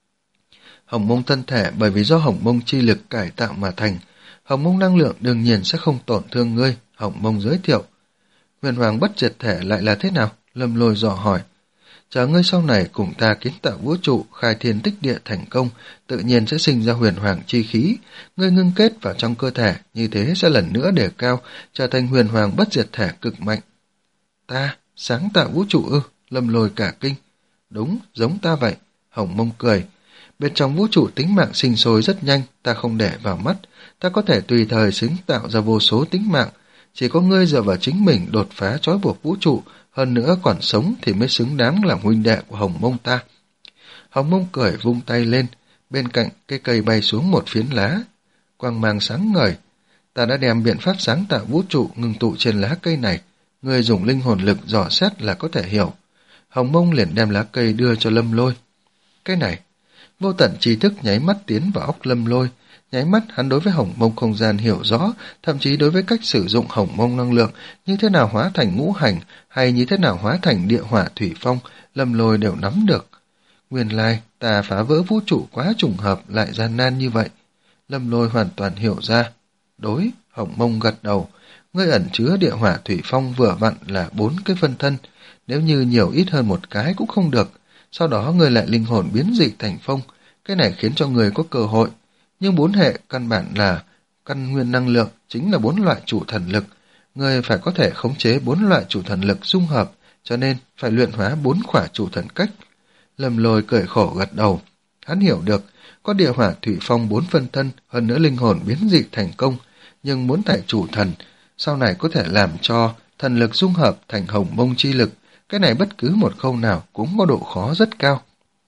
Hồng Mông thân thể bởi vì do Hồng Mông chi lực cải tạo mà thành, Hồng Mông năng lượng đương nhiên sẽ không tổn thương ngươi, Hồng Mông giới thiệu. Huyền hoàng bất diệt thể lại là thế nào? Lâm Lôi dò hỏi. Chờ ngươi sau này cùng ta kiến tạo vũ trụ, khai thiên tích địa thành công, tự nhiên sẽ sinh ra huyền hoàng chi khí, ngươi ngưng kết vào trong cơ thể, như thế sẽ lần nữa đề cao, trở thành huyền hoàng bất diệt thể cực mạnh. Ta, sáng tạo vũ trụ ư? Lâm Lôi cả kinh. Đúng, giống ta vậy, Hồng Mông cười. Bên trong vũ trụ tính mạng sinh sôi rất nhanh, ta không để vào mắt, ta có thể tùy thời sáng tạo ra vô số tính mạng, chỉ có ngươi dựa vào chính mình đột phá trói buộc vũ trụ, hơn nữa còn sống thì mới xứng đáng làm huynh đệ của Hồng Mông ta. Hồng Mông cười vung tay lên, bên cạnh cây cây bay xuống một phiến lá, quang mang sáng ngời. Ta đã đem biện pháp sáng tạo vũ trụ ngưng tụ trên lá cây này, ngươi dùng linh hồn lực dò xét là có thể hiểu. Hồng Mông liền đem lá cây đưa cho Lâm Lôi. Cái này, vô tận trí thức nháy mắt tiến vào óc Lâm Lôi, nháy mắt hắn đối với Hồng Mông không gian hiểu rõ, thậm chí đối với cách sử dụng Hồng Mông năng lượng, như thế nào hóa thành ngũ hành, hay như thế nào hóa thành địa hỏa thủy phong, Lâm Lôi đều nắm được. Nguyên lai, ta phá vỡ vũ trụ quá trùng hợp lại gian nan như vậy. Lâm Lôi hoàn toàn hiểu ra. Đối, Hồng Mông gật đầu, ngươi ẩn chứa địa hỏa thủy phong vừa vặn là bốn cái phân thân, nếu như nhiều ít hơn một cái cũng không được, sau đó ngươi lại linh hồn biến dị thành phong, cái này khiến cho người có cơ hội. Nhưng bốn hệ căn bản là căn nguyên năng lượng, chính là bốn loại chủ thần lực. Người phải có thể khống chế bốn loại chủ thần lực dung hợp, cho nên phải luyện hóa bốn khỏa chủ thần cách. Lâm Lôi cười khổ gật đầu. Hắn hiểu được, có địa hỏa thủy phong bốn phân thân, hơn nữa linh hồn biến dị thành công, nhưng muốn tại chủ thần, sau này có thể làm cho thần lực dung hợp thành Hồng Mông chi lực, cái này bất cứ một khâu nào cũng có độ khó rất cao.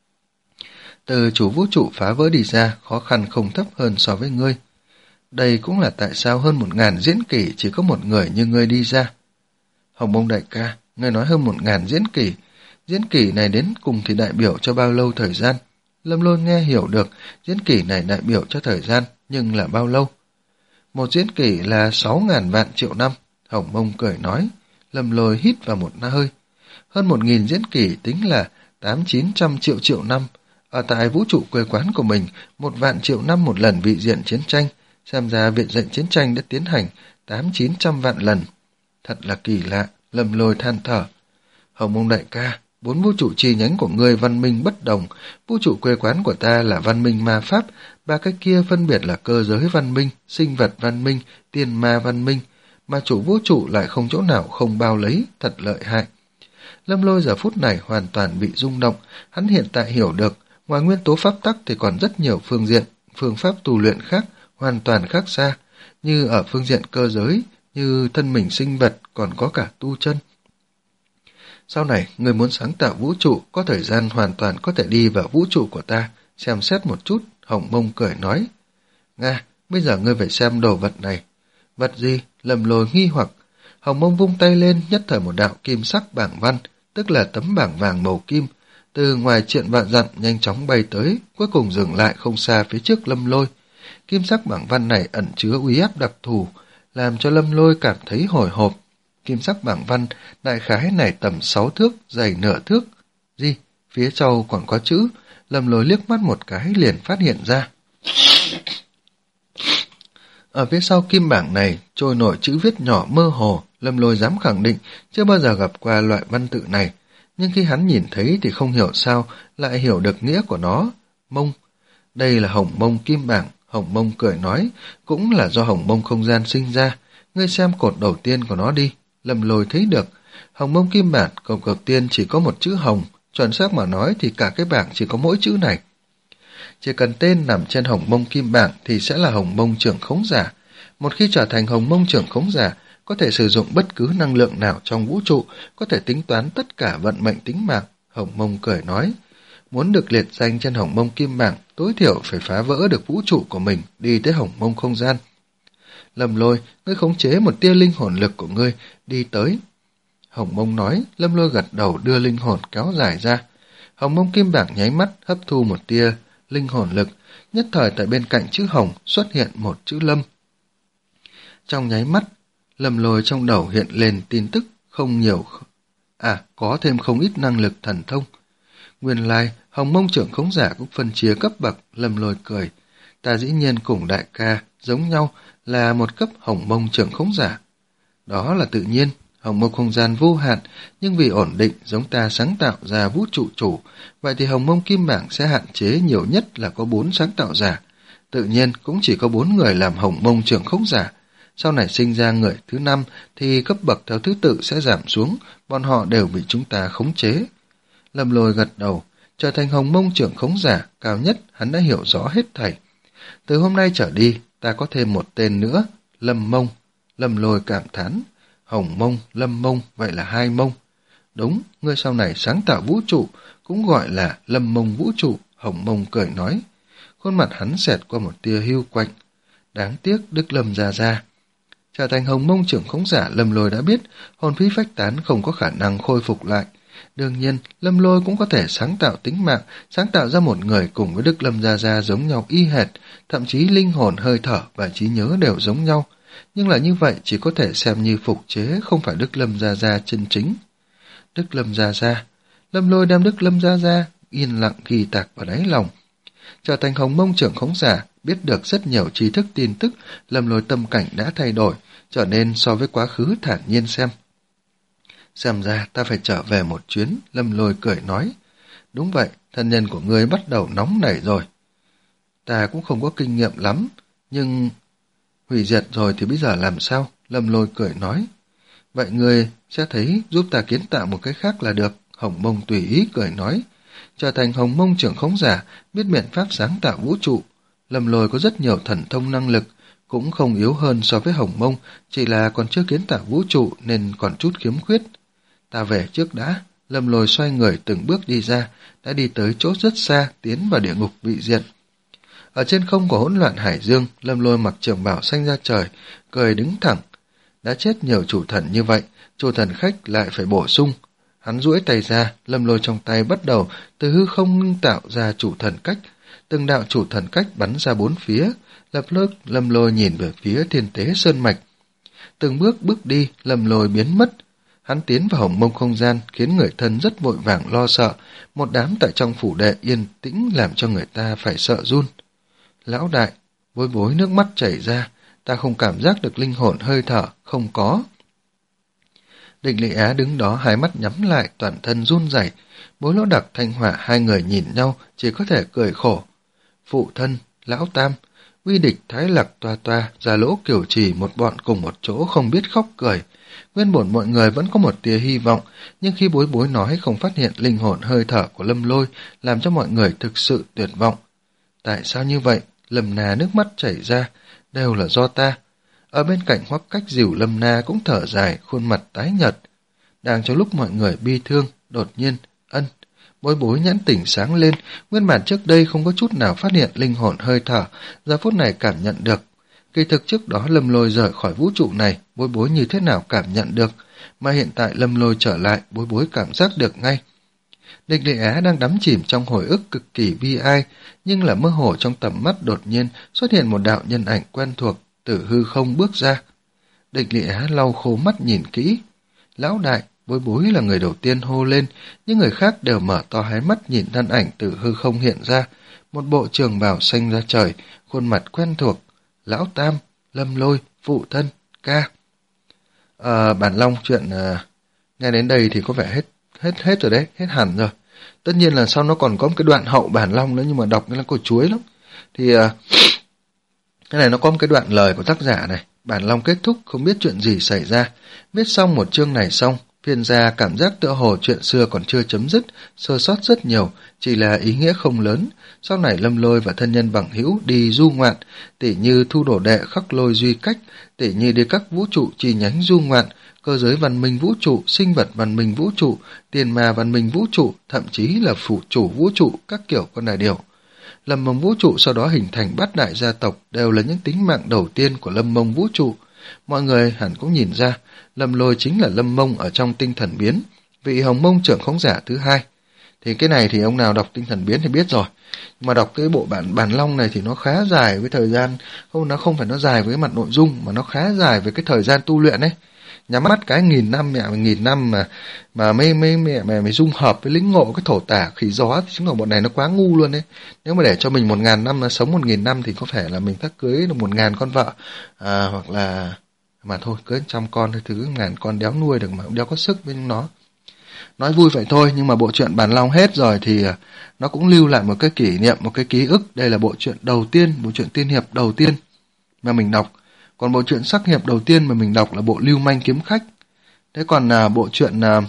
Từ chủ vũ trụ phá vỡ đi ra, khó khăn không thấp hơn so với ngươi. Đây cũng là tại sao hơn một ngàn diễn kỷ chỉ có một người như ngươi đi ra. Hồng Mông đại ca, ngươi nói hơn một ngàn diễn kỷ, diễn kỷ này đến cùng thì đại biểu cho bao lâu thời gian? Lâm Lôi nghe hiểu được, diễn kỷ này đại biểu cho thời gian, nhưng là bao lâu? Một diễn kỷ là sáu ngàn vạn triệu năm, Hồng Mông cười nói. Lâm Lôi hít vào một hơi. Hơn một nghìn diễn kỷ tính là tám chín trăm triệu triệu năm. Ở tại vũ trụ quê quán của mình, một vạn triệu năm một lần vị diện chiến tranh, xem ra viện diện chiến tranh đã tiến hành tám chín trăm vạn lần. Thật là kỳ lạ, Lâm Lôi than thở. Hồng Mông đại ca, bốn vũ trụ chi nhánh của ngươi văn minh bất đồng, vũ trụ quê quán của ta là văn minh ma pháp, ba cái kia phân biệt là cơ giới văn minh, sinh vật văn minh, tiên ma văn minh, mà chủ vũ trụ lại không chỗ nào không bao lấy, thật lợi hại. Lâm Lôi giờ phút này hoàn toàn bị rung động, hắn hiện tại hiểu được, ngoài nguyên tố pháp tắc thì còn rất nhiều phương diện, phương pháp tu luyện khác, hoàn toàn khác xa, như ở phương diện cơ giới, như thân mình sinh vật, còn có cả tu chân. Sau này, người muốn sáng tạo vũ trụ, có thời gian hoàn toàn có thể đi vào vũ trụ của ta, xem xét một chút, Hồng Mông cười nói. Nga, bây giờ ngươi phải xem đồ vật này. Vật gì? Lâm Lôi nghi hoặc. Hồng Mông vung tay lên, nhất thời một đạo kim sắc bảng văn, tức là tấm bảng vàng màu kim, từ ngoài triện vạn dặm nhanh chóng bay tới, cuối cùng dừng lại không xa phía trước Lâm Lôi. Kim sắc bảng văn này ẩn chứa uy áp đặc thù, làm cho Lâm Lôi cảm thấy hồi hộp. Kim sắc bảng văn đại khái này tầm sáu thước, dày nửa thước. Gì? Phía sau còn có chữ. Lâm Lôi liếc mắt một cái liền phát hiện ra. Ở phía sau kim bảng này trôi nổi chữ viết nhỏ mơ hồ. Lâm Lôi dám khẳng định chưa bao giờ gặp qua loại văn tự này, nhưng khi hắn nhìn thấy thì không hiểu sao lại hiểu được nghĩa của nó. Mông. Đây là Hồng Mông kim bảng. Hồng Mông cười nói, cũng là do Hồng Mông không gian sinh ra. Ngươi xem cột đầu tiên của nó đi. Lâm Lôi thấy được, Hồng Mông kim bản cột đầu tiên chỉ có một chữ hồng, chuẩn xác mà nói thì cả cái bảng chỉ có mỗi chữ này. Chỉ cần tên nằm trên Hồng Mông kim bảng thì sẽ là Hồng Mông trưởng khống giả. Một khi trở thành Hồng Mông trưởng khống giả, có thể sử dụng bất cứ năng lượng nào trong vũ trụ, có thể tính toán tất cả vận mệnh tính mạng. Hồng Mông cười nói, muốn được liệt danh trên Hồng Mông kim bảng, tối thiểu phải phá vỡ được vũ trụ của mình, đi tới Hồng Mông không gian. Lâm Lôi, ngươi khống chế một tia linh hồn lực của ngươi, đi tới. Hồng Mông nói, Lâm Lôi gật đầu đưa linh hồn kéo dài ra. Hồng Mông kim bảng nháy mắt hấp thu một tia linh hồn lực, nhất thời tại bên cạnh chữ Hồng xuất hiện một chữ Lâm. Trong nháy mắt, Lâm Lôi trong đầu hiện lên tin tức không nhiều, à có thêm không ít năng lực thần thông. Nguyên lai, Hồng Mông trưởng khống giả cũng phân chia cấp bậc. Lâm Lôi cười, ta dĩ nhiên cùng đại ca giống nhau là một cấp Hồng Mông trưởng khống giả. Đó là tự nhiên, Hồng Mông không gian vô hạn, nhưng vì ổn định giống ta sáng tạo ra vũ trụ chủ, vậy thì Hồng Mông kim bảng sẽ hạn chế nhiều nhất là có bốn sáng tạo giả. Tự nhiên cũng chỉ có bốn người làm Hồng Mông trưởng khống giả. Sau này sinh ra người thứ năm thì cấp bậc theo thứ tự sẽ giảm xuống, bọn họ đều bị chúng ta khống chế. Lâm Lôi gật đầu, trở thành Hồng Mông trưởng khống giả cao nhất, hắn đã hiểu rõ hết thảy. Từ hôm nay trở đi, ta có thêm một tên nữa, Lâm Mông. Lâm Lôi cảm thán, Hồng Mông, Lâm Mông, vậy là hai mông. Đúng, ngươi sau này sáng tạo vũ trụ, cũng gọi là Lâm Mông vũ trụ. Hồng Mông cười nói. Khuôn mặt hắn xẹt qua một tia hưu quạnh. Đáng tiếc Đức Lâm ra ra. Trở thành Hồng Mông trưởng khống giả, Lâm Lôi đã biết hồn phí phách tán không có khả năng khôi phục lại. Đương nhiên, Lâm Lôi cũng có thể sáng tạo tính mạng, sáng tạo ra một người cùng với Đức Lâm Gia Gia giống nhau y hệt, thậm chí linh hồn, hơi thở và trí nhớ đều giống nhau. Nhưng là như vậy chỉ có thể xem như phục chế, không phải Đức Lâm Gia Gia chân chính. Đức Lâm Gia Gia. Lâm Lôi đem Đức Lâm Gia Gia yên lặng ghi tạc vào đáy lòng. Trở thành Hồng Mông trưởng khống giả, biết được rất nhiều tri thức tin tức, Lâm Lôi tâm cảnh đã thay đổi, trở nên so với quá khứ thản nhiên xem. Xem ra ta phải trở về một chuyến, Lâm Lôi cười nói. Đúng vậy, thân nhân của ngươi bắt đầu nóng nảy rồi. Ta cũng không có kinh nghiệm lắm, nhưng hủy diệt rồi thì bây giờ làm sao? Lâm Lôi cười nói. Vậy ngươi sẽ thấy giúp ta kiến tạo một cái khác là được. Hồng Mông tùy ý cười nói. Trở thành Hồng Mông trưởng khống giả, biết biện pháp sáng tạo vũ trụ. Lâm Lôi có rất nhiều thần thông năng lực, cũng không yếu hơn so với Hồng Mông, chỉ là còn chưa kiến tạo vũ trụ nên còn chút khiếm khuyết. Ta về trước đã. Lâm Lôi xoay người từng bước đi ra, đã đi tới chỗ rất xa, tiến vào địa ngục vị diện. Ở trên không của hỗn loạn hải dương, Lâm Lôi mặc trường bào xanh ra trời, cười đứng thẳng. Đã chết nhiều chủ thần như vậy, chủ thần khách lại phải bổ sung. Hắn duỗi tay ra, Lâm Lôi trong tay bắt đầu từ hư không ngưng tạo ra chủ thần cách. Từng đạo chủ thần cách bắn ra bốn phía, lập tức Lâm Lôi nhìn về phía thiên tế sơn mạch. Từng bước bước đi, Lâm Lôi biến mất. Hắn tiến vào Hồng Mông không gian, khiến người thân rất vội vàng lo sợ. Một đám tại trong phủ đệ yên tĩnh làm cho người ta phải sợ run. Lão đại, bối bối nước mắt chảy ra, ta không cảm giác được linh hồn hơi thở, không có. Định Lệ Á đứng đó hai mắt nhắm lại, toàn thân run rẩy. Bối Lỗ Đặc, Thanh Hỏa hai người nhìn nhau, chỉ có thể cười khổ. Phụ thân, Lão Tam, uy địch thái lạc toa toa, Già Lỗ Kiều Trì một bọn cùng một chỗ không biết khóc cười. Nguyên bổn mọi người vẫn có một tia hy vọng, nhưng khi Bối Bối nói không phát hiện linh hồn hơi thở của Lâm Lôi, làm cho mọi người thực sự tuyệt vọng. Tại sao như vậy? Lâm Na nước mắt chảy ra, đều là do ta. Ở bên cạnh Hoắc Cách dìu Lâm Na cũng thở dài, khuôn mặt tái nhợt. Đang trong lúc mọi người bi thương, đột nhiên, ân, Bối Bối nhãn tỉnh sáng lên, nguyên bản trước đây không có chút nào phát hiện linh hồn hơi thở, giờ phút này cảm nhận được. Kỳ thực trước đó Lâm Lôi rời khỏi vũ trụ này, Bối Bối như thế nào cảm nhận được, mà hiện tại Lâm Lôi trở lại, Bối Bối cảm giác được ngay. Địch Lệ Á đang đắm chìm trong hồi ức cực kỳ bi ai, nhưng là mơ hồ trong tầm mắt đột nhiên xuất hiện một đạo nhân ảnh quen thuộc, từ hư không bước ra. Địch Lệ Á lau khô mắt nhìn kỹ. Lão đại, Bối Bối là người đầu tiên hô lên, những người khác đều mở to hai mắt nhìn thân ảnh từ hư không hiện ra, một bộ trường bào xanh ra trời, khuôn mặt quen thuộc. Lão Tam, Lâm Lôi, phụ thân, ca. À, bản long chuyện à, nghe đến đây thì có vẻ hết hết hết rồi đấy, hết hẳn rồi. Tất nhiên là sau nó còn có một cái đoạn hậu bản long nữa, nhưng mà đọc nó có chuối lắm. Thì à, cái này nó có một cái đoạn lời của tác giả này. Bản long kết thúc, không biết chuyện gì xảy ra. Viết xong một chương này xong, phiên gia cảm giác tựa hồ chuyện xưa còn chưa chấm dứt, sơ sót rất nhiều, chỉ là ý nghĩa không lớn. Sau này Lâm Lôi và thân nhân bằng hữu đi du ngoạn, tỉ như thu đồ đệ khắc lôi duy cách, tỉ như đi các vũ trụ chi nhánh du ngoạn, cơ giới văn minh vũ trụ, sinh vật văn minh vũ trụ, tiền ma văn minh vũ trụ, thậm chí là phụ chủ vũ trụ, các kiểu con đại điều. Lâm Mông vũ trụ sau đó hình thành bát đại gia tộc, đều là những tính mạng đầu tiên của Lâm Mông vũ trụ. Mọi người hẳn cũng nhìn ra, Lâm Lôi chính là Lâm Mông ở trong tinh thần biến, vị Hồng Mông trưởng khống giả thứ hai. Thì cái này thì ông nào đọc tinh thần biến thì biết rồi. Mà đọc cái bộ bản bản long này thì nó khá dài với thời gian, không nó không phải nó dài với mặt nội dung, mà nó khá dài với cái thời gian tu luyện ấy. Nhắm mắt cái nghìn năm mẹ nghìn năm mà mà mấy mấy mẹ mẹ mới dung hợp với lĩnh ngộ cái thổ tả khí gió thì chứng tỏ bọn này nó quá ngu luôn đấy. Nếu mà để cho mình một ngàn năm mà sống một nghìn năm thì có phải là mình thắc cưới được một ngàn con vợ, à, hoặc là mà thôi cưới trăm con thì thứ ngàn con đéo nuôi được mà cũng đéo có sức với nó. Nói vui vậy thôi, nhưng mà bộ truyện Bản Long hết rồi thì nó cũng lưu lại một cái kỷ niệm, một cái ký ức. Đây là bộ truyện đầu tiên, bộ truyện tiên hiệp đầu tiên mà mình đọc. Còn bộ truyện sắc hiệp đầu tiên mà mình đọc là bộ Lưu Manh Kiếm Khách. Thế còn à, bộ truyện à,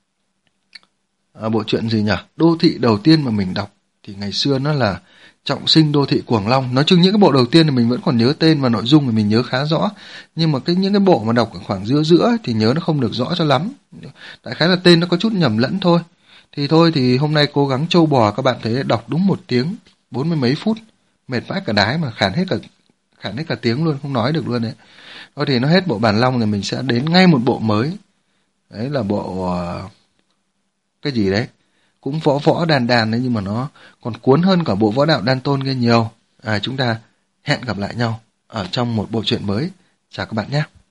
à, bộ truyện gì nhỉ? Đô thị đầu tiên mà mình đọc thì ngày xưa nó là Trọng Sinh Đô Thị Cuồng Long. Nói chung những cái bộ đầu tiên thì mình vẫn còn nhớ tên và nội dung thì mình nhớ khá rõ. Nhưng mà cái những cái bộ mà đọc ở khoảng giữa giữa thì nhớ nó không được rõ cho lắm. Đại khái là tên nó có chút nhầm lẫn thôi. Thì thôi thì hôm nay cố gắng trâu bò, các bạn thấy đọc đúng một tiếng, bốn mươi mấy phút. Mệt vãi cả đái mà khản hết cả khản hết cả tiếng luôn, không nói được luôn đấy. Thôi thì nó hết bộ Bản Long rồi mình sẽ đến ngay một bộ mới. Đấy là bộ uh, cái gì đấy? Cũng võ võ đàn đàn đấy, nhưng mà nó còn cuốn hơn cả bộ Võ Đạo Đan Tôn kia nhiều. À, chúng ta hẹn gặp lại nhau ở trong một bộ truyện mới. Chào các bạn nhé.